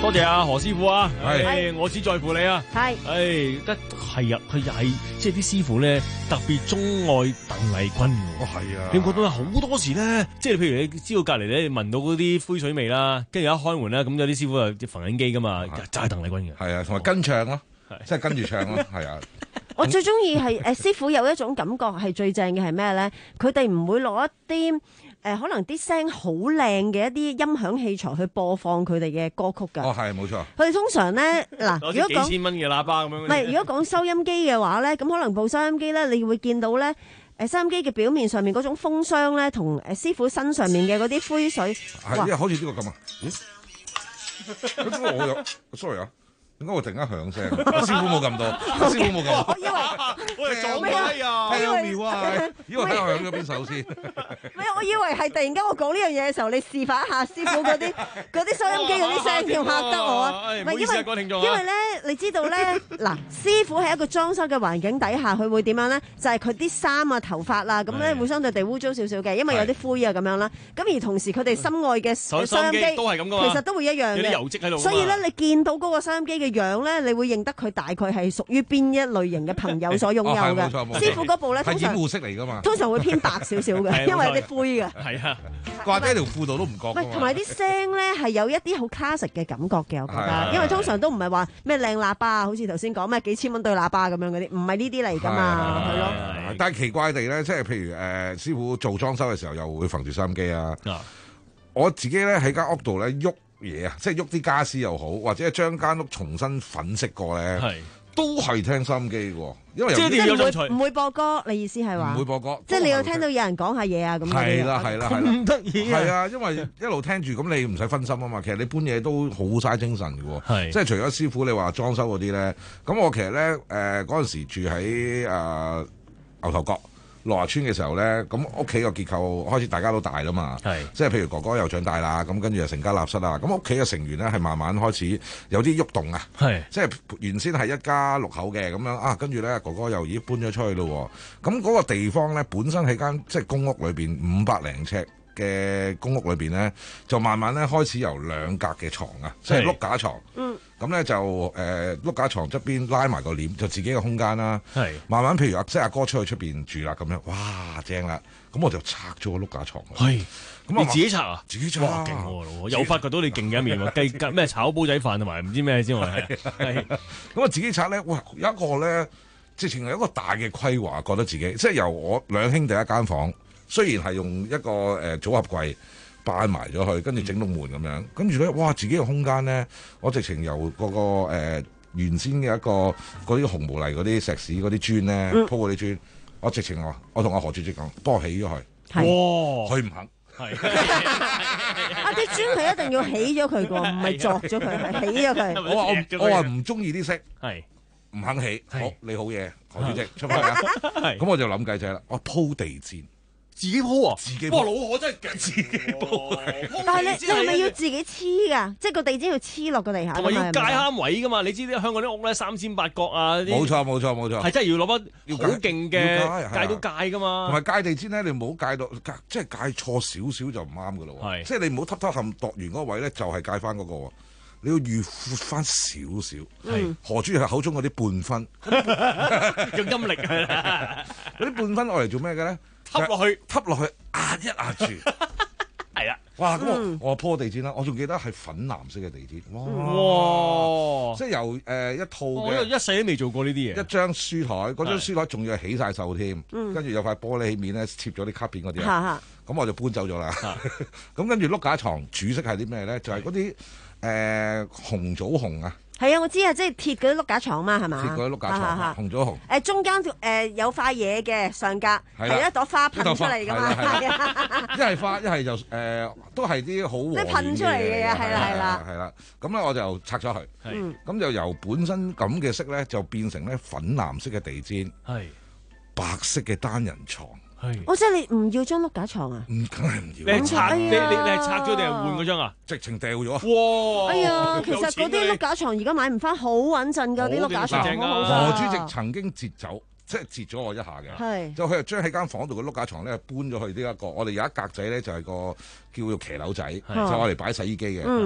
多謝啊何師傅啊， 係誒我只在乎你啊， 係， 誒得係啊，佢又係即係啲師傅咧特別鍾愛鄧麗君喎， 哦係啊， 你覺得好多時咧，即係譬如你知道隔離咧聞到嗰啲灰水味啦，跟住一開門咧，咁有啲師傅又縫緊機噶嘛，就係鄧麗君嘅， 係啊，同埋跟唱咯，即係跟住唱咯，係啊。 我最中意係誒師傅有一種感覺係最正嘅係咩咧？佢哋唔會攞一啲誒、呃、可能啲聲好靚嘅一啲音響器材去播放佢哋嘅歌曲㗎。 哦，係冇錯。 佢哋通常咧嗱，如果講幾千蚊嘅喇叭咁樣， 唔係如果講收音機嘅話咧，咁可能部收音機咧，你會見到咧誒收音機嘅表面上面嗰種風箱咧，同誒師傅身上面嘅嗰啲灰水， 係，因為好似呢個咁啊。咦？咁我有 sorry 啊。點解會突然間響聲？師傅冇咁多，師傅冇咁多。 我以為我係撞咩啊？ 聽妙啊！以為睇我響咗邊首先。 唔係，我以為係突然間我講呢樣嘢嘅時候，你示範一下師傅嗰啲嗰啲收音機嗰啲聲，要嚇得我啊！ 唔係因為因為咧，你知道咧，嗱，師傅喺一個裝修嘅環境底下，佢會點樣咧？就係佢啲衫啊、頭髮啊，咁咧會相對地污糟少少嘅，因為有啲灰啊咁樣啦。咁而同時佢哋心愛嘅收音機都係咁噶嘛， 其實都會一樣嘅， 有啲油漬喺度。 所以咧，你見到嗰個收音機嘅樣咧，你會認得佢大概係屬於邊一類型嘅朋友所擁有嘅。師傅嗰部咧，通常係掩護式嚟㗎嘛， 通常會偏白少少嘅，因為有啲灰嘅。 係啊， 掛喺條褲度都唔覺。 唔係，同埋啲聲咧係有一啲好 classic 嘅感覺嘅，我覺得。因為通常都唔係話咩靚喇叭，好似頭先講咩幾千蚊對喇叭咁樣嗰啲，唔係呢啲嚟㗎嘛，係咯。 但係奇怪地咧，即係譬如誒師傅做裝修嘅時候，又會揈住收音機啊。我自己咧喺間屋度咧喐嘢啊，即係喐啲家私又好，或者係將間屋重新粉飾過咧，都係聽收音機嘅，因為即係唔會唔會播歌，你意思係話？ 唔會播歌， 即係你有聽到有人講下嘢啊咁。 係啦係啦係啦， 咁得意啊！ 係啊，因為一路聽住咁，你唔使分心啊嘛。其實你搬嘢都好嘥精神嘅喎，即係除咗師傅你話裝修嗰啲咧，咁我其實咧誒嗰陣時住喺誒、呃、牛頭角樂華村嘅時候咧，咁屋企個結構開始大家都大啦嘛，即係譬如哥哥又長大啦，咁跟住又成家立室啦，咁屋企嘅成員咧係慢慢開始有啲喐動啊，即係原先係一家六口嘅咁樣啊，跟住咧哥哥又已經搬咗出去咯，咁嗰個地方咧本身喺間即係公屋裏邊五百零尺嘅公屋裏邊咧，就慢慢咧開始由兩格嘅床啊，即係碌架床。嗯。咁咧就誒碌架床側邊拉埋個簾，就自己嘅空間啦。係。慢慢譬如阿即係阿哥出去出邊住啦，咁樣哇正啦！咁我就拆咗個碌架床。係。咁你自己拆啊？自己拆。哇！勁喎，又發掘到你勁嘅一面喎，計咩炒煲仔飯同埋唔知咩之外。係。咁我自己拆咧，哇！有一個咧，直情係一個大嘅規劃，覺得自己即係由我兩兄弟一間房。雖然係用一個誒、呃、組合櫃擺埋咗去，跟住整到門咁樣，跟住咧，哇！自己嘅空間咧，我直情由嗰、那個、呃、原先嘅一個嗰啲紅毛泥嗰啲石屎嗰啲磚咧，鋪嗰啲磚，我直情話，我同阿何主席講，幫我起咗佢。哇！佢唔肯。係。 啊！啲磚佢一定要起咗佢個，唔係鑿咗佢，係起咗佢。 我話我我話唔中意啲色。 係。 唔肯起。好，你好嘢，何主席出嚟啊！咁我就諗計仔啦，我鋪地墊。自己鋪啊！自己鋪，哇！老何真係勁，自己鋪。 但係你你係咪要自己黐㗎？即係個地氈要黐落個地下。 同埋要界啱位㗎嘛？你知啲香港啲屋咧三尖八角啊， 冇錯冇錯冇錯， 係真係要攞筆好勁嘅界到界㗎嘛。 同埋界地氈咧，你唔好界到界，即係界錯少少就唔啱㗎咯。係，即係你唔好揼揼冚度完嗰個位咧，就係界翻嗰個。你要預闊翻少少。係何主席口中嗰啲半分， 用陰力係啦。 嗰啲半分我嚟做咩嘅咧？ 揼落去， 揼落去，壓一壓住， 係啊！ 哇！咁我我鋪地氈啦，我仲記得係粉藍色嘅地氈，哇！ 哇！ 即係由誒一套嘅， 我一世都未做過呢啲嘢。 一張書台，嗰張書台仲要起晒手添，跟住有塊玻璃面咧，貼咗啲卡片嗰啲，咁我就搬走咗啦。咁跟住碌架床主色係啲咩咧？就係嗰啲誒紅棗紅啊！ 係啊，我知啊，即係鐵嗰啲碌架床嘛，係嘛？ 鐵嗰啲碌架床，紅咗紅。 誒中間誒有塊嘢嘅上格，係一朵花噴出嚟㗎嘛。係啊， 一係花，一係就誒都係啲好和暖嘅嘢。 噴出嚟嘅嘢係啦係啦。 係啦，咁咧我就拆咗佢。咁就由本身咁嘅色咧，就變成咧粉藍色嘅地氈，係白色嘅單人床。係， 我即係你唔要張碌架床啊？ 唔，梗係唔要。 你拆你你你係拆咗定係換嗰張啊？ 直情掉咗。 哇！ 哎呀，其實嗰啲碌架床而家買唔翻，好穩陣㗎啲碌架床。 何主席曾經截走，即係截咗我一下嘅。 係。就佢就將喺間房度嘅碌架床咧搬咗去呢一個，我哋有一格仔咧就係個叫做騎樓仔，就我嚟擺洗衣機嘅。嗯。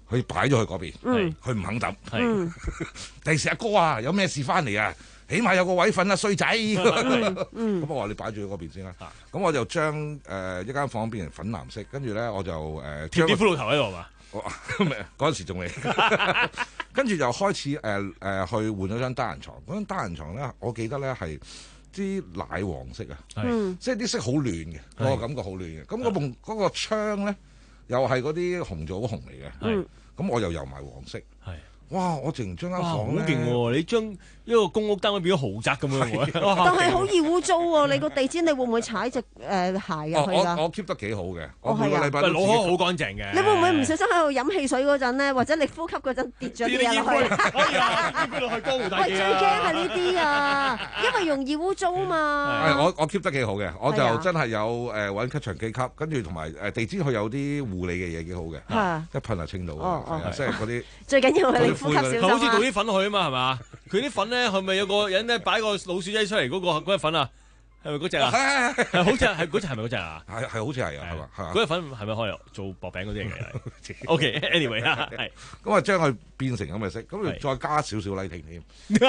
佢擺咗去嗰邊，佢唔肯抌。第時阿哥啊，有咩事翻嚟啊？起碼有個位瞓啊，衰仔。咁我話你擺住喺嗰邊先啦。咁我就將誒一間房變成粉藍色，跟住咧我就誒貼啲骷髏頭喺度嘛。 嗰陣時仲未，跟住就開始誒誒、呃呃、去換咗張單人床。嗰張單人床咧，我記得咧係啲奶黃色啊，即係啲色好暖嘅，我感覺好暖嘅。咁嗰埲嗰個窗咧，又係嗰啲紅棗紅嚟嘅，咁我又油埋黃色。哇！我淨將間房好勁喎！你將一個公屋單位變咗豪宅咁樣喎， 但係好易污糟喎！你個地氈你會唔會踩隻誒鞋入去㗎？ 我我 keep 得幾好嘅，我每個禮拜攞開好乾淨嘅。 你會唔會唔小心喺度飲汽水嗰陣咧，或者你呼吸嗰陣跌咗啲嘢落去？ 可以啊，跌落去江湖大忌啊！ 最驚係呢啲啊，因為容易污糟嘛。 係我我 keep 得幾好嘅，我就真係有誒揾吸塵機吸，跟住同埋誒地氈佢有啲護理嘅嘢幾好嘅，一噴就清到嘅，即係嗰啲最緊要係你呼吸小心啊！ 好似倒啲粉落去啊嘛，係嘛？佢啲粉咧係咪有個人咧擺個老鼠仔出嚟嗰個嗰隻粉啊？係咪嗰隻啊？係係係，好似係嗰隻係咪嗰隻啊？ 係係好似係啊，係嘛？ 嗰隻粉係咪可以做薄餅嗰啲嚟嘅？OK，anyway 啦，係咁啊，將佢變成咁嘅色，咁再加少少 lighting 添。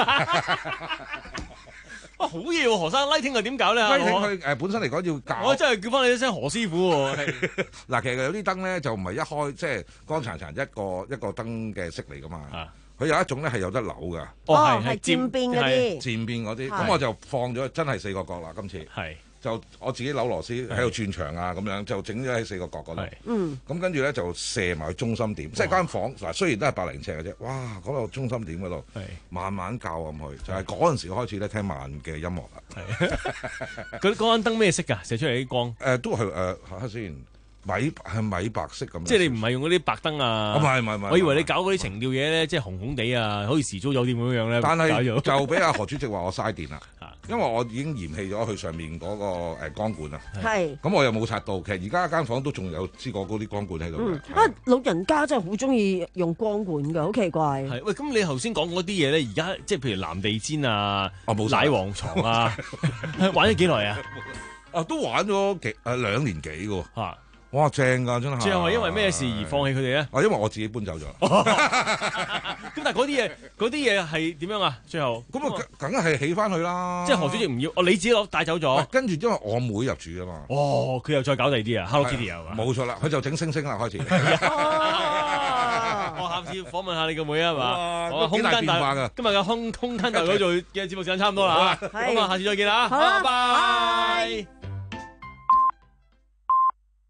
哇，好嘢喎！何生 lighting 係點搞咧 ？lighting 佢誒本身嚟講要教， 我真係叫翻你一聲何師傅喎。 嗱，其實有啲燈咧就唔係一開即係光殘殘一個一個燈嘅色嚟噶嘛。佢有一種咧係有得扭㗎。 哦，係漸變嗰啲。 漸變嗰啲，咁我就放咗真係四個角啦。今次係就我自己扭螺絲喺度轉牆啊，咁樣就整咗喺四個角嗰度。 嗯。 咁跟住咧就射埋中心點，即係間房嗱，雖然都係百零尺嘅啫。哇！嗰個中心點嗰度，慢慢校咁去，就係嗰陣時開始咧聽慢嘅音樂啦。 係。嗰嗰間燈咩色㗎？射出嚟啲光？ 誒，都係誒睇下先。米係米白色咁， 即係你唔係用嗰啲白燈啊？ 唔係唔係唔係， 我以為你搞嗰啲情調嘢咧，即係紅紅地啊，好似時租酒店咁樣咧。 但係就俾阿何主席話我嘥電啦，因為我已經嫌棄咗佢上面嗰個誒光管啊。 係。咁我又冇拆到，其實而家間房都仲有支個嗰啲光管喺度嘅。 啊，老人家真係好中意用光管㗎，好奇怪。 係喂，咁你頭先講嗰啲嘢咧，而家即係譬如藍地氈啊、奶黃床啊，玩咗幾耐啊？ 啊，都玩咗幾誒兩年幾㗎喎。哇，正㗎真係！ 最後係因為咩事而放棄佢哋咧？ 啊，因為我自己搬走咗。 咁但係嗰啲嘢，嗰啲嘢係點樣啊？最後咁啊，梗係起翻去啦。 即係何主席唔要，哦，你自己攞帶走咗。 跟住因為我妹入住啊嘛。 哦，佢又再搞第二啲啊 ，Hello Kitty 啊嘛。 冇錯啦，佢就整星星啦開始。 我下次訪問下你個妹啊嘛。 哇，幾大變化㗎！ 今日嘅空空間大改造嘅節目時間差唔多啦。咁啊，下次再見啦。 好啦， 拜拜。